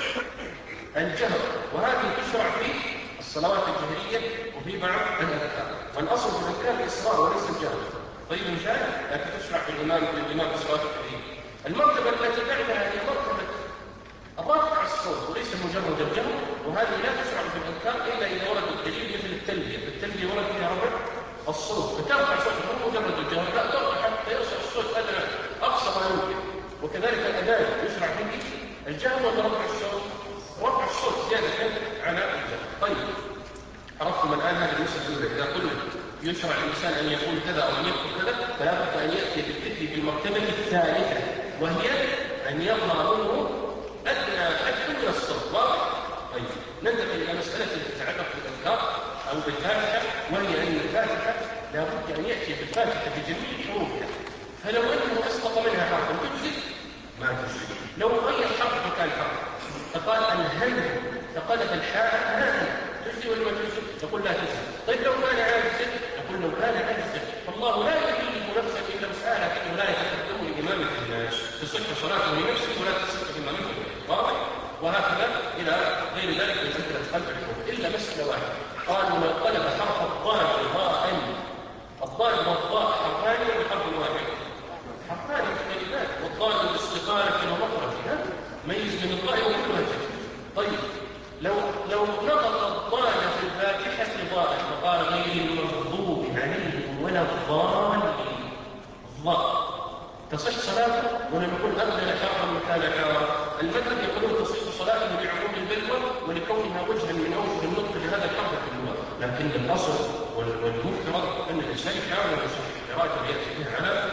الجهر، وهذه تشرع في الصلوات الجهرية وفي بعض الأذكار. والأصل في الأذكار الإسراء وليس الجهر. طيب مشاهد، لكن تشرع في الإمام للإمام في الصلوات الجهرية. المرتبة التي بعدها هي مرتبة رفع الصوت وليس مجرد الجهر، وهذه لا تشرع في الأذكار إلا إذا ورد الدليل مثل التلبية. التلبية ورد فيها رفع الصوت، فترفع صوتك مو مجرد الجهر، لا ترفع حتى يصل الصوت أدنى أقصى ما يمكن. وكذلك الأذان يشرع فيه الجهر ولا رفع الصوت؟ رفع الصوت زيادة على الجهر. طيب عرفتم الآن هذه المسألة الأولى. إذا قلنا يشرع الإنسان أن يقول كذا أو أن يقول كذا، فلا بد أن يأتي بالذكر في المرتبة الثالثة، وهي أن يظهر منه أدنى حد من الصوت. واضح؟ طيب ننتقل إلى مسألة تتعلق بالأذكار أو بالفاتحة، وهي أن الفاتحة لا بد أن يأتي بالفاتحة بجميع حروفها. فلو أنه أسقط منها حرفا تجزي؟ ما تجزي. لو غير حرف مكان حرف فقال الهم فقلب الحاء هذا تجزي ولا ما تجزي؟ يقول لا تجزي. طيب لو كان عاجزا؟ يقول لو كان عاجزا فالله لا يكلف نفسا إلا وسعها، لكنه لا يتقدم لإمامة الناس تصح صلاته لنفسه ولا تصح إمامته. واضح؟ وهكذا إلى غير ذلك من ذكر قلب الحروف، إلا مسألة واحدة. قالوا لو قلب حرف الضاد ضاء، الضاد والضاء حرفان وحرف واحد، حرفان مختلفات، والضاد باستقالة ومخرج ميز من الضاء وكلها تجد. طيب لو لو نطق الضاد في الفاتحة ضاء وقال غير المغضوب عليهم ولا الضالين، الضاء تصح صلاته ولا نقول أبدل حرفا مكان حرف؟ المذهب يقولون تصح صلاته لعموم البلوى ولكونها وجها من أوجه النطق بهذا الحرف في اللغة، لكن الأصل والمفترض أن الإنسان يحاول أن يصحح قراءته ليأتي بها على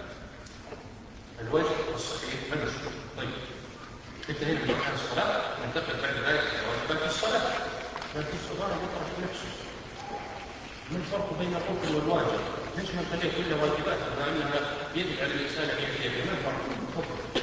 الوجه الصحيح المشروع. طيب انتهينا من مرحلة الصلاة، ننتقل بعد ذلك إلى واجبات الصلاة. لكن الصلاة يطرح نفسه، ما الفرق بين الركن والواجب؟ ليش ما نخليها كلها واجبات مع أنها يجب على الإنسان أن يأتي بها؟ ما الفرق؟ تفضل.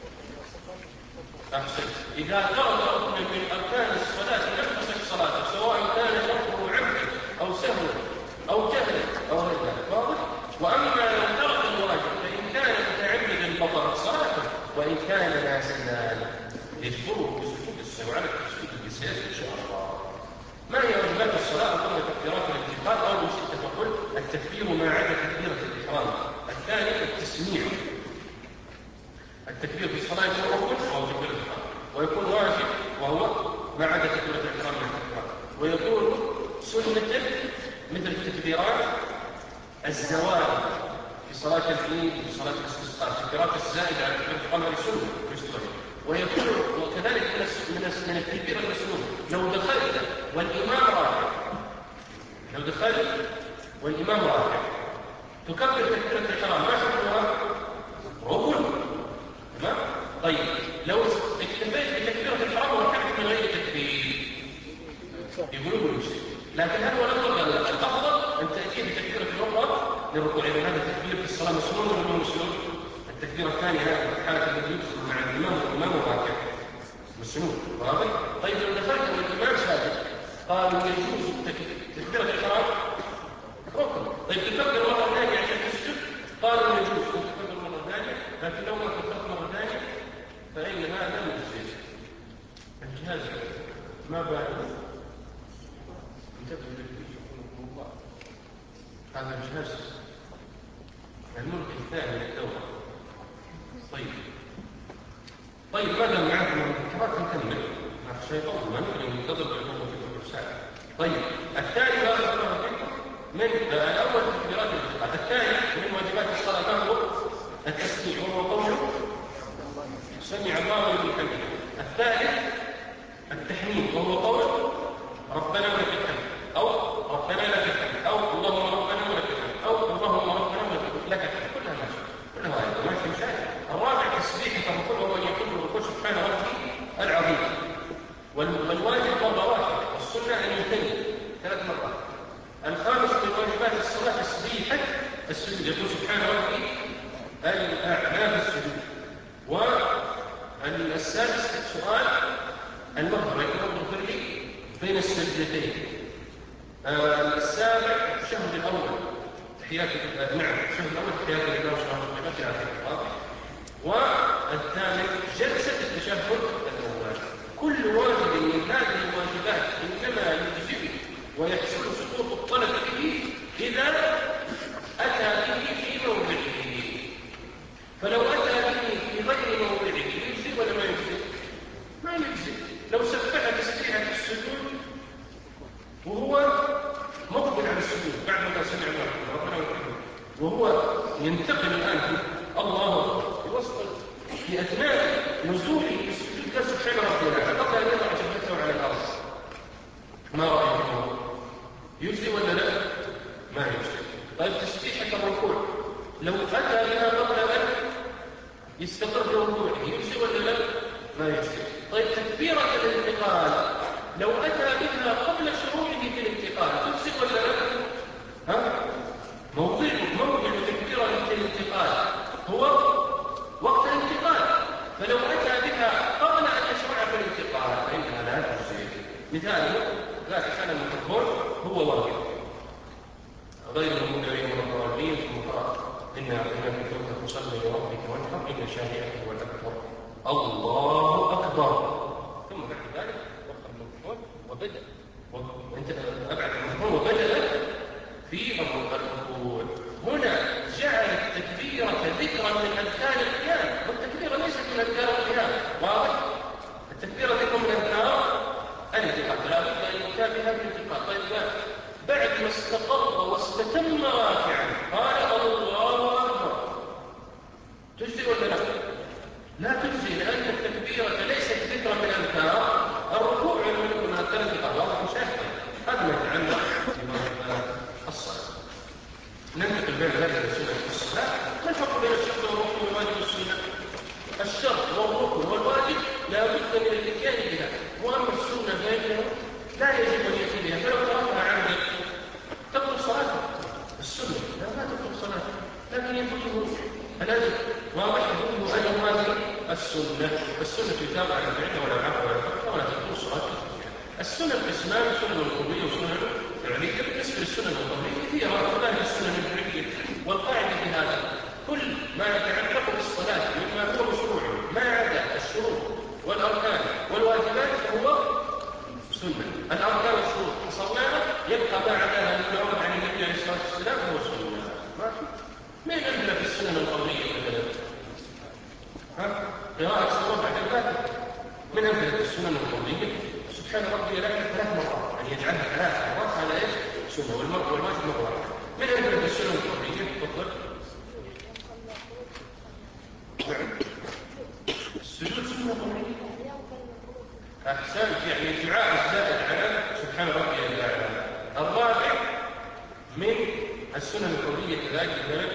أحسن. إذا ترك ركنا من أركان الصلاة لم تصح صلاته، سواء كان شرطه عمد أو سهو أو جهل أو غير ذلك، واضح؟ وأما لو ترك الواجب فإن كان متعمدا بطلت صلاته، وإن كان ناسيا يجبره بسجود السهو على التسجيل بالسياسة إن شاء الله. ما هي واجبات الصلاة؟ ثم تكبيرات الانتقال أو نسيت فقل التكبير ما عدا تكبيرة الإحرام. الثاني التسميع. التكبير في الصلاة يكون ركن وهو تكبيرة الإحرام، ويكون واجب وهو ما عدا تكبيرة الإحرام من التكبيرات، ويكون سنة مثل تكبيرات الزواج في صلاة العيد وفي صلاة الاستسقاء، التكبيرات الزائدة على تكبيرة الإحرام هذه سنة مستوى. ويكون وكذلك من من التكبير المسنون لو دخلت والإمام راكع، لو دخلت والإمام راكع تكبر تكبيرة الإحرام، ما حكمها؟ ركن. تمام؟ طيب لو اكتفيت بتكبيرة الإحرام وركعت من غير تكبير يقولوا المسلم، لكن هذا هو الأفضل. الأفضل أن تأتي بتكبيرة الأخرى للركوع، يعني هذا التكبير في الصلاة مسنون ولا مو مسنون؟ التكبير الثاني هذا في حالة الذي يدخل مع الإمام والإمام راكع مسنون، واضح؟ طيب لو دخلت والإمام ساجد قالوا يجوز تكبيرة الإحرام ركن. طيب تكبر مرة ثانية عشان تسجد قالوا يجوز تكبر مرة ثانية، لكن لو ما كبرت مرة ثانية فإن هذا مجزي. الجهاز ما بعد هذا الجهاز الملك الثاني للدولة. طيب طيب ماذا معكم من الذكرات؟ نكمل ما في شيء طول ما نقدر ننتظر بعدهم في كل ساعة. طيب الثاني ما أخبره فيكم من الأول تكبيرات الانتقال. الثاني من واجبات الصلاة ما هو؟ التسميع، وهو قوله سمع الله لمن حمده. الثالث التحميد، وهو قول ربنا ولك الحمد، أو ربنا لك الحمد، أو اللهم ربنا ولك الحمد، أو اللهم ربنا ولك الحمد. كلها ماشي، كلها واجب ماشي مشاهد. الرابع تسبيح الركوع، وهو ان يقول الركوع سبحان ربي العظيم، والواجب مرة واحدة، والسنة أن ينتهي ثلاث مرات. الخامس من واجبات الصلاة تسبيحة السجود، يقول سبحان ربي الأعلى في السجود. والسادس سؤال المغفرة، يقول اغفر لي بين السجدتين. آه السابع الشهر الأول تحيات آه نعم الشهر الأول تحيات لله وشهر القيامة واضح. والثامن جلسة التشهد الأول. كل واجب من هذه الواجبات إنما يجب ويحصل سقوط الطلب به إذا أتى به في موضعه، فلو أتى به في غير موضعه يجزي ولا ما يجزي؟ ما يجزي. لو سبح تسبيحة السجود وهو مقبل على السجود بعد ما سمع الله ربنا وحده، وهو ينتقل الآن الله في وسط في أثناء نزوله في السجود قال سبحان ربنا قبل أن يضع جبهته على الأرض، ما رأيكم؟ يجزي ولا لا؟ ما يجزي. طيب تسبيحة الركوع لو أتى بها قبل أن يستقر ركوعه يجزي ولا لا؟ ما يجزي. طيب تكبيرة الانتقال لو أتى بها قبل شروعه في الانتقال تجزي ولا لا؟ ها؟ موضع موضع تكبيرة الانتقال هو وقت الانتقال، فلو أتى بها قبل أن يشرع في الانتقال فإنها لا تجزي. مثاله لا تسأل المتكبر هو واجب غير المنكرين والضالين ثم قرأ إنا أعطيناك الكوثر فصل لربك وانحر إن شانئك هو الأكبر الله أكبر. ثم بعد ذلك وقع المفعول وبدأ وانت أبعد المفعول وبدأ في الركوع. هنا جعل التكبيرة ذكرا من أذكار القيام، والتكبيرة ليست من أذكار القيام، واضح؟ التكبيرة ذكر من أذكار الانتقال، فلا بد أن يتابعها بالانتقال. طيب بعد ما استقر واستتم راكعا قال الله أكبر تجزي ولا لا؟ لا تجزي، لأن التكبيرة ليست ذكرا من أذكار الركوع من أذكار الانتقال، واضح مشاهد. هذا ما يتعلق بواجبات الصلاة. ننتقل بعد ذلك إلى سنة الصلاة. ما الفرق بين الشرط والركن والواجب والسنة؟ الشرط والركن والواجب لا بد من الاتيان بها، وأما السنة فإنه لا يجب أن يأتي بها، فلو تركها عمدا تبطل صلاته. السنة لا بأس لكن يفوته الأجر واضح، يفوته أجر هذه السنة. السنة يتابع على الفعل ولا العفو ولا الفتح ولا تكون صلاة الفجر. السنة القسمان سنن قولية وسنن فعلية. بالنسبة للسنن القولية كثيرة وكذلك السنن الفعلية. والقاعدة في هذا كل ما يتعلق بالصلاة مما هو مشروع ما عدا الشروط والأركان والواجبات فهو سنة. الأركان والشروط حصلناها، يبقى ما عداها مما ورد عن النبي عليه الصلاة والسلام هو سنة. ما في ما عندنا في السنن القولية مثلا ها قراءة سورة بعد الفاتحة من أمثلة السنن القولية سبحان ربي الأعلى ثلاث مرات، أن يجعلها ثلاث مرات هذا إيش؟ سنة. والمرء والواجب مرة. من أمثلة السنن القولية تفضل السجود سنة قولية. أحسنت، يعني الدعاء الزائد على سبحان ربي الأعلى. الرابع من السنن القولية كذلك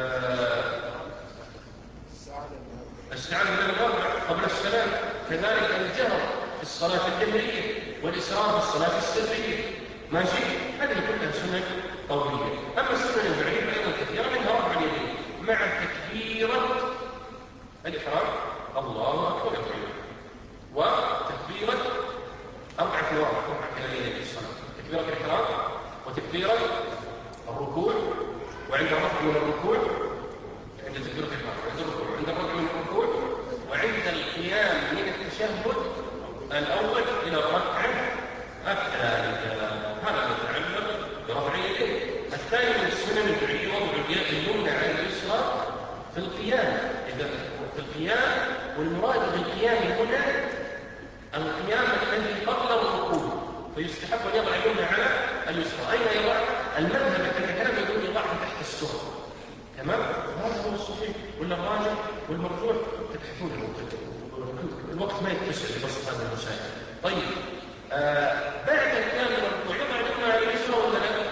الاستعاذة من الواقع قبل السلام، كذلك الجهر في الصلاة الجهرية والإسراء في الصلاة السرية. ماشي، هذه كلها سنن قولية. أما السنن الفعلية أيضا كثيرة، منها رفع اليدين مع تكبيرة الإحرام الله أكبر وتكبيرة أربعة مواضع رفع اليدين في الصلاة، تكبيرة الإحرام وتكبيرة الركوع وعند الرفع من الركوع، عند تكبيرة الإحرام وعند الركوع وعند الرفع من الركوع وعند القيام من التشهد الأول إلى الركعة الثالثة. هذا يتعلق برفع اليدين. الثاني من السنن الفعلية وضع اليد اليمنى على اليسرى في القيام. إذا في القيام، والمراد بالقيام هنا القيام الذي قبل الركوع، فيستحب أن يضع اليمنى على اليسرى. أين يضع؟ المذهب الذي كان يقول يضعها تحت السرة. تمام؟ هذا هو الصحيح ولا الراجح والمرجوح تبحثونه. الوقت ما يتسع لبسط هذه المسائل. طيب آه بعد القيام من الركوع يضع اليمنى على اليسرى ولا لا؟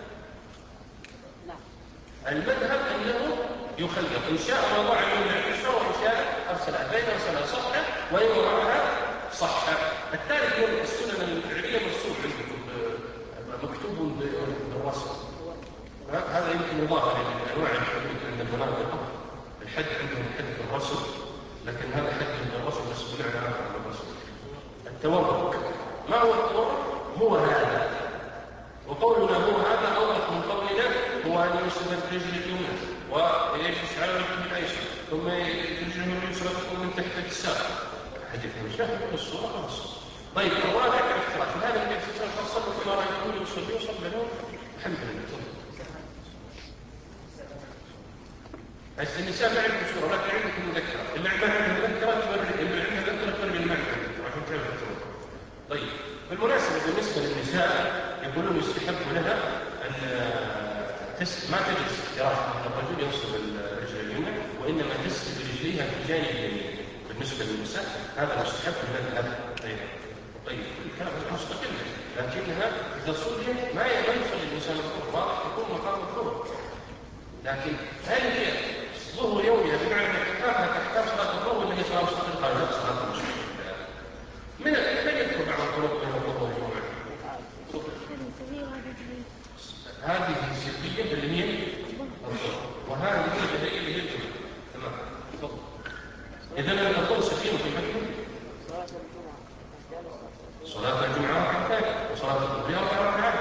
المذهب أنه يخلق، إن شاء وضع اليمنى على اليسرى وإن شاء أرسلها، فإن أرسلها صحة وإن وضعها صحة. الثالث من السنن الفعلية مرسوم عندكم مكتوب بالرسم، هذا يمكن إضافة لأنواع الحدود عند المناطق. الحد عندهم حد بالرسم، لكن هذا حد بالرسم مسؤول عن هذا الرسم. التورك، ما هو التورك؟ هو هذا، وقولنا هو هذا أوضح من قولنا هو أن ينصب الرجل اليمنى ويجلس على رجل الأيسر ثم رجله اليسرى تكون من تحت الساق. حديث المشاهد والصورة خلاص. طيب الرابع الافتراش، هذا اللي يستطيع فصل كما رأيكم يصلي وصلي له الحمد لله. هسه النساء ما عندهم صورة لكن عندكم مذكرة، اللي ما عنده مذكرة توري، اللي عنده مذكرة توري المعنى عشان تعرف التوري. طيب بالمناسبة بالنسبة للنساء يقولون يستحب لها أن تس... ما تجلس افتراش، الرجل ينصب الرجل اليمنى وإنما تسجد برجليها في الجانب اليمين. بالنسبة للنساء هذا مستحب للمذهب أيضا. طيب الكلام مستقل، لكنها إذا صليت ما يصلي الإنسان الظهر واضح يكون مقام الظهر، لكن هل هي ظهر يومها بمعنى احتكامها تحتاج صلاة الظهر ولا هي صلاة مستقلة قائمة صلاة المشروع؟ من من يذكر بعض الطرق بين الظهر والجمعة؟ هذه السلبية اللي هي الظهر، وهذه الجهرية اللي هي الجمعة. تمام، تفضل. إذا الظهر سكينة في المكتب. صلاة الجمعة ركعتان وصلاة الظهر أربع ركعات.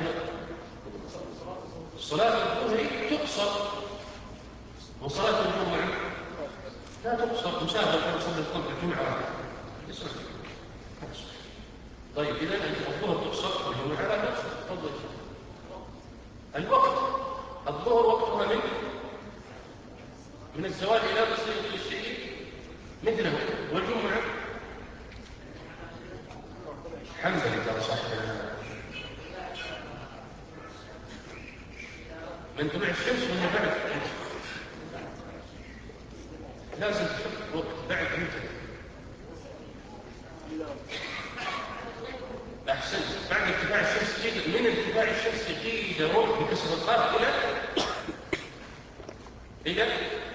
صلاة الظهر تقصر وصلاة الجمعة لا تقصر. مسافر صلاة الظهر الجمعة اسمع. طيب إذا الظهر تقصر والجمعة لا تقصر. تفضل. الوقت الظهر وقتها من من الزوال إلى تصلية الشيء مثله، والجمعة الحمد لله صح من طلوع الشمس ولا بعد؟ لازم تحط وقت بعد متى؟ أحسنت، بعد ارتفاع الشمس من ارتفاع الشمس قيد روح بكسر القاف إلى إلى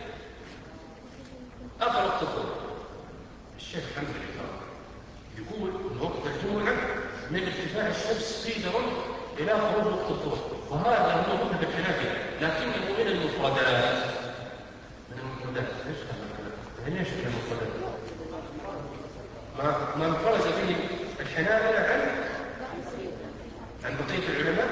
آخر وقت الظهر. الشيخ حمد لله يقول وقت الجمعة من ارتفاع الشمس قيد روح إلى خروج وقت الظهر، وهذا هو مذهب الحنابلة. لكنه من المفردات. من المفردات ايش يعني ايش المفردات؟ ما ما انفرد به الحنابلة عن عن بقية العلماء،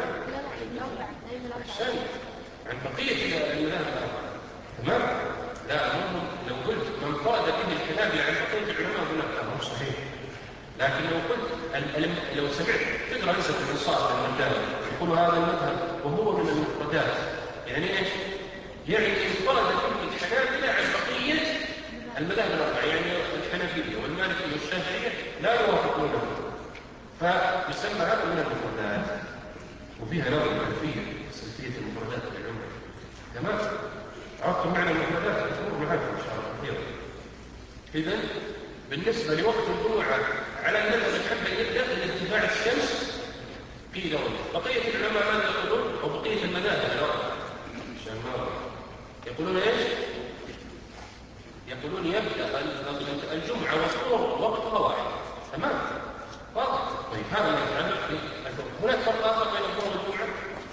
الشيء عن بقية المذاهب الأربعة. تمام؟ لا هم لو قلت ما انفرد به الحنابلة عن بقية العلماء أقول لك لا مو صحيح. لكن لو قلت لو سمعت تقرأ لسه الإنصاف للمدارس يقول هذا المذهب وهو من المفردات، يعني ايش؟ يعني انفرد به الحنابلة عن بقية المذاهب الأربعة، يعني الحنفية والمالكية والشافعية لا يوافقونه، فيسمى هذا من المفردات. وفيها نوع من الفية سلفية المفردات للعمر. تمام؟ عرفتم معنى المفردات؟ أذكر معكم إن شاء الله كثيرا. إذن بالنسبة لوقت الجمعة على المذهب الحنبلي يبدأ من ارتفاع الشمس قيل ولا. بقية العلماء ماذا يقولون؟ أو بقية المذاهب الأربعة عشان ما يقولون ايش؟ يقولون يبدأ الجمعة والظهر وقتها واحد. تمام؟ واضح؟ طيب هذا ما يتعلق بالظهر. هناك فرق آخر بين الظهر والجمعة؟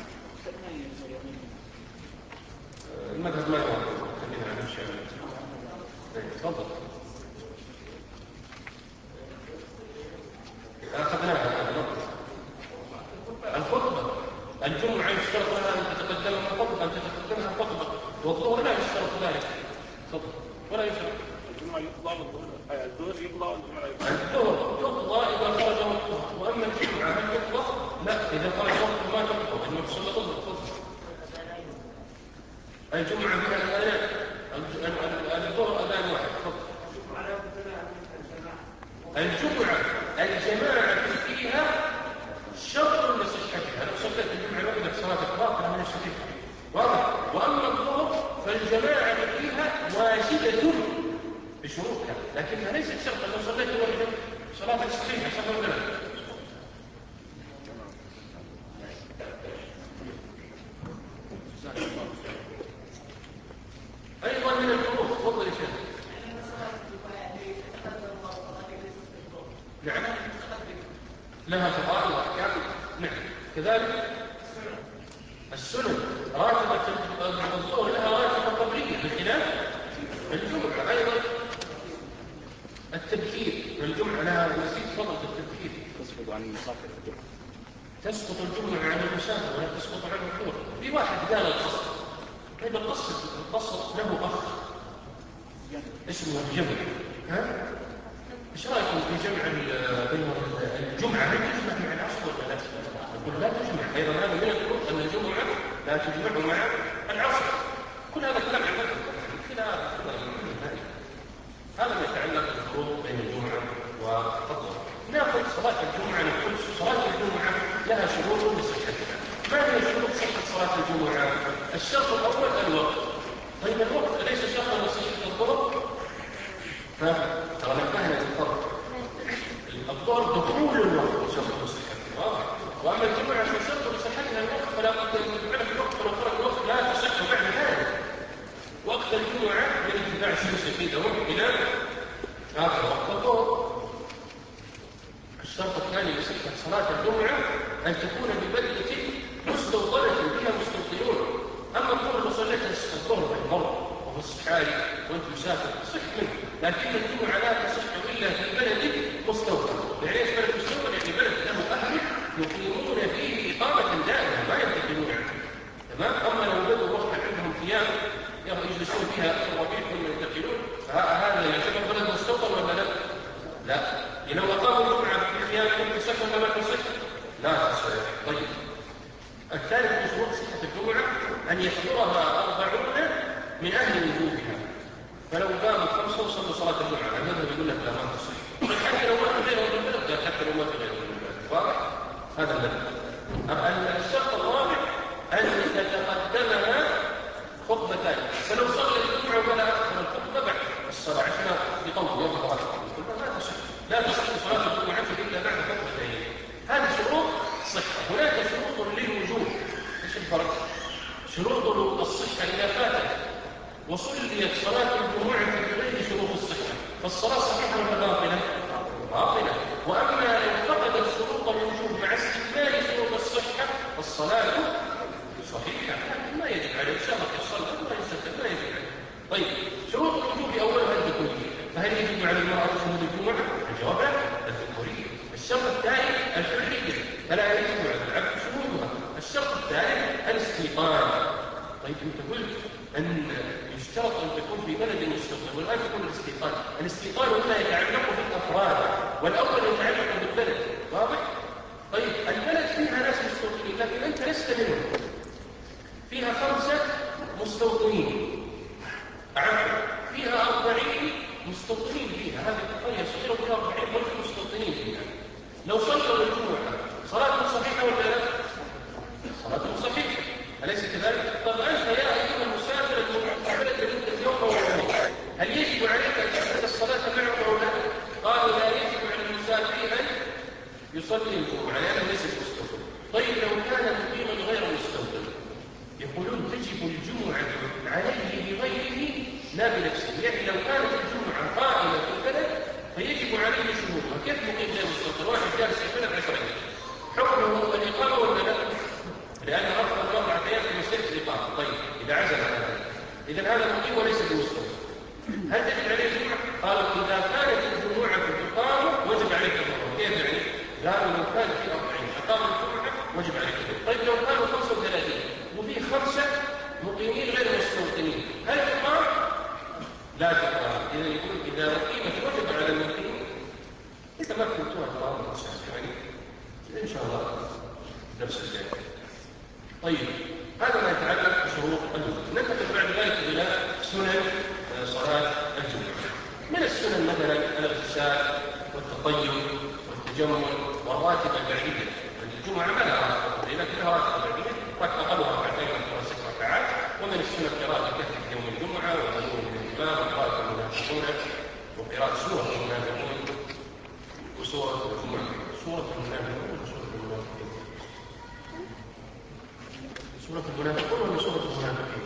المذهب ما يوافق. خلينا نمشي على تفضل. أخذناها هذا النقطة. الخطبة الجمعة يشترط لها أن تتقدمها خطبة، أن تتقدمها خطبة، والظهر لا يشترط ذلك. تفضل. ولا يشترط. الجمعة يقضى الظهر يقضى والجمعة يقضى. الظهر يقضى إذا خرج وقتها، وأما الجمعة هل يقضى؟ لا، إذا خرج وقتها ما تقضى، إنه تصلى الظهر. تفضل. الجمعة بها الأذان، الظهر أذان واحد. تفضل. الجمعة الجماعة فيها شرط لصحتها، لو صليت الجمعة وقت صلاتك باطلة من الصحيح. واضح؟ وأما الظهر فالجماعة فيها واجبة بشروطها، لكنها ليست شرطا. لو صليت وحدك صلاتك صحيحة صح ولا لا؟ أيضا من الفروض. تفضل يا شيخ. نعم لها فضائل وأحكام. نعم كذلك السنن راتبة الظهر لها راتبة قبلية بخلاف الجمعة. أيضا التبكير الجمعة لها نسيت فضل التبكير. تسقط عن المسافة الجمعة. تسقط الجمعة عن المسافة ولا تسقط عن الظهر. في واحد قال القصر. طيب القصر القصر له أخ اسمه الجمع. ها؟ ايش رايكم في جمع الجمعة؟ هل تجمع مع العصر ولا لا؟ نقول لا تجمع. ايضا هذا من الفروق ان الجمعة لا تجمع مع العصر. كل هذا كلام عن كذا هذا ما يتعلق بالفروق بين الجمعة والظهر. ناخذ صلاة الجمعة. نقول صلاة الجمعة لها شروط لصحتها. ما هي شروط صحة صلاة الجمعة؟ الشرط الأول الوقت. طيب الوقت أليس شرطا لصحة الظهر؟ فترى نبهنا الفرق. الظهر دخول الوقت شرط لصحتها، واما الجمعه فشرط لصحتها الوقت، فلا بد ان يفعل في الوقت. ولو خرج الوقت لا تصح بعد ذلك. وقت الجمعه من ارتفاع الشمس في دوام الى اخر وقت الظهر. الشرط الثاني لصحه صلاه الجمعه ان تكون ببلده مستوطنه بها مستوطنون. اما الظهر لو صليت الظهر في البر وفي الصحاري وانت مسافر صح منه، لكن الجمعة لا تصح إلا في بلد مستوطن. يعني ايش بلد مستوطن؟ يعني بلد له أهل يقيمون فيه إقامة دائمة ما ينتقلون عنه. تمام؟ أما لو بدوا وقتا عندهم ثياب يجلسون فيها في الربيع ثم ينتقلون، هذا يعتبر بلد مستوطن ولا لا؟ لا. لو أقاموا الجمعة في ثياب تصح ولا ما تصح؟ لا تصح. طيب الثالث من شروط صحة الجمعة أن يحضرها أربعون من أهل وجوبها. فلو قاموا خمسة وصلوا صلاة الجمعة المذهب يقول لك لا ما تصح. حتى لو ما غيرهم من البلد، حتى لو ما غيرهم من البلد. واضح؟ هذا المذهب. الشرط الرابع أن تتقدمها خطبتان. فلو صلى الجمعة ولا أخر الخطبة بعد الصلاة عشان يطول يوم الراتب لا تصح. لا تصح صلاة الجمعة إلا بعد خطبتين. هذه شروط صحة. هناك شروط للوجوب. ايش الفرق؟ شروط الصحة إذا فاتت وصليت صلاة الجمعة بغير شروط الصحة فالصلاة صحيحة ولا باطلة؟ باطلة. وأما لو فقدت شروط الوجوب مع استكمال شروط الصحة فالصلاة صحيحة. ما يجب عليه شرط الصلاة ما يستخدم ما يجب عليه. طيب شروط الوجوب أولها الذكورية، فهل يجب على المرأة تشهد الجمعة؟ الجواب لا، الذكورية. الشرط الثاني الحرية، فلا يجب على العبد شهودها. الشرط الثالث الاستيطان. طيب انت قلت ان يشترط ان تكون في بلد مستقر، والان تكون الاستيطان. الاستيطان هنا يتعلق بالافراد، والاول يتعلق بالبلد، واضح؟ طيب البلد فيها ناس مستوطنين لكن انت لست منهم. فيها خمسه مستوطنين، عفوا فيها أربعين مستوطنين فيها، هذه قرية صغيرة وفيها أربعين رجل مستوطنين فيها. لو صلوا الجمعة صلاتهم صحيحة ولا لا؟ صلاتهم صحيحة، أليس كذلك؟ طب أنت يا أيها المسافر الموجود في بلد أنت اليوم واليوم، هل يجب عليك أن تشهد الصلاة معهم أو لا؟ قالوا لا يجب على المسافر أن يصلي الجمعة لأنه ليس مستوطن. طيب لو كان مقيما غير مستوطن، يقولون تجب الجمعة عليه بغيره لا بنفسه، يعني لو كانت الجمعة قائمة في البلد فيجب عليه شهودها. كيف مقيم غير مستوطن؟ واحد جالس في البلد عشرين، حكمه الإقامة ولا لا؟ لأن رفض الأربعة أيام في مسألة الإقامة. طيب إذا عزل عن هذا، إذا هذا مقيم وليس بمستوطن، هل تجب عليه الجمعة؟ قالوا إذا كانت الجمعة تقام وجب عليك الجمعة. كيف يعني؟ قالوا لو كان في أربعين أقام الجمعة وجب عليك الجمعة. طيب لو كانوا خمسة وثلاثين وفي خمسة مقيمين غير مستوطنين، هل تقام؟ لا تقام. إذا يقول إذا أقيمت وجب على المقيم. إذا ما فهمتوها الأمر يعني إن شاء الله نفس الجاي. طيب هذا ما يتعلق بشروط الوجوب. ننتقل بعد ذلك إلى سنن صلاة الجمعة. من السنن مثلا الاغتسال والتطيب والتجمل والراتبة البعيدة. الجمعة ما لها راتبة، لكن لها راتبة بعيدة، أقلها ركعتين أو ست ركعات. ومن السنة قراءة الكهف يوم الجمعة وقانون الإمام وقراءة المنافقون وقراءة سورة المنافقون وسورة الجمعة. سورة المنافقون وسورة المنافقين. سورة المنافقون ولا سورة المنافقين؟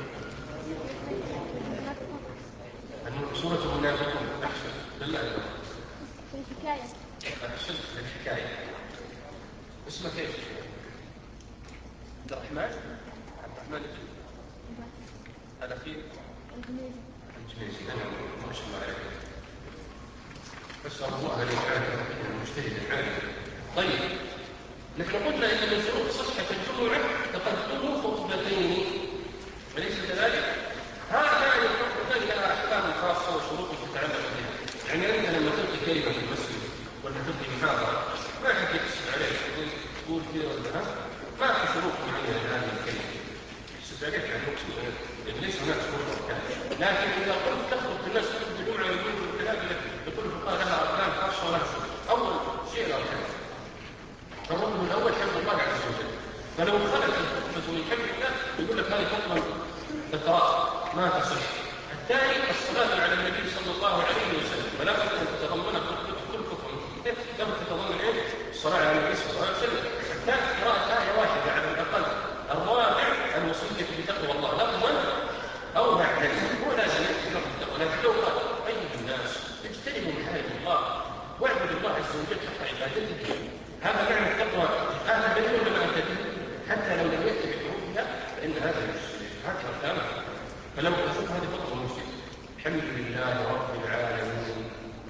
سورة المنافقون. أحسن بالله عليك. الحكاية. أحسن الحكاية. اسمك ايش؟ عبد الرحمن؟ عبد الرحمن الأخير؟ الجميزي. الجميزي. أنا ما شاء الله عليك. أسأل الله أن يجعلك المجتهد العالم. طيب نحن قلنا إن من شروط صحة الجمعة تقدم خطبتين، أليس كذلك؟ هذان الخطبتين لها أحكام خاصة وشروط تتعلق بها. يعني أنت لما تلقي كلمة في المسجد ولا تلقي محاضرة ما حد يكسب عليك تقول كذا ولا ها؟ ما في شروط معينة لهذه الكلمة. يكسب عليك عن وقت ليس هناك شروط أركان. لكن إذا قلت تخطب الناس تخطب الجمعة ويقولوا الكلام يقول الفقهاء لها أركان خاصة ولها شروط. أول شيء الأركان. الركن الأول حمد الله عز وجل. فلو خلت الخطبة من حمد الله يقول لك هذه خطبة إقراء ما تصح. الثاني الصلاة على النبي صلى الله عليه وسلم، فلا بد أن تتضمن كل خطبة لم تتضمن إيه؟ الصلاة على النبي صلى الله عليه وسلم. الثالث قراءة آية واحدة على الأقل. الرابع الوصية بتقوى الله لفظا أو معنى. هو لازم يكون التقوى، لكن لو قال أيها الناس اجتنبوا محارم الله واعبدوا الله عز وجل حق عبادته، هذا معنى التقوى. هذا دليل ولا ما دليل؟ حتى لو لم يأتي بحروفها فإن هذا هذا أركانها. فلو أشوف هذه خطوة المسلم الحمد لله رب العالمين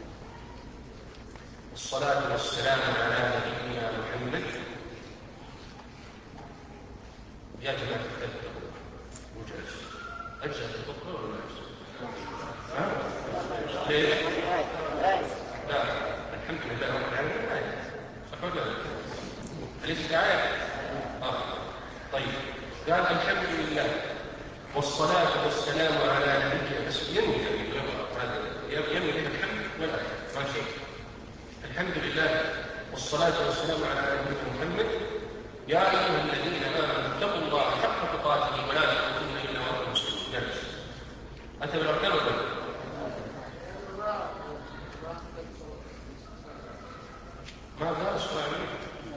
والصلاة والسلام على نبينا محمد. يا جماعة الخير وجلس أجزاء الخطبة ولا لا أجزاء؟ ها؟ ليه؟ لا الحمد لله رب العالمين آية صح ولا لا؟ أليس آية؟ آه. طيب قال الحمد لله والصلاة والسلام على نبينا. بس ينوي هذا ينوي له الحمد ولا ما شيء. الحمد لله والصلاة والسلام على نبينا محمد. يا أيها الذين آمنوا اتقوا الله حق تقاته ولا تموتن إلا وأنتم مسلمون. جالس أنت بالأركان ولا ما قال الصلاة عليه؟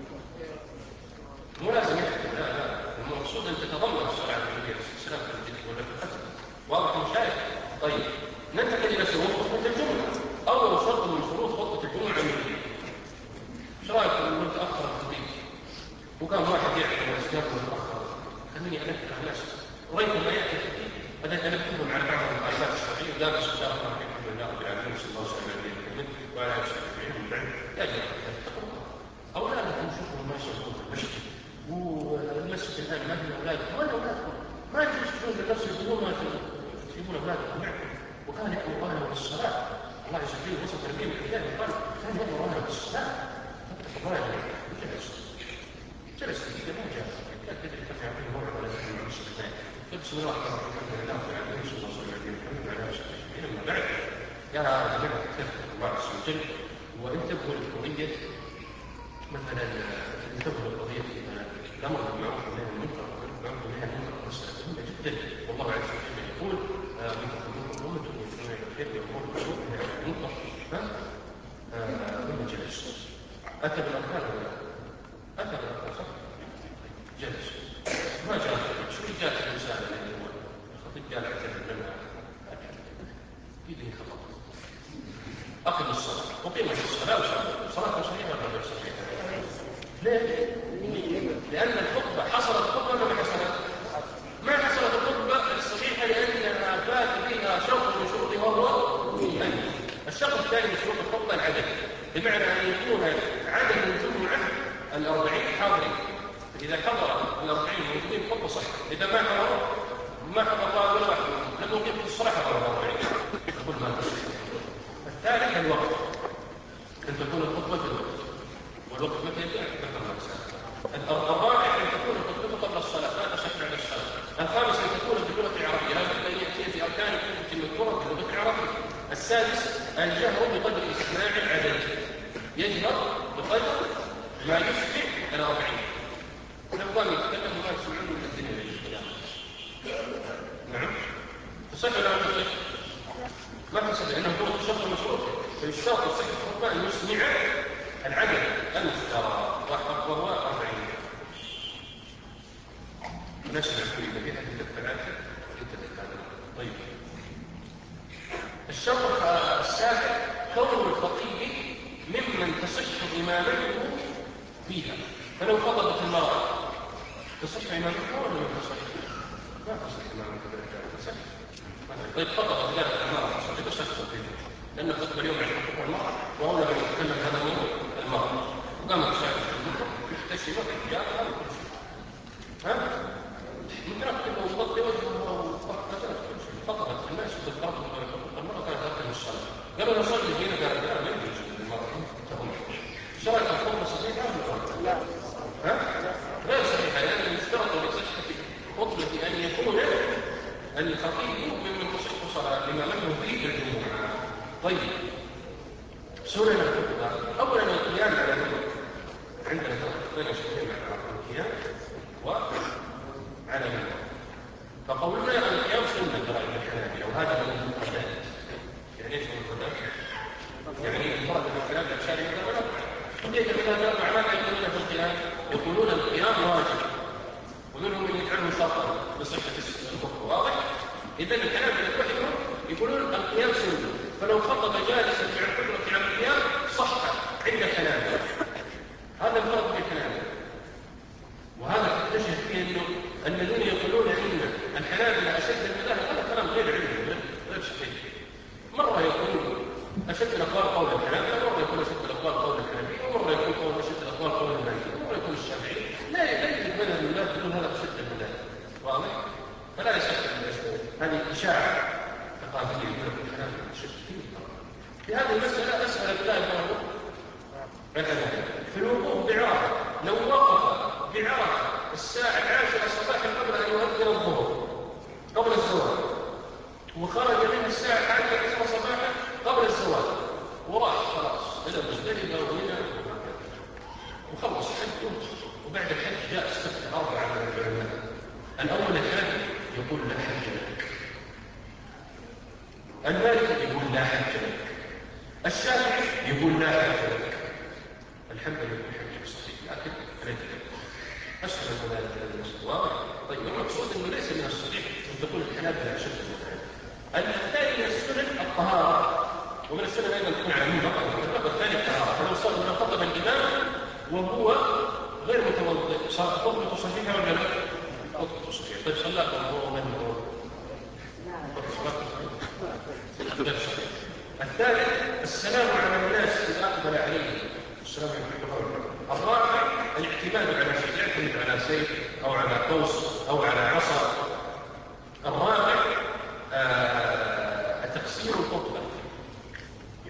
مو لازم يحكي. لا لا المقصود أن تتضمن الصلاة على النبي عليه الصلاة والسلام في الجديد ولا في الحسن. واضح مشاهد؟ طيب ننتقل إلى شروط خطبة الجمعة. أول شرط من شروط خطبة الجمعة النية. ايش رايكم لو تأخر الخطيب وكان واحد يعرف واستيقظ متأخر؟ خليني أذكر الناس. رأيت يشوفون أولادهم معكم، وكان يأمر أهله بالصلاة. الله يسجل وصل تربية من الكتاب وقال كان يأمر أهله بالصلاة. فاتقوا الله يا جلس جلس كثير ما جاء كان تدري كم يعطيه موعظة ولا تدري من الشيطان بسم الله الرحمن الرحيم الحمد لله رب العالمين الحمد لله رب العالمين. أما بعد يا جماعة اتقوا الله عز وجل وانتبهوا لقضية مثلا انتبهوا لقضية الأمر بالمعروف والنهي عن المنكر والأمر بالنهي عن المنكر مسألة مهمة جدا. والله عز وجل يقول منكم أمة يدعون إلى الخير ويأمرون بالمعروف والنهي عن المنكر. ثم جلس أتى بالأركان ولا أتى بالأركان صح؟ جلس ما جاء شو جاء الإنسان اللي هو الخطيب جاء اعتذر لنا يدني خطأ أقم الصلاة وقيمة الصلاة صلاة صحيحة ولا غير صحيحة؟ ليه؟ لأن الخطبة حصلت خطبة ولا ما حصلت؟ ما حصلت الخطبة الصحيحة لأنها فات فيها شرط من شروطها وهو النية. الشرط الثاني من شروط الخطبة العدد، بمعنى أن يكون عدد الجمعة الأربعين حاضرين. إذا حضر الأربعين موجودين خطبة صحيحة، إذا ما حضر ما حضر الله ولا واحد لم يقيم في الصلاة حضر الأربعين نقول ما تصح. الثالث الوقت، أن تكون الخطبة في الوقت، والوقت متى يبدأ؟ ذكرنا الساعة. الرابع أن تكون الخطبة قبل الصلاة لا تصح بعد الصلاة. الخامس أن تكون باللغة العربية لا بد أن يأتي في أركان الكلمة المذكورة باللغة العربية. السادس الجهر بقدر إسماع العدد، يجهر بقدر ما يشبه الأربعين. نبغى نتكلم وما تسمعون من الدنيا للكلام. نعم تصح ولا ما تصح؟ ما تصح لأنه هو الشرط المشروط. فالشرط يصح الخطبة أن يسمع العدد المختار وهو أربعين. نسمع إذا في حديث الثلاثة طيب. الشرط السابع كون الخطيب ممن تصح إمامته فيها. فلو خطبت المرأة تصح إمامتها ولا ما تصح؟ ما تصح إمامتها بالرجال تصح. طيب خطبت ذات المرأة تصح تصح فيها لأن خطب اليوم عن حقوق المرأة وأولى من يتكلم هذا موضوع المرأة. قامت شايفة محتشمة بالحجاب هذا كل شيء. ها؟ متركب ومغطي وجهها وفقدت كل شيء. خطبت الناس وذكرتهم على حقوق المرأة كانت تأكل الصلاة. قالوا نصلي فينا قال لا ما يجوز للمرأة تقوم. شرعت الخطبة صحيحة ولا لا؟ ها؟ غير صحيحة لأن يشترط لصحة خطبة أن يكون الخطيب ممن تصح صلاة إمامته في الجمعة. طيب سنن الخطبة أولا القيام على المنبر. عندنا بين شيئين على القيام وعلى المنبر. فقولنا القيام سنة ترى ابن الحنابلة وهذا من المفردات. يعني ايش المفردات؟ يعني المفرد بالكلام الأشاري مثلا قضية الكلام الأربعة ماذا يقولون في القيام؟ يقولون القيام واجب ومنهم من يجعله شرطا لصحة الخطبة. واضح؟ إذا الكلام الأحد يقولون القيام سنة، فلو خطب جالسا في القدرة على القيام صح عند الحنابلة. هذا الفرق بين الحنابلة. وهذا تكتشف فيه انه الذين يقولون ان الحنابلة اشد المذاهب هذا كلام غير علمي غير صحيح. مرة يكون اشد الاقوال قول الحنابلة، مرة يكون اشد الاقوال قول الحنابلة، ومرة يكون قول اشد الاقوال قول المالكي، ومرة يكون الشافعي. لا لا يجب مذهب المذاهب يقول هذا اشد المذاهب. واضح؟ فلا يصح هذه اشاعة ثقافية يقول الحنابلة اشد فيه. في هذه المسألة اسأل الله في الوقوف بعرفة. لو وقف بعرفة الساعة العاشرة صباحا قبل أن يؤذن الظهر قبل الزوال، وخرج منها الساعة الحادية عشرة صباحا قبل الزوال وراح خلاص إلى مزدلفة ومنى وخلص حج، وبعد الحج جاء استفتى أربعة من العلماء. الأول الثاني يقول لا حج لك، المالكي يقول لا حج لك، الشافعي يقول لا حج لك. الحمد لله الحج صحيح لكن رجل أسهل المذاهب واضح. طيب المقصود انه ليس من الصحيح ان تكون الحنابلة اشد المذاهب. الثاني من السنن الطهارة، ومن السنن ايضا تكون على المنبر. الرقم الثاني الطهارة. فلو صار انه خطب الامام وهو غير متوضئ صار خطبته صحيحة ولا لا؟ خطبته صحيحة. طيب صلاته وهو غير متوضئ غير صحيح. الثالث السلام على الناس اذا اقبل عليه السلام عليكم. الرابع الاعتماد على شيء، يعتمد على سيف او على قوس او على عصا. الرابع آه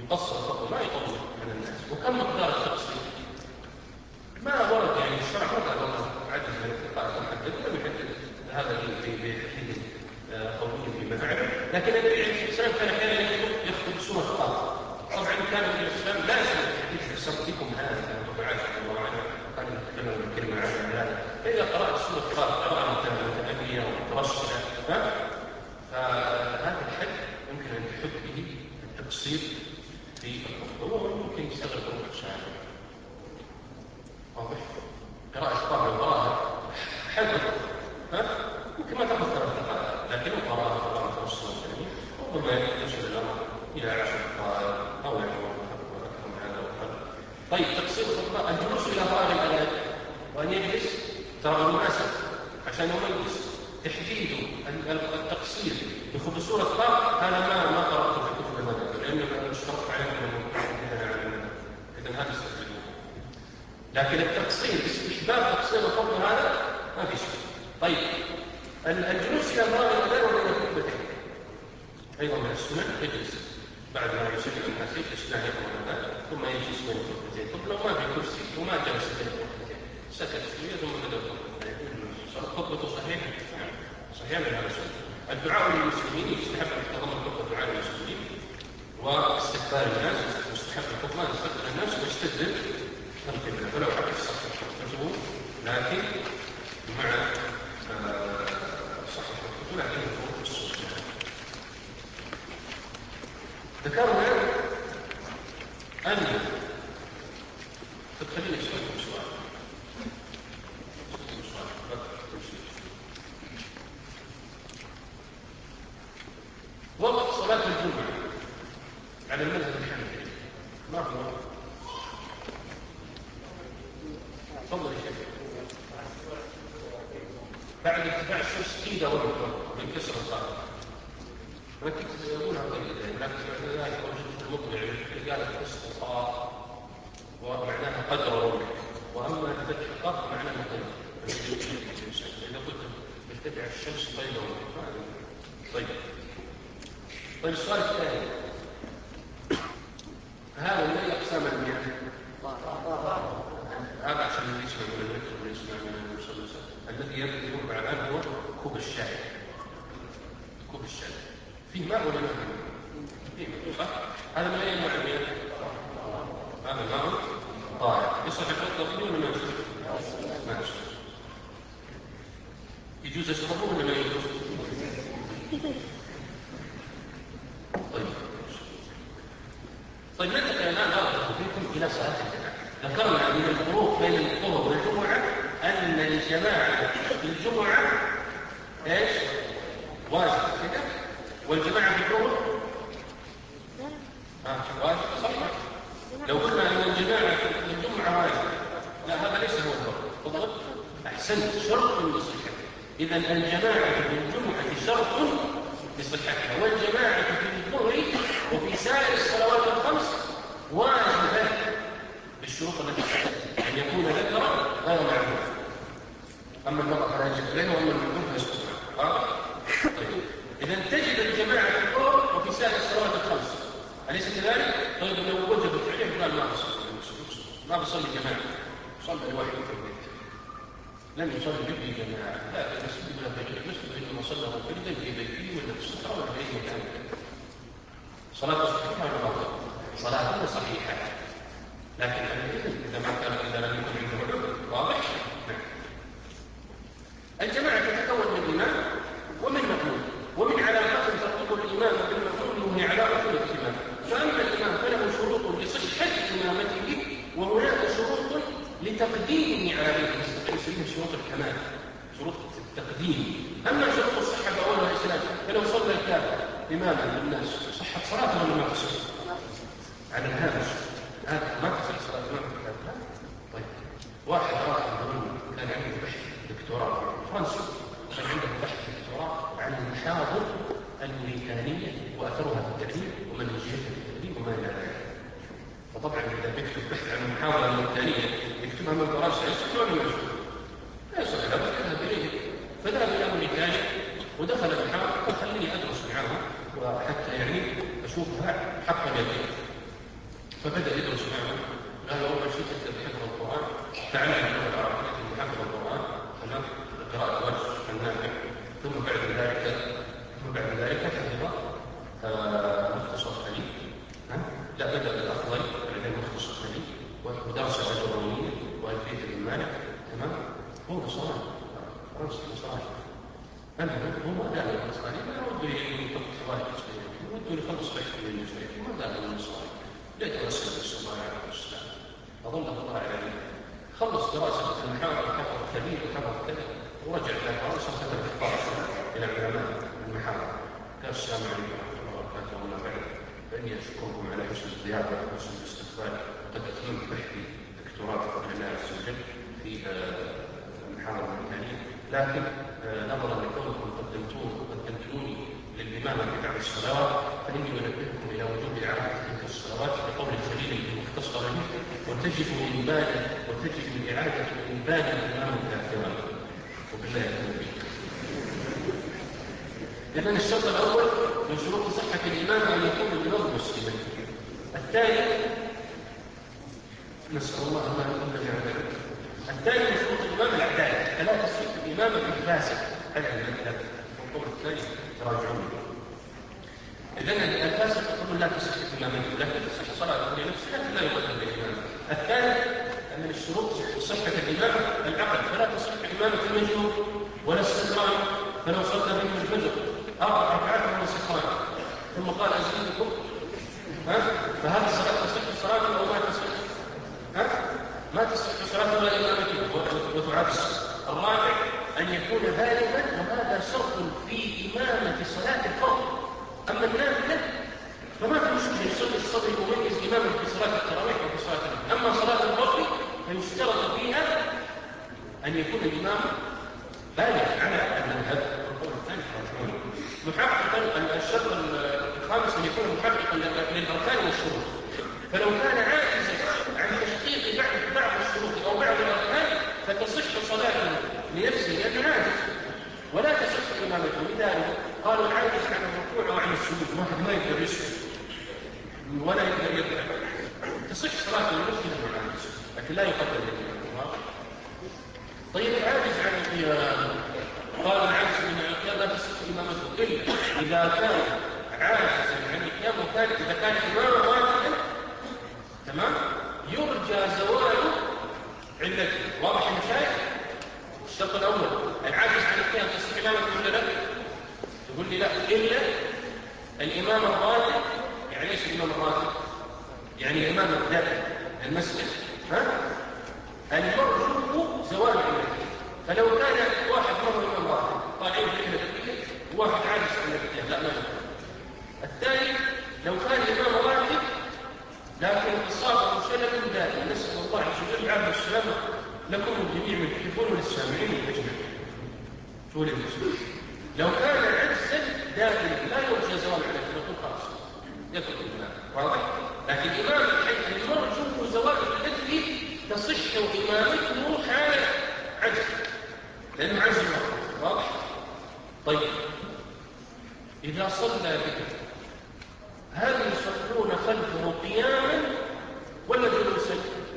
يقصر الخطبة ما يطول على الناس. وكم مقدار التقصير؟ ما ورد يعني الشرع ما قال والله عدد من الدقائق محدد ولم يحدد هذا بتحديد قوي فيما اعلم. لكن النبي عليه الصلاه والسلام كان احيانا يخطب سوره قاف. طبعا كان النبي عليه الصلاه والسلام لا يسمع الحديث بصوتكم هذا كما تقول عائشه رضي الله عنها كان يتكلم بالكلمه على هذا. فاذا قرات سوره قاف قراءه متأنية ومترشحه فهذا الحد يمكن ان تحد به التقصير في الخطبه وممكن يستغرق ربع ساعه. واضح؟ قراءة قاف وقراءة حد ها ممكن ما تاخذ ثلاث دقائق، لكن قراءة قراءة متوسطة ربما يصل الامر الى عشر دقائق او يحول اكثر من هذا وهذا. طيب تقصير الخطبه الجلوس الى ظاهر الاذان وان يجلس ترى مناسب عشان يميز تحديد التقصير بخطبه سوره قاف. هذا ما ما قراته في كتب المذهب لانه اشترط عليكم اذا هذا استخدمه. لكن التقصير استحباب تقصير الخطبه هذا ما في شيء. طيب الجلوس الى ظاهر الاذان وبين الخطبتين ايضا من السنه يجلس بعد ما يسلم الناس يجلس يقرا الاذان ثم يجلس بين الخطبتين. طب لو ما في كرسي وما جلس بين الخطبتين سكت شويه ثم بدا خطبته صحيحه صحيحه من هذا السنه. الدعاء للمسلمين يستحب ان تتضمن خطبه دعاء للمسلمين واستكبار الناس مستحب الخطبه يستكبر الناس ويستدل القبله فلو حدث الصحيح خطبته لكن مع صحيح خطبته لكن فوق السنه. ذكرنا أن تدخلين أسألكم سؤال وقت صلاة الجمعة على المذهب الحنفي ما هو؟ تفضل يا شيخ. بعد ارتفاع الشمس قيد وقت بالكسر الظاهر ما كنت يقولها قليلا لكن بعد ذلك وجدت المطلع قال الاسقاط ومعناها قدر رمح واما الفتح القاف معناها قدر. اذا قلت ارتفع الشمس قيد رمح. طيب طيب السؤال الثاني هذا من اقسام المياه؟ هذا عشان يسمع من المتر ويسمع من المسلسل الذي يذكر بعد ذلك هو كوب الشاي. كوب الشاي فيه ماء ولا ماء؟ فيه ماء صح؟ هذا من اي نوع المياه؟ هذا ماء طاهر يصح يتوضا به ولا ما يصح؟ ما يصح. يجوز يشربه ولا ما يجوز؟ طيب طيب ننتقل الان ارجع فيكم الى صلاه الجماعه. ذكرنا من الفروق بين الظهر والجمعه ان الجماعه في الجمعه ايش؟ واجب كده والجماعه في الظهر اه واجب صحيح. لو قلنا ان الجماعه في الجمعه واجب لا هذا ليس هو الفرق. تفضل. احسنت شرط لصحتها. اذا الجماعه في الجمعه شرط لصحتها والجماعه في الظهر وفي سائر الصلوات الخمس واجبه بالشروط التي ان يكون ذكرا غير معروف. اما المراه فلا يجب عليها واما المعروف فيسقط واضح. طيب اذا تجد الجماعه في الظهر وفي سائر الصلوات الخمس أليس كذلك؟ طيب لو وجبت عليه قال ما بصلي ما بصلي جماعة صلى الواحد في البيت لم يصلي به جماعة لا في المسجد ولا في غيره المسجد إنما صلى فردا في بيته ولا في الصحراء ولا في أي مكان. صلاة صحيحة ولا باطلة؟ صلاة صحيحة لكن إذا ما كان إذا لم يكن عنده عذر واضح؟ نعم. الجماعة تتكون من إمام ومن مأموم ومن علاقات ترتبط الإمام بالمأموم وهي علاقة الإمام. فأما الإمام فله شروط لصحة إمامته وهناك شروط لتقديمه على غيره يسميها شروط الكمال شروط التقديم. أما شروط الصحة بأولها الإسلام فلو صلى الكافر إماما للناس صحت صلاته ولا ما تصح؟ على هذا هذا ما تصح صلاة الإمام الكافر. طيب واحد راح كان عنده بحث دكتوراه في فرنسا كان عنده بحث دكتوراه عن المحاضر الموريتانية وأثرها في التعليم ومنهجيتها في التعليم وما إلى ذلك. فطبعا إذا بيكتب بحث عن المحاضرة الموريتانية يكتبها من فرنسا يصح ولا ما يصح؟ لا يصح لا بد إليه. فذهب إلى موريتانيا ودخل المحاضرة وخليني أدرس معها وحتى يعني أشوفها حق يديه. فبدأ يدرس معه. قال أول شيء تبدأ بحفظ القرآن، تعلم اللغة العربية ثم حفظ القرآن، تمام، قراءة ورش النافع، ثم بعد ذلك ثم بعد ذلك حفظ مختصر خليل. لا، بدأ بالأفضل بعدين مختصر خليل ودرس الأجرومية وألفية ابن مالك. تمام. هو نصراني، فرنسي نصراني. أنا هو ما قال النصراني، ما ودي يحط فوائد شوية، ودي يخلص بيت من المشايخ، ما قال النصراني. ليت أسأل السلام عليكم والسلام. أظن الله عليه. خلص دراسة المحاضرة وحفظ خليل وحفظ كذا ورجع إلى فرنسا وكتب خطاب إلى علماء المحاضرة. قال السلام عليكم ورحمة الله وبركاته، وما بعد فإني أشكركم على حسن الضيافة وحسن الاستقبال، وقد أتممت بحثي دكتوراه بفضل الله عز وجل في المحاضرة الثانية، لكن نظرا لكونكم قدمتوه قدمتوني للإمامة في بعض الصلوات، فإني أنبهكم إلى وجوب إعادة تلك الصلوات بقول الخليل المختصر به، وتجب إنبادا وتجب إعادة إنبادا الإمام كافرا. وبالله التوفيق. إذن الشرط الأول من شروط صحة الإمامة أن يكون الإمام مسلما. الثاني نسأل الله أن يكون جعلنا. الثاني من شروط الإمام العدالة، فلا تصح الإمامة بالفاسق. هذا المذهب والقول الثاني تراجعون. إذن الفاسق يقول لا تصح إمامته، لكن تصح صلاته لنفسه، لكن لا يقدم الإمام. الثالث أن من الشروط صحة الإمامة العقل، فلا تصح إمامة المجنون ولا السكران، فلو صلى بهم الفجر أربع ركعات وهو سكران ثم قال أزيدكم، ها؟ فهذه الصلاة تصح صلاة أو ما تصح؟ ها؟ ما تصح صلاة ولا إمامته وتعاد. الرابع أن يكون بالغا، وهذا شرط في إمامة صلاة الفرض. أما النافلة فما في مشكلة يصلي الصبي يميز إمامه في صلاة التراويح وفي صلاة الفرض. أما صلاة الفرض فيشترط فيها أن يكون الإمام بالغ على المذهب والقول الثاني رجعون. محققا الشرط الخامس أن يكون محققا للأركان والشروط، فلو كان عاجزا عن تحقيق بعض بعض الشروط أو بعض الأركان فتصح صلاته لنفسه لأنه عاجز، ولا تصح إمامته. لذلك قالوا العاجز عن الركوع وعن السجود، واحد ما يقدر يسجد ولا يقدر يركع، تصح صلاته لنفسه لأنه عاجز، لكن لا يقدر الإمام. طيب العاجز عن القيام، قال العاجز عن القيام لا تصح إمامته إلا إذا كان عاجزا عن القيام، وكان إذا كان إماما واجبا، تمام، يرجى زواله علته. واضح المشايخ؟ الشرط الأول العاجز عن القيام تصح إمامته ولا لا؟ تقول لي لا، إلا الإمام الراتب. يعني إيش الإمام الراتب؟ يعني الإمام الدائم المسجد، ها؟ المرجو زوال علته. فلو كان واحد مر إمام راتب قال عيد الحنفية وواحد عاجز عن القيام، لا ما يقول. الثاني لو كان إمام راتب لكن أصابه شلل دائم، نسأل الله عز وجل العافية والسلامة لكم الجميع من تحبون وللسامعين والمجمعين. شو المسلم؟ لو كان عجزا دائما لا يرجى زوال عليه نقول خلاص يترك الإمام، واضح؟ لكن الإمام الحين المرجو زوال علته تصح إمامته حال عجز، لأنه عجز الوقت، واضح؟ طيب إذا صلى بك هل يصلون خلفه قياما ولا جلوسا؟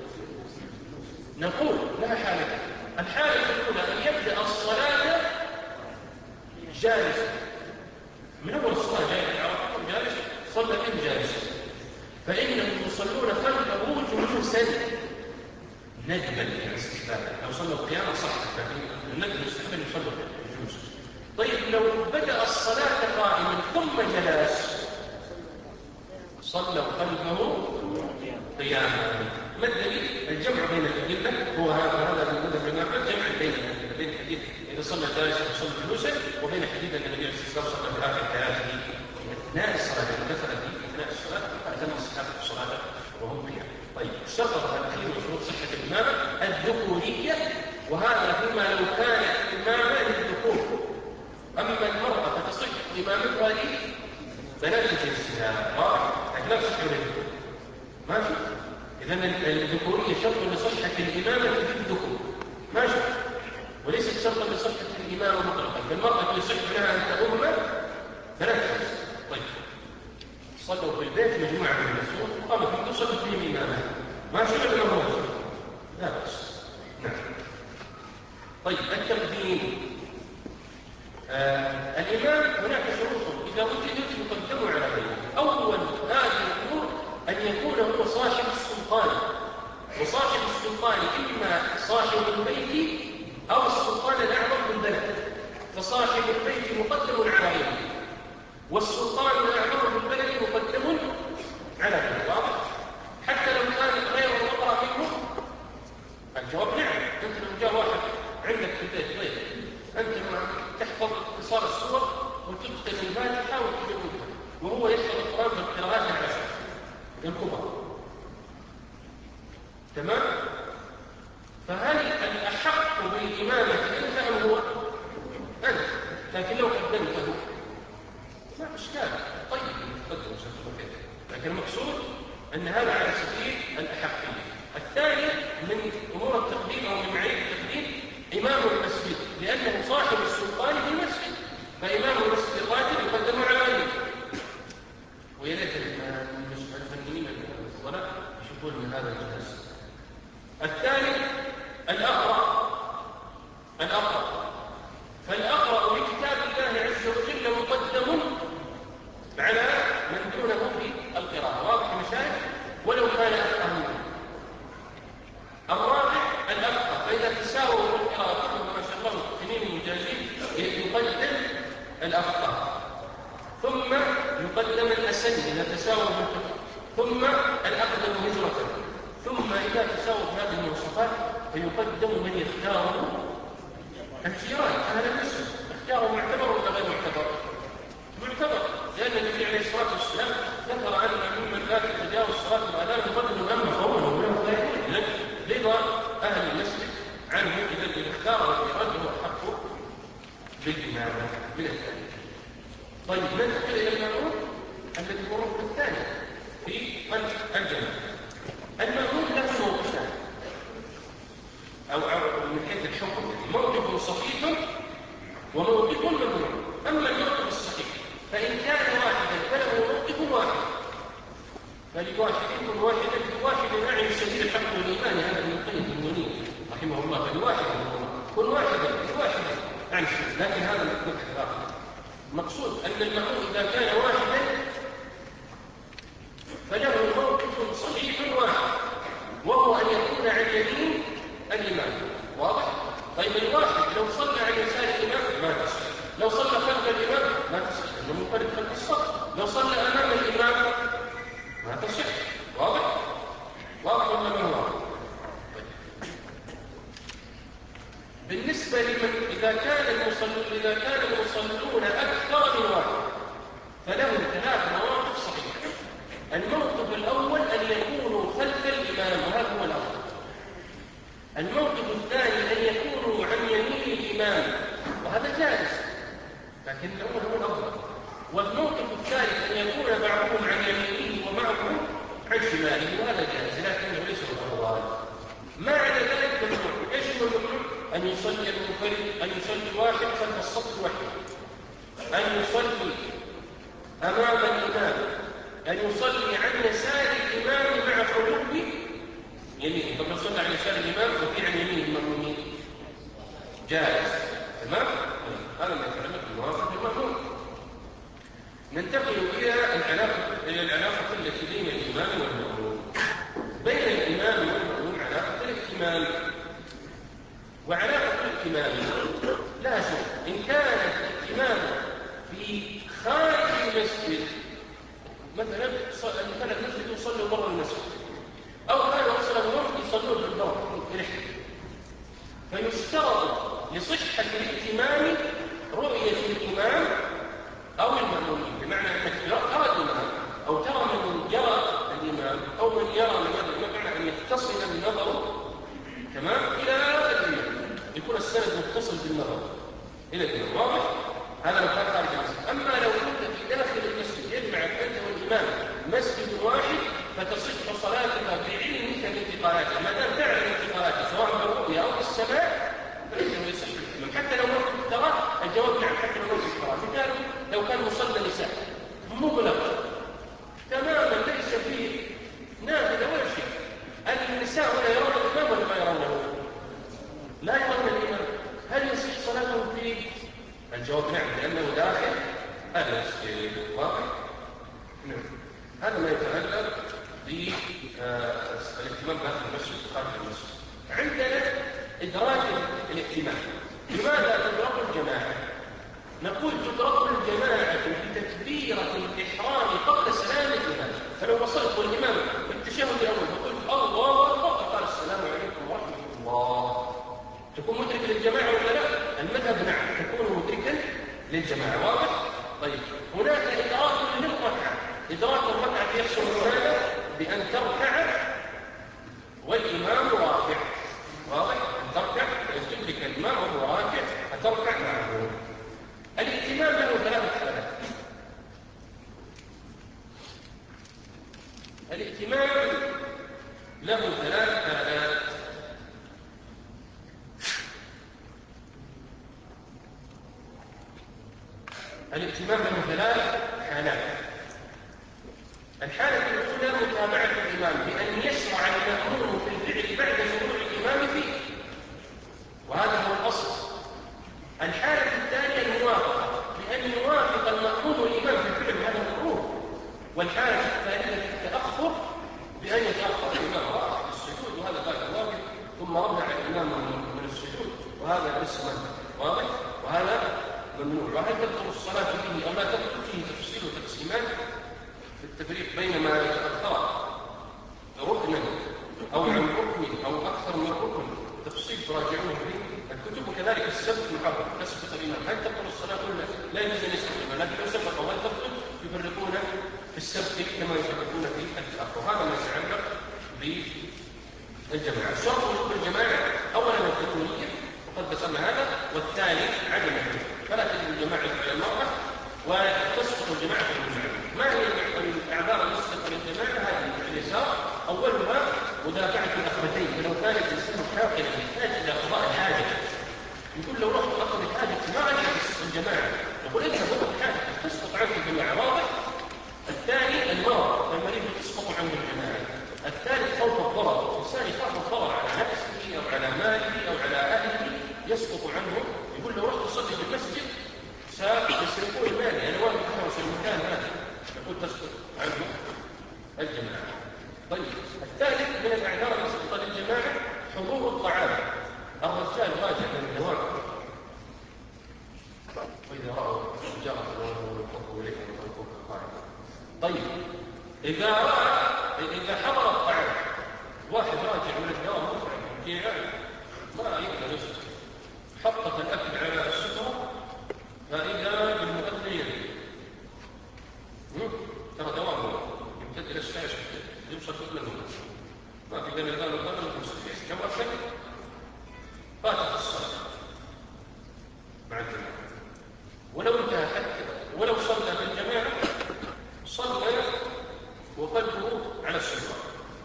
نقول لها حالة. الحالة الأولى أن يبدأ الصلاة جالسا، من أول الصلاة جالس، صلى بهم جالسا، فإنهم يصلون خلفه جلوسا ندبا استحبابا. لو صلوا قياما صح، لكن الندب استحبابا يصلوا جلوسا. طيب لو بدأ الصلاة قائما ثم جلس صلوا خلفه قياما. ما الدليل؟ الجمع بين الأدلة هو هذا المذهب الجماعة، الجمع بين بين الحديث إذا صلى جالسا وصلى جلوسا، وبين حديث أن النبي عليه الصلاة والسلام صلى في آخر حياته أثناء الصلاة، دخل في أثناء الصلاة فأتم الصحابة الصلاة وهم قيام. طيب الشرط الأخير من شروط صحة الإمامة الذكورية، وهذا فيما لو كانت إمامة للذكور. أما المرأة فتصح إمامتها لبنات جنسها، لكن لا تصح للذكور. ماشي؟ إذن الذكورية شرط لصحة الإمامة للذكور، ماشي؟ وليست شرطا لصحة الإمامة مطلقا. فالمرأة يصح لها أن تؤم ثلاث جنس. طيب صلوا في البيت مجموعة من النسوة وقاموا في تصلوا فيهم إماما ما شبه الموت لا بس. نعم. طيب التقديم آه الإمام هناك شروط إذا وجدت يقدم على غيره. أول هذه الأمور أن يكون هو صاحب السلطان، وصاحب السلطان إما صاحب البيت أو السلطان الأعظم في البلد، فصاحب البيت مقدم على غيره والسلطان الأعظم في البلد مقدم على غيره. واضح؟ حتى لو كان غيره أقرأ منه الجواب نعم. أنت لو جاء واحد عندك في البيت ضيف أنت تحفظ قصار السور وتتقن الفاتحة وتجودها وهو يحفظ القرآن بالقراءات العشر الكبرى، تمام؟ فهل الأحق بالإمامة أنت أم هو؟ أنت. لكن لو قدمته ما إشكال، طيب تقدم شكله كذا، لكن المقصود أن هذا على سبيل الأحقية. الثاني من أمور التقديم أو من معايير التقديم إمام المسجد، لأنه صاحب السلطان في المسجد، فإمام المسجد الراتب يقدم على غيره. ويا ليت المسلمين الصلاة يشوفون من هذا الجهاز. الثالث الأقرأ الأقرأ فالأقرأ لكتاب الله عز وجل مقدم على من دونه في القراءة. واضح يا مشايخ؟ ولو كان أفقه منه. الرابع الأفقه، فإذا تساووا القراءة كلهم ما شاء الله تنين المجازين يقدم الأفقه، ثم يقدم الأسن إذا تساووا بالفقه، ثم الأقدم هجرة، ثم إذا تساووا بهذه المواصفات فيقدم من يختار الجيران. هذا الاسم اختاره معتبر ولا غير معتبر؟ معتبر، لأن النبي عليه الصلاة والسلام ذكر أن ممن لا تتجاوز صلاة الأذان يقدم الأمن قولا وله لا يقول رضا أهل المسجد عنه إذا اختار الجيران هو حقه بالإمامة من الثاني. طيب ندخل إلى المأمون الذي هو الركن الثاني في الجماعة. المأمون له موقفان أو من حيث الحكم، موقف صحيح وموقف ممنوع. أما الموقف الصحيح فإن كان واحدا فله موقف واحد، فلواحد يكون واحدا بواحد أعني سبيل الحق والإيمان. هذا ابن القيم المنير رحمه الله، فلواحد كن واحدا بواحد أعني سبيل، لكن هذا مبحث آخر. مقصود أن المأمون إذا كان واحدا فله موقف صحيح واحد، وهو أن يكون عن يمين الإمام. واضح؟ طيب الواحد لو صلى عن يسار الإمام ما تصح، لو صلى خلف الإمام ما تصح، لأنه منفرد خلف الصف، لو صلى أمام الإمام ما تصح. واضح؟ واضح ولا ما هو واضح؟ بالنسبة لمن إذا كان المصلون إذا كان المصلون أكثر من واحد فلهم ثلاث مواقف صحيحة. الموقف الأول أن يكونوا خلف الإمام وهذا هو الأفضل. الموقف الثاني أن يكونوا عن يمين الإمام وهذا جائز، لكن الأول هو الأفضل. والموقف الثالث أن يكون بعضهم عن يمينه وبعضهم عن شماله وهذا جائز، لكنه ليس الأفضل. ما عدا ذلك ممنوع. ايش هو الممنوع؟ أن يصلي المنفرد، أن يصلي واحد خلف الصف واحد، أن يصلي أمام الإمام، أن يصلي عن يسار الإمام مع قلوب يمينه. طب لو صلى عن يسار الإمام وفي عن يمين المأمومين جائز، تمام؟ هذا ما يتعلق بالمواقف المأموم. ننتقل إلى العلاقة إلى العلاقة التي بين الإمام والمأموم. بين الإمام والمأموم علاقة الائتمان، وعلاقة الائتمان لازم إن كانت الائتمان في خارج المسجد، مثلا مثلا المسجد يصلي برا المسجد، أو كانوا مثلا هم يصلون في البر في رحلة، فيشترط لصحة الائتمان رؤية الإمام أو المأمومين. بمعنى أنك ترى الإمام أو ترى من يرى الإمام أو من يرى من يرى الإمام، بمعنى أن يتصل النظر تمام إلى الإمام، يكون السند متصل بالنظر إلى الإمام. واضح؟ هذا لو كان خارج المسجد. أما لو كنت في داخل المسجد يجمعك أنت والإمام مسجد واحد فتصح صلاتك بعلمك بانتقالاتك، ما دام تعلم انتقالاتك سواء بالرؤية أو بالسماع فإنه يصح الإمام. حتى لو وقت التراء الجواب نعم، حتى لو وقت التراء. مثال لو كان مصلى نساء مغلق نعم. هذا ما يتعلق بالاهتمام داخل المسجد وخارج المسجد. عندنا إدراك الاهتمام. لماذا تدرك الجماعة؟ نقول تدرك الجماعة بتكبيرة الإحرام قبل سلام الإمام. فلو وصلت والإمام بالتشهد الأول فقلت الله أكبر فقال السلام عليكم ورحمة الله، تكون مدرك للجماعة ولا لا؟ المذهب نعم تكون مدركا للجماعة. واضح؟ طيب هناك إدراك للركعة. إدراك الركعة يحصل هنا بأن تركع والإمام راكع. واضح؟ أن تركع أن تدرك الإمام وهو راكع فتركع معه. الاهتمام له ثلاثة حالات. الاهتمام له ثلاث حالات. الاهتمام له ثلاث حالات. الحالة الأولى متابعة الإمام بأن يشرع المأمور في الفعل بعد شروع الإمام فيه، وهذا هو الأصل. الحالة الثانية الموافقة بأن يوافق المأمور الإمام في الفعل، هذا المأمور. والحالة الثالثة التأخر بأن يتأخر الإمام راح السجود وهذا ذاك الواجب ثم رجع الإمام من السجود وهذا ليس واضح وهذا ممنوع. وهل تبطل الصلاة فيه أو لا تبطل فيه تفصيل وتقسيمات في التفريق بين ما يتأخر ركنا أو عن ركن أو أكثر من ركن، تفصيل تراجعونه في الكتب. وكذلك السبت محرم تسبق الإمام، هل تبطل الصلاة ولا لا يجوز أن يسبق، لكن لو سبق وهل تبطل يفرقون في السبت كما يفرقون في التأخر. وهذا ما يتعلق بالجماعة. الشرط بالجماعة أولا التكوينية وقد ذكرنا هذا، والثاني عدم الجماعة، فلا تجد الجماعة على المرأة وتسقط الجماعة في المجمع. ما هي الأعذار التي تسقط الجماعة؟ هذه اليسار. أولها مدافعة الأخرتين، فلو كان الإنسان حاقلا يحتاج إلى قضاء الحاجة، يقول لو رحت أقضي الحاجة ما أجد الجماعة، نقول أنت قضاء الحاجة تسقط عنك الجماعة. واضح؟ الثاني المرض، المريض تسقط عنه الجماعة. الثالث خوف الضرر، الإنسان يخاف الضرر على نفسه أو على ماله أو على أهله يسقط عنه، يقول لو رحت أصلي في المسجد سيسرقون المال، أنا واقف أحرس المكان هذا، يقول تسقط عنه الجماعة. طيب الثالث من الأعذار التي تسقط للجماعة حضور الطعام. الرجال راجع من الجواب وإذا رأوا تجارة ويقفوا إليهم ويقفوا القائمة. طيب إذا رأى إذا حضر الطعام واحد راجع من الجواب مفعل جيعان ما يقدر يسقط، حطت الأكل على السفرة فإذا بالمؤذن ترى دوامه يمتد إلى الشاشة يوصل كل منه ما في بين الآن والآن المسلمين كم أفضل فاتت الصلاة مع الجماعة. ولو انتهى حتى ولو صلى في الجماعة صلى وقلبه على السفرة،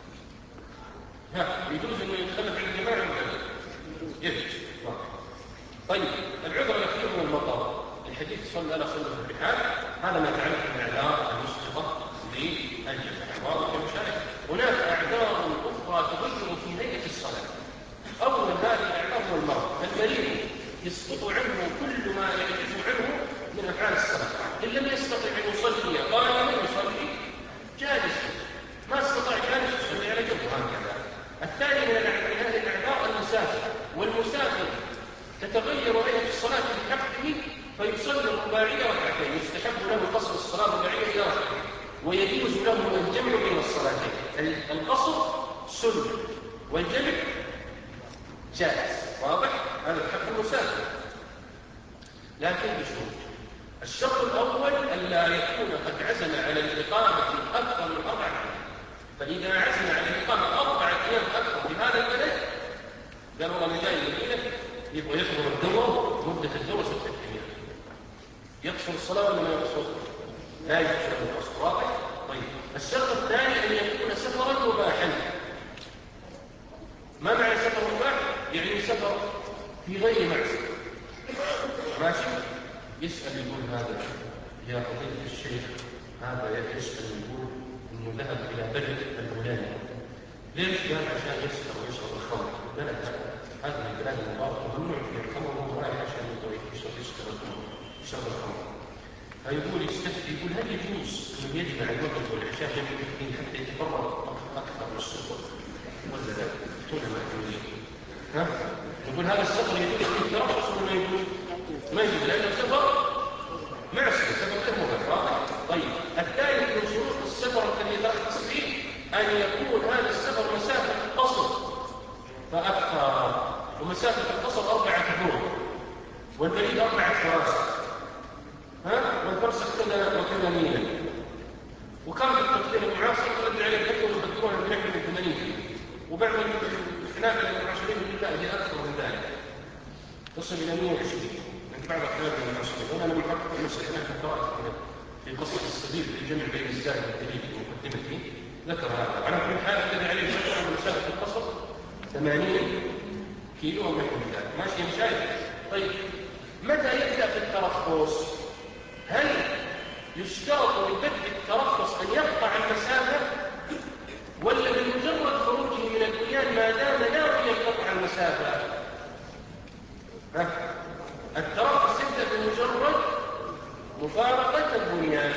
ها يجوز أنه يتخلف عن الجماعة ولا يجوز. طيب العذر الأخير هو المطر. الحديث صلى على صلى في الرحال، هذا ما يتعلق بالأعذار المسقطة للجماعة. واضح يا مشايخ؟ هناك أعذار أخرى تغير في هيئة الصلاة. أول هذه الأعذار هو المرض. المريض يسقط عنه كل ما يعجز عنه من أفعال الصلاة، إن لم يستطع أن يصلي قائما يصلي جالسا، ما استطاع جالس يصلي على جنبه هكذا. الثاني من هذه الأعذار المسافر، والمسافر تتغير هيئة الصلاة في حقه فيصلي الرباعية ركعتين، يستحب له قصر الصلاة الرباعية إلى ركعتين، ويجوز له الجمع بين الصلاتين. القصر سنة والجمع جائز. واضح؟ هذا حق المسافر لكن بشروط. الشرط الأول ألا يكون قد عزم على الإقامة أكثر من أربعة أيام. فإذا عزم على الإقامة أربعة أيام أكثر في هذا البلد قال والله من جاي المدينة يبغى يحضر الدور، مدة الدور ستة أيام، يقصر الصلاة ولا ما يقصر؟ لا يقصر القصر. واضح؟ طيب الشرط الثاني أن يكون سفرا مباحا. ما معنى سفر مباح؟ يعني سفر في غير معصية. ماشي؟ يسأل يقول هذا يا فضيلة الشيخ، هذا يسأل يقول إنه ذهب إلى بلد الفلاني، ليش؟ قال عشان يسكر ويشرب الخمر. بلد هذا من البلاد المباركة ممنوع فيها الخمر، وهو رايح عشان يشرب يسكر الخمر يشرب الخمر. فيقول يستفتي يقول هل يجوز أن يجمع المغرب والعشاء في الاثنين حتى يتفرغ أكثر من السفر ولا لا؟ هنا ما يجوز. ها؟ يقول هذا السفر يجوز فيه ترخص ولا ما يجوز؟ ما يجوز لأنه سفر معصية، سفر غير مباح. طيب الثالث من شروط السفر الذي يترخص فيه أن يكون هذا السفر مسافة قصر فأكثر، ومسافة القصر أربعة شهور والبعيد أربعة فراسخ، ها؟ والفرسخ كذا وكذا ميلا. وكان التقدير المعاصر يرد عليه الحكم ويقدرونها من نحو الثمانين، وبعض الحنابلة المعاصرين يقول لا هي أكثر من ذلك تصل إلى مئة وعشرين عند بعض الحنابلة المعاصرين. وأنا لم أحقق نفس الحنابلة في القراءة في قصة السبيل في الجمع بين الزاد والدليل في مقدمته ذكر هذا. على كل حال الذي عليه الفتوى أن مسافة القصر ثمانين كيلو أو نحو ذلك. ماشي يا مشايخ؟ طيب متى يبدأ في الترخص؟ هل يشترط لبدء الترخص أن يقطع المسافة ولا بمجرد خروجه من البنيان ما دام ناويا قطع المسافة؟ ها؟ الترخص يبدأ بمجرد مفارقة البنيان،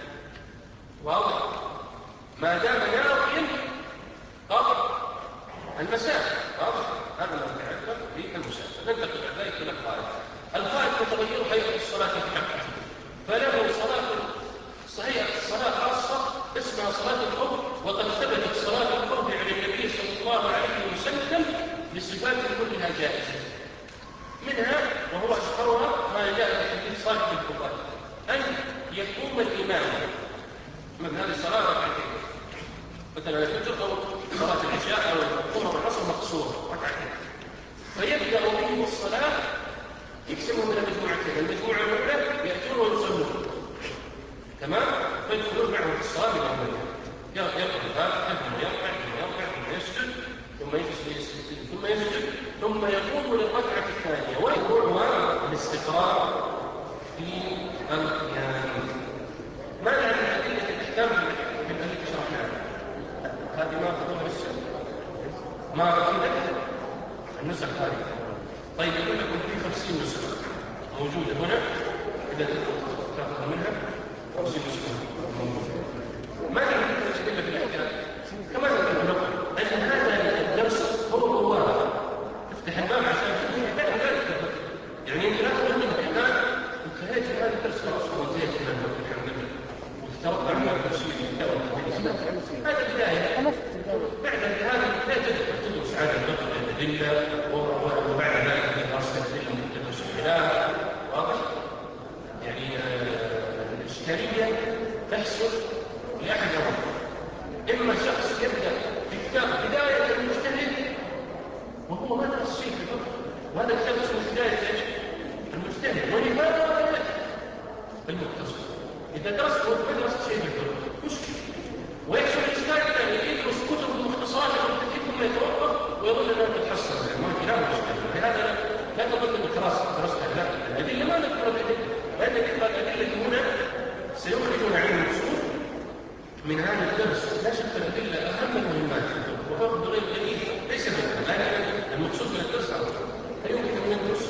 واضح؟ ما دام ناويا قطع المسافة، واضح؟ هذا ما يتعلق بالمسافة. ننتقل بعد ذلك إلى القائد. القائد تتغير هيئة الصلاة في حقه، فله صلاة صحيحة الصلاة خاصة اسمها صلاة الخوف، وقد ثبتت صلاة الخوف عن النبي صلى الله عليه وسلم بصفات كلها جائزة. منها وهو أشهرها ما جاء في حديث صاحب الفضل أن يقوم الإمام من هذه الصلاة ركعتين، مثلا الفجر أو صلاة العشاء أو الظهر والعصر مقصورة ركعتين، فيبدأ بهم الصلاة يقسمهم إلى مجموعتين، المجموعة الأولى يأتون ويصلون تمام، فيدخلون معهم في الصلاة من أولها يقرأ الفاتحة ثم يركع ثم يركع ثم يسجد ثم يسجد ثم يسجد ثم يقوم للركعة الثانية ويقوم الاستقرار في القيام. ما نعرف أدلة الأحكام من التي شرحناها هذه ما أخذوها السنة ما أخذت النسخ هذه. طيب يقول لكم في خمسين نسخة موجودة هنا، إذا تأخذ منها خمسين نسخة موجودة. ما نعرف أدلة في الأحكام كما نقول أن هذا الدرس هو هو افتح الباب عشان تكون بعد ذلك يعني أنت لا تقول من الآن انتهيت من هذا الدرس خلاص وانتهيت من هذا الحمد لله وتربع على التفسير هذا بداية. بعد هذا لا تدرس عدد نقل الأدلة وبعد ذلك درس الأدلة تدرس الخلاف، واضح؟ يعني الإشكالية تحصل لأحد أمرين: إما شخص يبدأ في كتاب بداية المجتهد وهو ما درس شيء في الفقه، وهذا الكتاب اسمه بداية المجتهد ونهاية المقتصد. إذا درست وما درست شيء في الفقه مشكلة، ويحصل إشكال ثاني يدرس كتب المختصرات المبتدئين ثم يتوقف ويظن أنه تتحصل يعني لا مشكلة. لهذا لا تظن أنك درست درست لا الأدلة ما نذكر الأدلة، لأن ذكر الأدلة هنا سيخرجون عن المقصود من هذا الدرس. لا شك الأدلة أهم المهمات وفقد غير الدليل ليس منها، لكن المقصود من الدرس فيمكن أن يدرس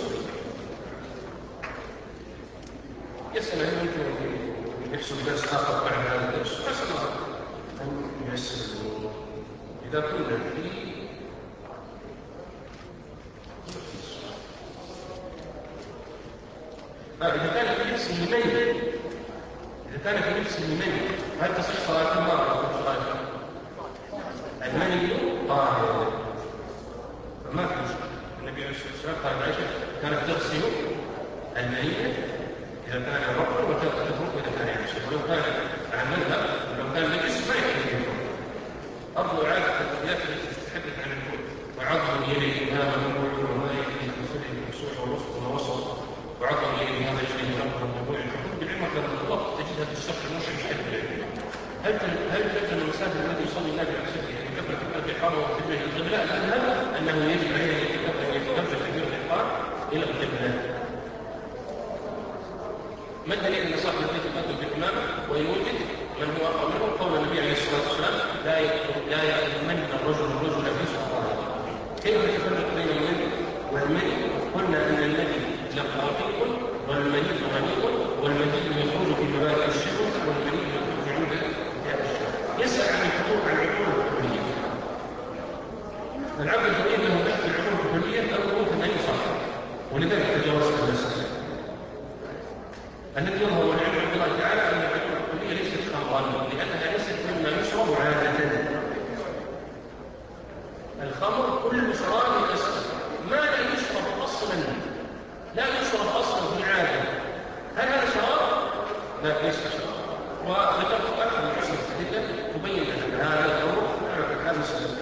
يسأل هل يمكن يحصل درس آخر بعد هذا الدرس؟ أسأل الله أن ييسر الأمور. إذا كنا في آه إذا كان في نفس المني إذا كان في نفس المني هل تصح صلاة المرأة أو صلاة المني طاهر؟ فما في مشكلة. النبي عليه الصلاة والسلام قال عائشة كانت تغسل المنية إذا كان الرقم وكانت تترك إذا كان يغسل، ولو كان على المذهب لو كان نجس ما يكفي أرض إعادة التدبيرات التي تتحدث عن الكل وعظم يليه هذا الركوع وما يليه في صدره الممسوح والوسط والوسط وعظم يليه هذا يشبه الأمر والركوع. فكتب العلم كما بالضبط تجدها في الشرح المشرك حد العلم. هل هل تلزم المساجد الذي يصلي النبي عليه الصلاه والسلام ان يكبر تكبيره الاحرام وتجبه القبله؟ المذهب انه يجب عليه ان يكبر تكبيره الاحرام الى القبله. ما الدليل ان صاحب البيت يقدم بالامامه ويوجد من هو اقرب منه؟ قول النبي عليه الصلاه والسلام لا لا يؤمن الرجل الرجل في سلطانه. كيف نفرق بين المني والمني؟ قلنا ان المني لقاطي والمني غني والمني يخرج في مبادئ الشهوة والمني يخرج عند انتهاء الشهوة. يسأل عن الحقوق عن العقول الكلية. العقل يريد له بحث العقول الكلية أو ممكن أن يصحح، ولذلك تجاوزت المسألة. الذي يظهر العلم عند الله تعالى أن العقول الكلية ليست خمرا، لأنها ليست مما يشرب عادة. الخمر كل شراب أسكر، ما لا يشرب أصلا، لا يشرب أصلا في العادة. هل هذا شراب؟ لا، ليس شراب. وذكرت أكثر من عشر أدلة تبين أن هذا الأمر هذا مسألة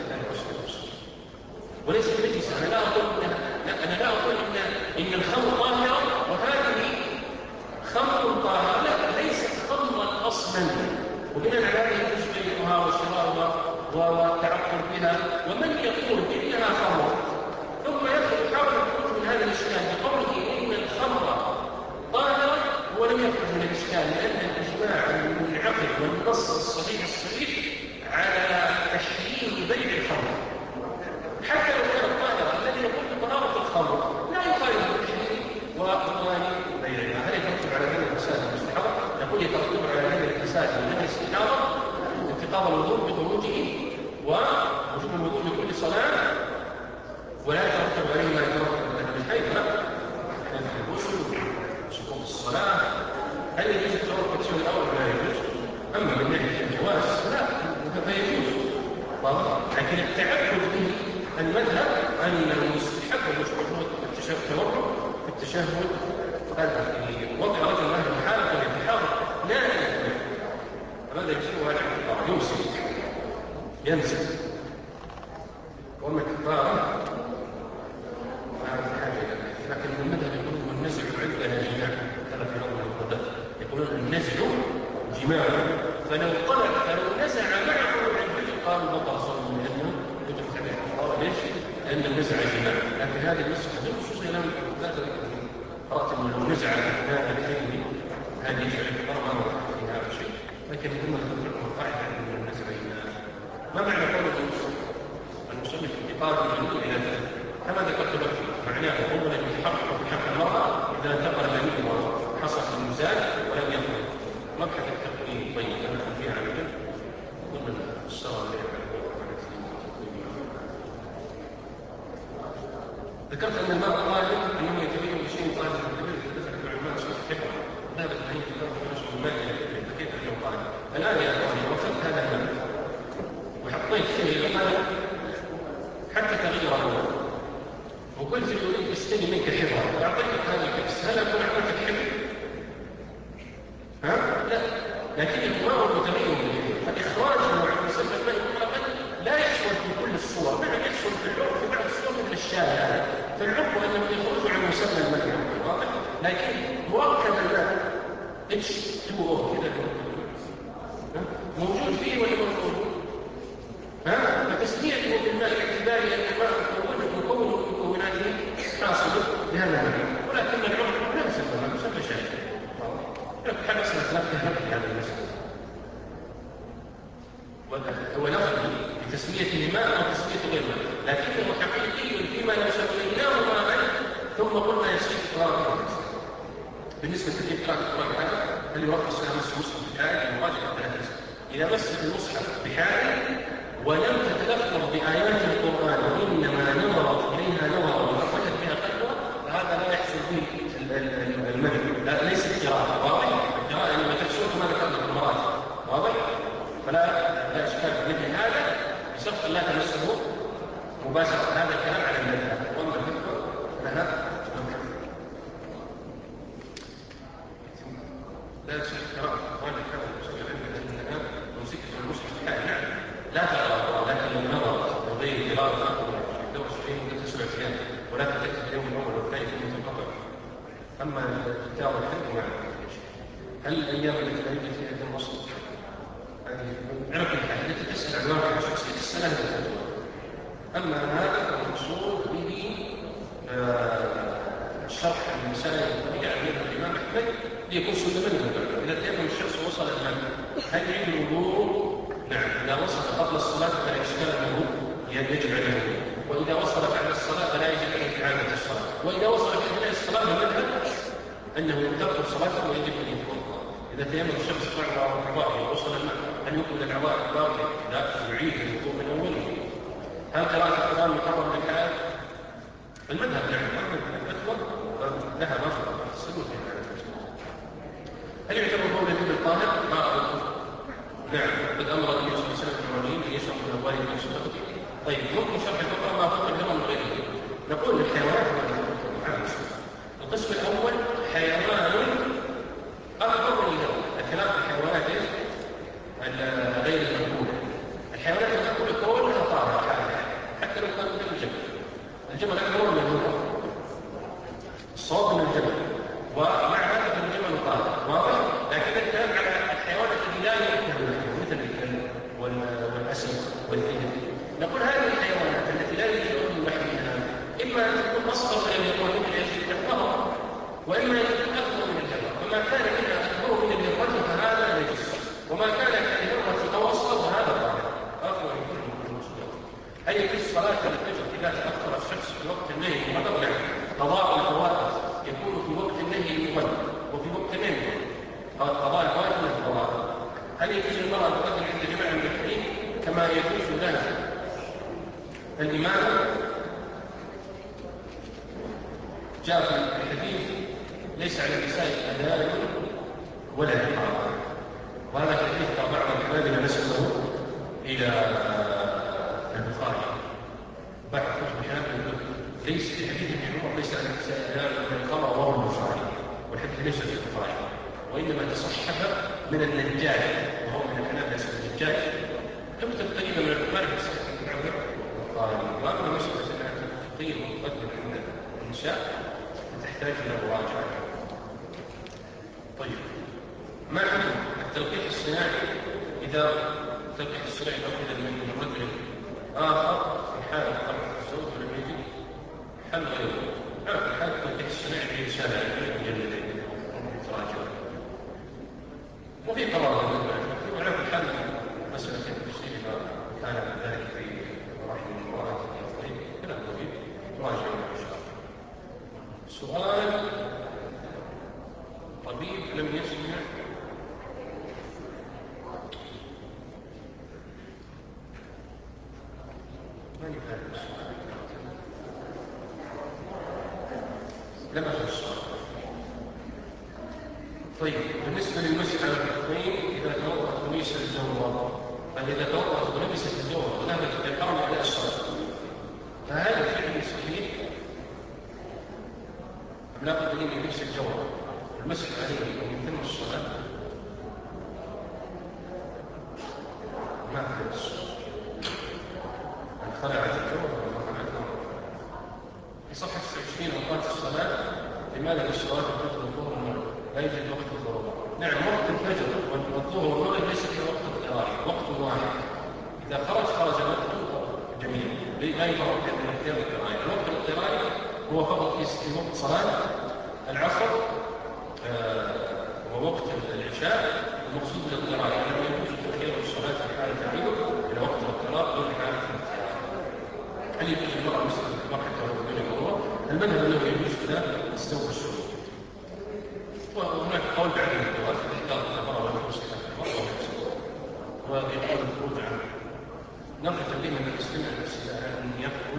وليس نجسا. أنا لا أقول أنا لا أقول إن إن الخمر طاهرة وهذه خمر طاهرة، لا، ليست خمرا أصلا، وبناء على هذه يجوز بيعها وشرائها والتعقل بها. ومن يقول إنها خمر ثم يحاول الخروج من هذا الإشكال بقوله إن الخمر طاهرة، هو لم يخرج من الإشكال، لأن الإجماع المنعقد والنص الصحيح الصريح على تحريم بيع الخمر حتى لو كانت طاهرة. الذي يقول بطهارة الخمر لا يخالف التحريم وإبطال بيعها. هل يترتب على ذلك الفساد المستحضر؟ نقول يترتب على ذلك الفساد من الاستحاضة انتقاض الوضوء بخروجه ووجوب الوضوء لكل صلاة، ولا يترتب عليه ما يترتب من حيث الغسل سقوط الصلاة. هل يجوز التوقف التسويق الأول؟ لا يجوز. أما من ناحية الجواز لا، فيجوز. لكن التعبد به المذهب أن المستحب المشروع في التوقف في التشهد في وضع رجل أهل حالة يتحاضر لا يجوز. هذا يجوز واجب الكفارة، يمسك يمسك. وأما الكفارة لكن المذهب يقولون النزع عندنا جماع، هذا في نظر القدر يقولون النزع جماع، فلو قلت فلو نزع معه العلم قالوا بطل صوم لأنه يجب تعبير الكفارة. ليش؟ لأن النزع جماع. لكن هذه المسألة بالخصوص لم لا قرأت أنه لو نزع أثناء الحلم هذه يجعل الكفارة ما وقعت في هذا الشيء. لكن هم تفرقوا القاعدة أن النزع جماع. ما معنى قول المصنف انتقاد الجنود إلى ذلك؟ كما ذكرت لك معناه أولا يتحقق في حق المرأة إذا انتقل منه وحصل المزاج ولم يقل مبحث التقنين يبين أنه فيها عن الجنة ضمن الشرع. ذكرت أن المرأة طالب أنه يتبين بشيء طالب الكبير إذا دفعت العلماء سوى الحكمة لا بد أن يتكرر في نشر الماء فكيف اليوم طالب. الآن يا أخواني وصلت هذا الماء وحطيت فيه القلم حتى تغير اللون وقلت له استني منك حفظ أعطيتك هذا الكبس، هل أكون أعطيتك حفظ؟ ها؟ لا، لكنه ما هو متبين به. فإخراج نوع مسمى الماء المطلقا لا يحصل في كل الصور، نعم يحصل في العرف في بعض الصور مثل الشارع، فالعرف أنه يخرج عن مسمى الماء واضح، لكن مركب الماء اتش تو او كذا موجود فيه ولا موجود؟ ها؟ فتسميته بالماء باعتبار أن الماء مكون من مكوناته حاصله بهذا الماء، ولكن العرف لا يسمى ما يسمى شيء. حدث مسألة في هذا المسألة هو لفظ بتسميته ماء أو تسميته غير ماء، لكنه حقيقي فيما لو سميناه ماء ثم قلنا يصير إقرار. بالنسبة لإقرار القرآن هذا هل يرخص لها مس المصحف بحاجة المراجعة ثلاثة؟ إذا مسك المصحف بحاجة ولم تتلفظ بآيات القرآن وإنما نظرت إليها نظرا وأخرجت بها قلبها فهذا لا يحصل به المنع، لا ليس قراءة. واضح؟ القراءة يعني ما تفسرت ما ذكرنا في المراجع. واضح؟ فلا لا إشكال في مثل هذا بشرط لا تمسه مباشرة. هذا الكلام على المذهب، وأما الفقه لها لا يصح قراءة القرآن كما يصح عندنا مسكت المصحف نعم لا تقرأ، لكن النظر وغير قراءة دور شيء مدة سبع أيام ولكن تكتب اليوم الأول والثاني في المتقطع. أما الكتاب والحلم نعم. هل الأيام التي لا يوجد فيها دم مصر؟ على كل حال التي تسأل عن واقع شخصية السنة لا. أما هذا المقصود به شرح المسائل التي يعملها الإمام أحمد ليكون سنة منه. إذا تيمم الشخص وصل الماء هل يجب الوضوء؟ نعم. إذا وصل قبل الصلاة فلا إشكال له يجب عليه الوضوء، وإذا وصل بعد الصلاة فلا يجب عليه إعادة الصلاة، وإذا وصل في أثناء الصلاة بالمذهب أنه ترك صلاته ويجب أن يتوضأ. إذا تيمم الشخص بعد الأعضاء وصل الماء هل يكون الأعضاء الباقية؟ لا، يعيد الوضوء من أوله. هل قراءة القرآن محرم للحال؟ المذهب نعم أكبر لها نظر السنة. هل يعتبر قول النبي الطاهر؟ نعم، قد أمر النبي صلى الله عليه وسلم بالرجيم أن يشرب من أبواب من شربته. طيب ممكن شرح الفقرة ما فوق الهرم من غيره. نقول للحيوانات القسم الأول حيوان أكبر من الهرم. الكلام في الحيوانات إيش؟ غير المأكولة. الحيوانات المأكولة كلها طاهرة حالها حتى لو كان من الجبل. الجبل أكبر من الهرم، الصواب من الجبل، ومع هذا الجبل طاهر واضح. لكن الكلام على الحيوان الذي لا يأكل مثل الكلب والأسد والذئب. نقول هذه الحيوانات التي لا يجوز من لحمها إما أن تكون أصغر من الهرم النهر، وإما أن تكون أكبر من الهرم. فما كان منها أكبر من الهرم فهذا نجس، وما كان كالهرم أو أصغر فهذا طاهر. أكبر من كل المسلمين. هل يجوز صلاة الفجر إذا تأخر الشخص في وقت النهي المغرب؟ نعم. قضاء الفوائد يكون في وقت النهي المغرب وفي وقت النهي. قضاء الفوائد من الفوائد. هل يجوز المرأة أن تقدم عند جماعة المسلمين كما يجوز لنا الإمام؟ جاء في الحديث ليس على النساء أذان ولا إقامة، وهذا الحديث بعض الحنابلة نسبه إلى البخاري. بعض الحنابلة ليس في حديث ابن عمر ليس على النساء أذان ولا إقامة رواه البخاري، والحديث ليس في البخاري، وإنما تصحح من النجاج، وهو من الحنابلة اسمه النجاج، كتب قريبة من البخاري في صحيح ابن عمر. قال وأما مسألة أنها تقيم وتقدم عند النساء تحتاج إلى مراجعة. طيب، ما حكم التلقيح الصناعي إذا التلقيح الصناعي أخذ من رجل آخر في حال قرح الزوج ولم يجد حل غيره؟ نعم، في حال التلقيح الصناعي في رسالة مجلدين تراجع وفي قرار وعلى كل حال مسألة التفسير إذا كان ذلك في رحم المرأة طيب كلام طويل راجع إن شاء الله. سؤال: طبيب لم يسمع من هذا السؤال؟ لم أفهم السؤال. طيب، بالنسبة للمسح على الخفين إذا توضأت وليس الجوهر، بل إذا توضأت ولبست الجوهر وذهبت إلى الحرم على الصلاة، فهذا فعل صحيح أم لا بد من لبس الجوهر والمسح عليه ويتم الصلاة؟ ما في الصلاة أن خلعت الجوهر وما خلعته. في صفحة تسعة وعشرين أوقات الصلاة لماذا للصلاة وقت الظهر والمغرب لا يوجد وقت الظهر؟ نعم، وقت الفجر والظهر والمغرب ليس في وقت اضطراري، وقت واحد. إذا خرج خرج الوقت جميل، لا يفرق بين الاختيار والاضطراري. الوقت الاضطراري هو فقط في وقت صلاة العصر آه ووقت العشاء. المقصود بالاضطرار أنه يجوز تأخير الصلاة في حالة تعيد إلى وقت الاضطرار دون حالة الاختيار. هل يجوز المرأة المسلمة في مرحلة الركوع والركوع؟ المذهب أنه يجوز إذا استوى الشروط. وهناك قول بعد الجواز احتاط الأمر والمسلمة في المرأة والمسلمة، ويقول الخروج عن نقل تنبيه من المسلمين أن يقول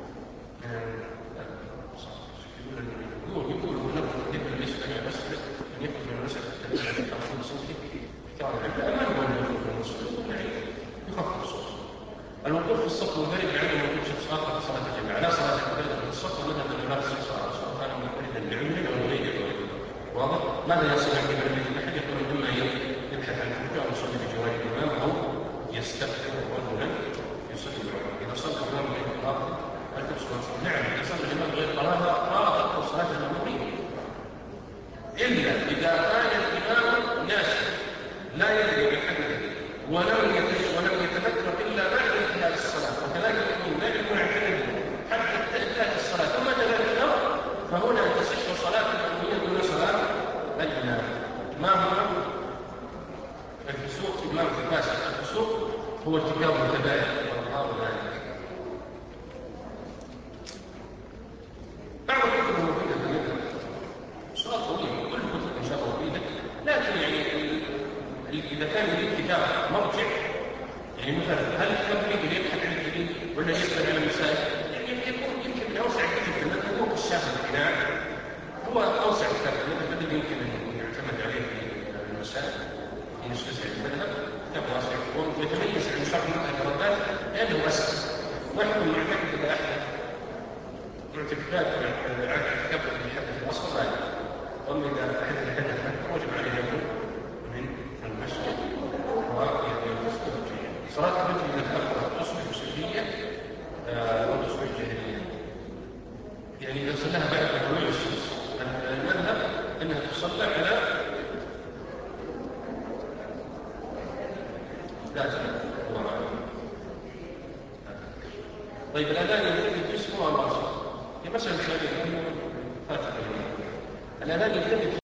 يقول يقول ونقل تنبيه من المسلمين أن يقول من المسلمين التنبيه في تخفيض صوته كتاب العلم. ما هو الوقوف في المسلمين؟ يخفض صوته. الوقوف في الصف مبرد لعدم وجود شخص آخر في صلاة الجماعة، لا صلاة الجماعة في الصف ومذهب الإمام الصلاة سواء كان منفردا بعلم أو غيره. واضح؟ ماذا يصير عند العلم؟ أحد يقول إما يبحث عن الركوع ويصلي بجوار الإمام أو يستغفر رجلا يصلي بالركوع. إذا صلى الإمام غير طهارة هل تبصر؟ نعم، إذا صلى الإمام غير طهارة طهارة صلاة المأمومين، إلا إذا كان الإمام ناسا لا يدري بحده ولم ولم يتذكر إلا بعد انتهاء الصلاة، وكذلك يكون لا يكون اعتمد حتى انتهت الصلاة ثم تذكر، فهنا تصح صلاة المأمومين دون صلاة الإمام. ما هو الفسوق؟ إمام الفاسق. الفسوق هو ارتكاب الكبائر والله ذلك. بعض الكتب الموجودة في المذهب سؤال طويل يعني مثلا هل التمريض اللي يبحث عن الدليل ولا يسأل على المسائل؟ يعني يكون يمكن من أوسع كتب المذهب هو كشاف القناع، هو أوسع كتاب المذهب الذي يمكن أن يعتمد عليه في المسائل في نسبة المذهب، كتاب واسع ويتميز عن شرح المذهب لأنه أسهل ويحكم معتقد إلى أحد معتقدات اعتقاد في حدث الأصل لا يمكن. وأما إذا أحد الحدث وجب عليه يكون من المسجد صلاة الرجل إذا تأخرت تصبح سرية أو تصبح جاهلية، يعني إذا صلاها بعد طلوع الشمس المذهب أنها تصلى على لا زال. طيب الأذان يبتدئ باسمه أو رأسه؟ هي مسألة ثانية فاتت الأذان يبتدئ